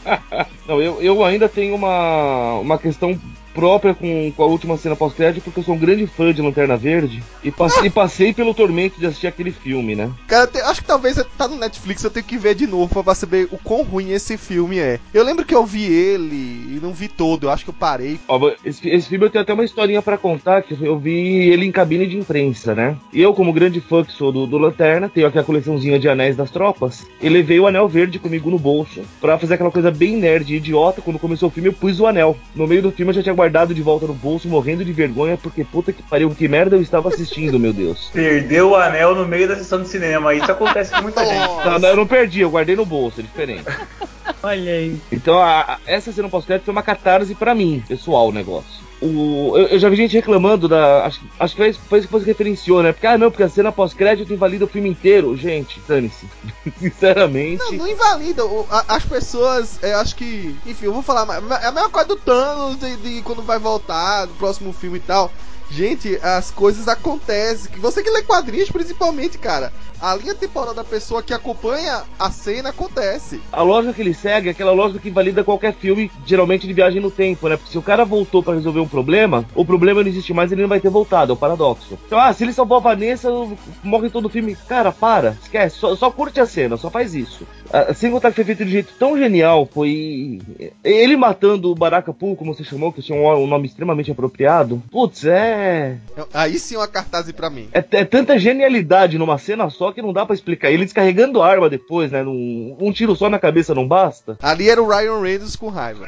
Não, eu, eu ainda tenho uma, uma questão própria com, com a última cena pós-crédito, porque eu sou um grande fã de Lanterna Verde e passei, passei pelo tormento de assistir aquele filme, né? Cara, te, acho que talvez tá no Netflix, eu tenho que ver de novo pra saber o quão ruim esse filme é. Eu lembro que eu vi ele e não vi todo, eu acho que eu parei. Ó, esse, esse filme eu tenho até uma historinha pra contar, que eu vi ele em cabine de imprensa, né? E eu, como grande fã que sou do, do Lanterna, tenho aqui a coleçãozinha de anéis das tropas, e levei o anel verde comigo no bolso, pra fazer aquela coisa bem nerd e idiota. Quando começou o filme eu pus o anel. No meio do filme eu já tinha guardado de volta no bolso, morrendo de vergonha, porque puta que pariu, que merda eu estava assistindo, meu Deus. Perdeu o anel no meio da sessão de cinema, isso acontece com muita gente. Não, não, eu não perdi, eu guardei no bolso, é diferente. Olha aí. Então a, a, essa cena pós-crédito foi uma catarse pra mim, pessoal, o negócio. O, eu, eu já vi gente reclamando da... Acho, acho que foi, foi isso que você referenciou, né? Porque, ah, não, porque a cena pós-crédito invalida o filme inteiro. Gente, dane-se. Sinceramente... Não, não invalida. O, a, as pessoas, eu acho que... Enfim, eu vou falar... É a mesma coisa do Thanos, de, de quando vai voltar, do próximo filme e tal. Gente, as coisas acontecem. Você que lê quadrinhos, principalmente, cara. A linha temporal da pessoa que acompanha a cena acontece. A lógica que ele segue é aquela lógica que invalida qualquer filme, geralmente de viagem no tempo, né? Porque se o cara voltou pra resolver um problema, o problema não existe mais e ele não vai ter voltado, é o paradoxo. Então, ah, se ele salvou a Vanessa, morre todo o filme. Cara, para, esquece, só, só curte a cena, só faz isso. Ah, sem contar que foi feito de um jeito tão genial, foi... Ele matando o Baraka Poo, como você chamou, que tinha um, um nome extremamente apropriado. Putz, é... Aí sim uma cartaz pra mim. É, é tanta genialidade numa cena só que não dá pra explicar. Ele descarregando a arma depois, né? Num, um tiro só na cabeça não basta. Ali era o Ryan Reynolds com raiva.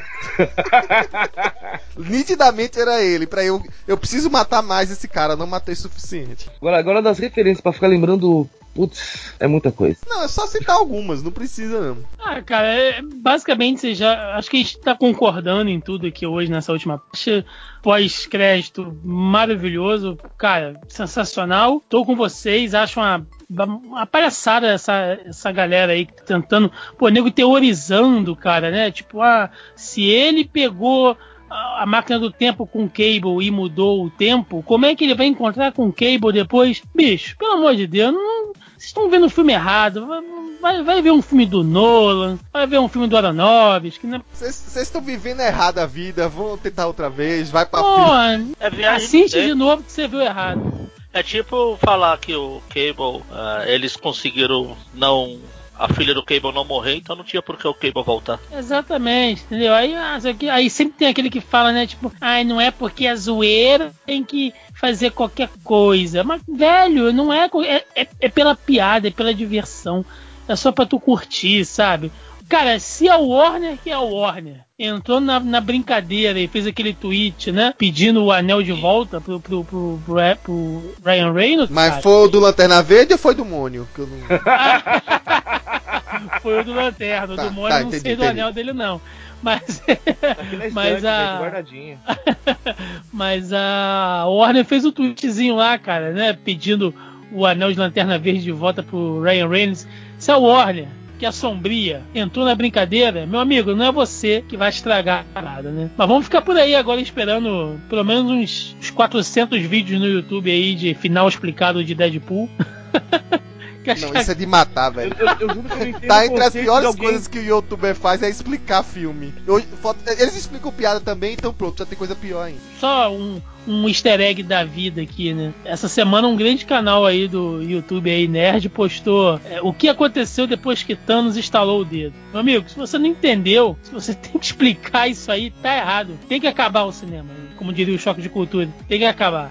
Nitidamente era ele. Pra eu, eu preciso matar mais esse cara, não matei o suficiente. Agora, agora das referências pra ficar lembrando Putz, é muita coisa. Não, é só citar algumas, não precisa não. Ah, cara, é, basicamente você já. Acho que a gente tá concordando em tudo aqui hoje nessa última parte. Pós-crédito maravilhoso, cara, sensacional. Tô com vocês, acho uma, uma palhaçada essa, essa galera aí tentando, pô, nego teorizando, cara, né? Tipo, ah, se ele pegou a máquina do tempo com o Cable e mudou o tempo, como é que ele vai encontrar com o Cable depois? Bicho, pelo amor de Deus, não, vocês estão vendo um filme errado. Vai, vai ver um filme do Nolan, vai ver um filme do Aronofsky. Vocês estão vivendo errado a vida, vão tentar outra vez, vai pra Pô, filme. É viagem assiste de de novo que você viu errado. É tipo falar que o Cable, uh, eles conseguiram não... A filha do Cable não morrer, então não tinha por que o Cable voltar. Exatamente, entendeu? Aí, aí sempre tem aquele que fala, né? Tipo, ai, ah, não é porque é zoeira, tem que fazer qualquer coisa. Mas, velho, não é, é, é, é pela piada, é pela diversão. É só pra tu curtir, sabe? Cara, se a Warner, que é a Warner, entrou na, na brincadeira e fez aquele tweet, né? Pedindo o anel de volta pro, pro, pro, pro, pro Ryan Reynolds. Mas cara, foi o do Lanterna Verde ou foi do Mônio? Que eu não... Foi o do Lanterna, tá, do Mônio tá, não entendi, sei do entendi. anel dele não. Mas, estante, mas a guardadinho. Mas a Warner fez o um tweetzinho lá, cara, né? Pedindo o anel de Lanterna Verde de volta pro Ryan Reynolds. Se a Warner, que é sombria, entrou na brincadeira, meu amigo, não é você que vai estragar a parada, né? Mas vamos ficar por aí agora esperando pelo menos uns, uns quatrocentos vídeos no YouTube aí de final explicado de Deadpool. Não, isso é de matar, velho. Eu, eu, eu juro que eu não entendo. Tá entre as piores alguém... coisas que o youtuber faz é explicar filme. Eu, eles explicam piada também, então pronto, já tem coisa pior ainda. Só um, um easter egg da vida aqui, né? Essa semana um grande canal aí do YouTube aí, Nerd, postou é, o que aconteceu depois que Thanos estalou o dedo. Meu amigo, se você não entendeu, se você tem que explicar isso aí, tá errado. Tem que acabar o cinema, como diria o Choque de Cultura. Tem que acabar.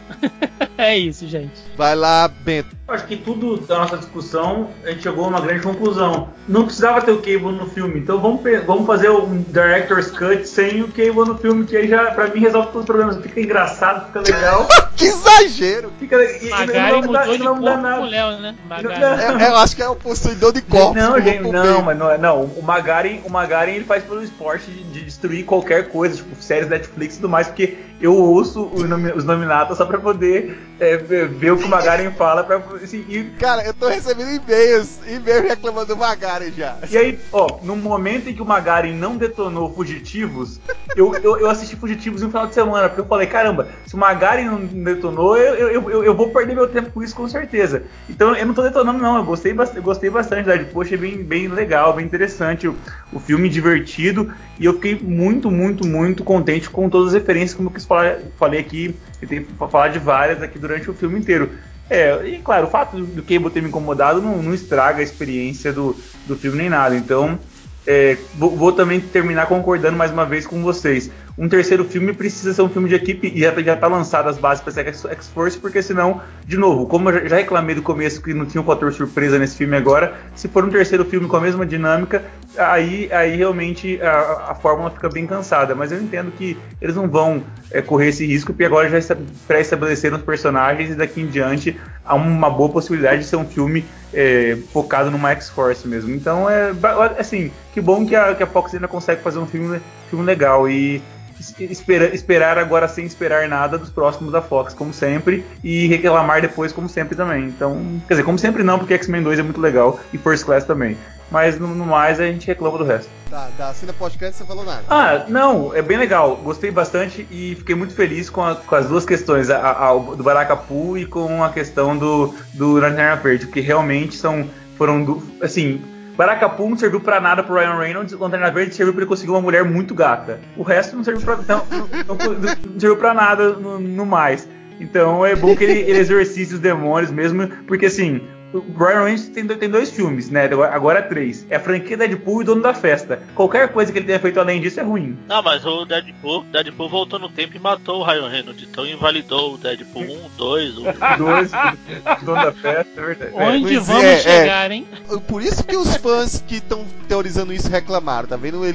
É isso, gente. Vai lá, Bento. Acho que tudo da nossa discussão, a gente chegou a uma grande conclusão. Não precisava ter o Cable no filme, então vamos, vamos fazer um Director's Cut sem o Cable no filme, que aí já, pra mim, resolve todos os problemas. Fica engraçado, fica legal. Que exagero! Fica, e, Magari e não, mudou não, de não corpo dá nada. com o Léo, né? Magari. Não, é, eu acho que é o possuidor de corpos. Não, gente, não, mas não, não. O Magaren, o Magaren ele faz pelo esporte de, de destruir qualquer coisa, tipo séries Netflix e tudo mais, porque eu ouço os, nomi- os nominados só pra poder é, ver o que o Magaren fala. Pra, assim, e... Cara, eu tô recebendo e-mails, e-mails reclamando do Magaren já. E aí, ó, no momento em que o Magaren não detonou Fugitivos, eu, eu, eu assisti Fugitivos em um final de semana, porque eu falei, caramba, se o Magaren não detonou, eu, eu, eu, eu vou perder meu tempo com isso com certeza. Então eu não tô detonando não, eu gostei, eu gostei bastante da Deadpool, achei bem, bem legal, bem interessante, o, o filme divertido, e eu fiquei muito, muito, muito contente com todas as referências, como eu quis falar, falei aqui, eu tenho que falar de várias aqui durante o filme inteiro. É, e claro, o fato do Cable ter me incomodado não, não estraga a experiência do, do filme nem nada, então é, vou, vou também terminar concordando mais uma vez com vocês. Um terceiro filme precisa ser um filme de equipe e já, já tá lançado as bases para ser X-Force, porque senão, de novo, como eu já reclamei do começo que não tinha um fator surpresa nesse filme agora, se for um terceiro filme com a mesma dinâmica, aí, aí realmente a, a fórmula fica bem cansada, mas eu entendo que eles não vão é, correr esse risco, porque agora já pré-estabeleceram os personagens e daqui em diante há uma boa possibilidade de ser um filme é, focado numa X-Force mesmo. Então, é assim, que bom que a, que a Fox ainda consegue fazer um filme, filme legal e Espera, esperar agora sem esperar nada dos próximos da Fox, como sempre, e reclamar depois, como sempre também. Então, quer dizer, como sempre não, porque X-Men dois é muito legal e First Class também. Mas no, no mais a gente reclama do resto. Tá, da cena pós-crédito você falou nada. Ah, não, é bem legal. Gostei bastante e fiquei muito feliz com, a, com as duas questões, a, a, a, do Barakapu e com a questão do, do Lanterna Verde, porque realmente são, foram, do, assim... Barakapu não serviu pra nada pro Ryan Reynolds, Lanterna Verde serviu pra ele conseguir uma mulher muito gata. O resto não serviu pra, não, não, não, não serviu pra nada no, no mais. Então é bom que ele, ele exorcize os demônios mesmo, porque assim, o Ryan Reynolds tem, tem dois filmes, né? Agora três. É a franquia Deadpool e Dono da Festa. Qualquer coisa que ele tenha feito além disso é ruim. Não, mas o Deadpool, Deadpool voltou no tempo e matou o Ryan Reynolds, então invalidou o Deadpool um, dois, o dois, Dono da Festa, é verdade. Onde é, vamos é, chegar, é. hein? Por isso que os fãs que estão teorizando isso reclamaram, tá vendo? Ele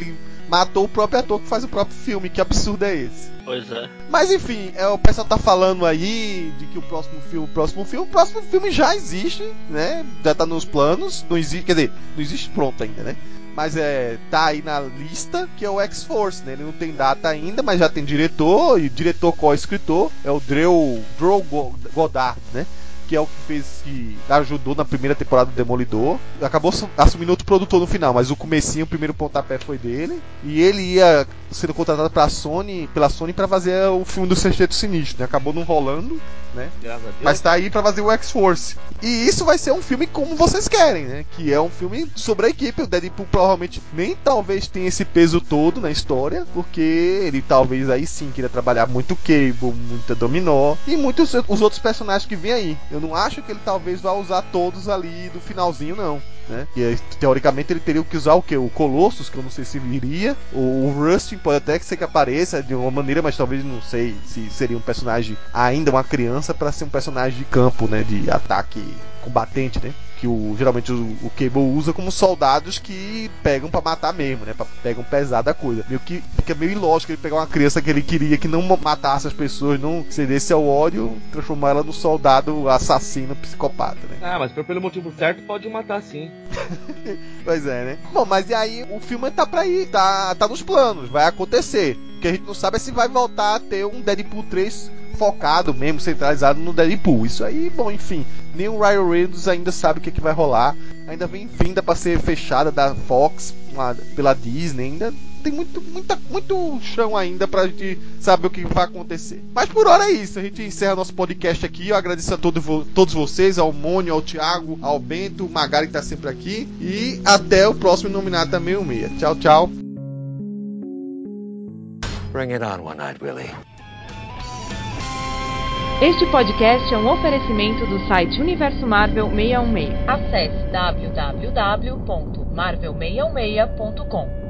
matou o próprio ator que faz o próprio filme. Que absurdo é esse? Pois é. Mas enfim, é, o pessoal tá falando aí de que o próximo filme, o próximo filme, o próximo filme já existe, né? Já tá nos planos, não existe, quer dizer, não existe pronto ainda, né? Mas é, tá aí na lista, que é o X-Force, né? Ele não tem data ainda, mas já tem diretor, e diretor co-escritor é o Drew, Drew Goddard, né? Que é o que fez, que ajudou na primeira temporada do Demolidor. Acabou assumindo outro produtor no final, mas o comecinho, o primeiro pontapé foi dele. E ele ia sendo contratado pra Sony, pela Sony para fazer o filme do Sexteto Sinistro, né? Acabou não rolando, né? Mas tá aí pra fazer o X-Force. E isso vai ser um filme como vocês querem, né? Que é um filme sobre a equipe. O Deadpool provavelmente nem talvez tenha esse peso todo na história, porque ele talvez aí sim queira trabalhar muito Cable, muita Dominó e muitos os outros personagens que vêm aí. Eu não acho que ele talvez vá usar todos ali do finalzinho, não. Né? Que, teoricamente ele teria que usar o que? O Colossus, que eu não sei se viria. O, o Rustin pode até ser que apareça de uma maneira, mas talvez não sei se seria um personagem ainda uma criança para ser um personagem de campo, né? De ataque combatente, né? Que o, geralmente o, o Cable usa como soldados que pegam pra matar mesmo, né? Pra, pegam pesada a coisa. Meio que fica meio ilógico ele pegar uma criança que ele queria que não matasse as pessoas, não cedesse ao ódio, transformar ela no soldado assassino psicopata, né? Ah, mas pelo motivo certo pode matar sim. Pois é, né? Bom, mas e aí o filme tá pra ir, tá, tá nos planos, vai acontecer. O que a gente não sabe é se vai voltar a ter um Deadpool três focado mesmo, centralizado no Deadpool. Isso aí, bom, enfim, nem o Ryan Reynolds ainda sabe o que, é que vai rolar. Ainda vem vinda pra ser fechada da Fox uma, pela Disney, ainda tem muito, muita, muito chão ainda pra gente saber o que vai acontecer. Mas por hora é isso, a gente encerra nosso podcast aqui. Eu agradeço a todo, todos vocês, ao Mônio, ao Thiago, ao Bento, o Magari que tá sempre aqui. E até o próximo Nominata sessenta e seis. Tchau, tchau. Bring it on, One-Eyed Willy. Este podcast é um oferecimento do site Universo Marvel seiscentos e dezesseis. Acesse w w w ponto marvel seiscentos e sessenta ponto com.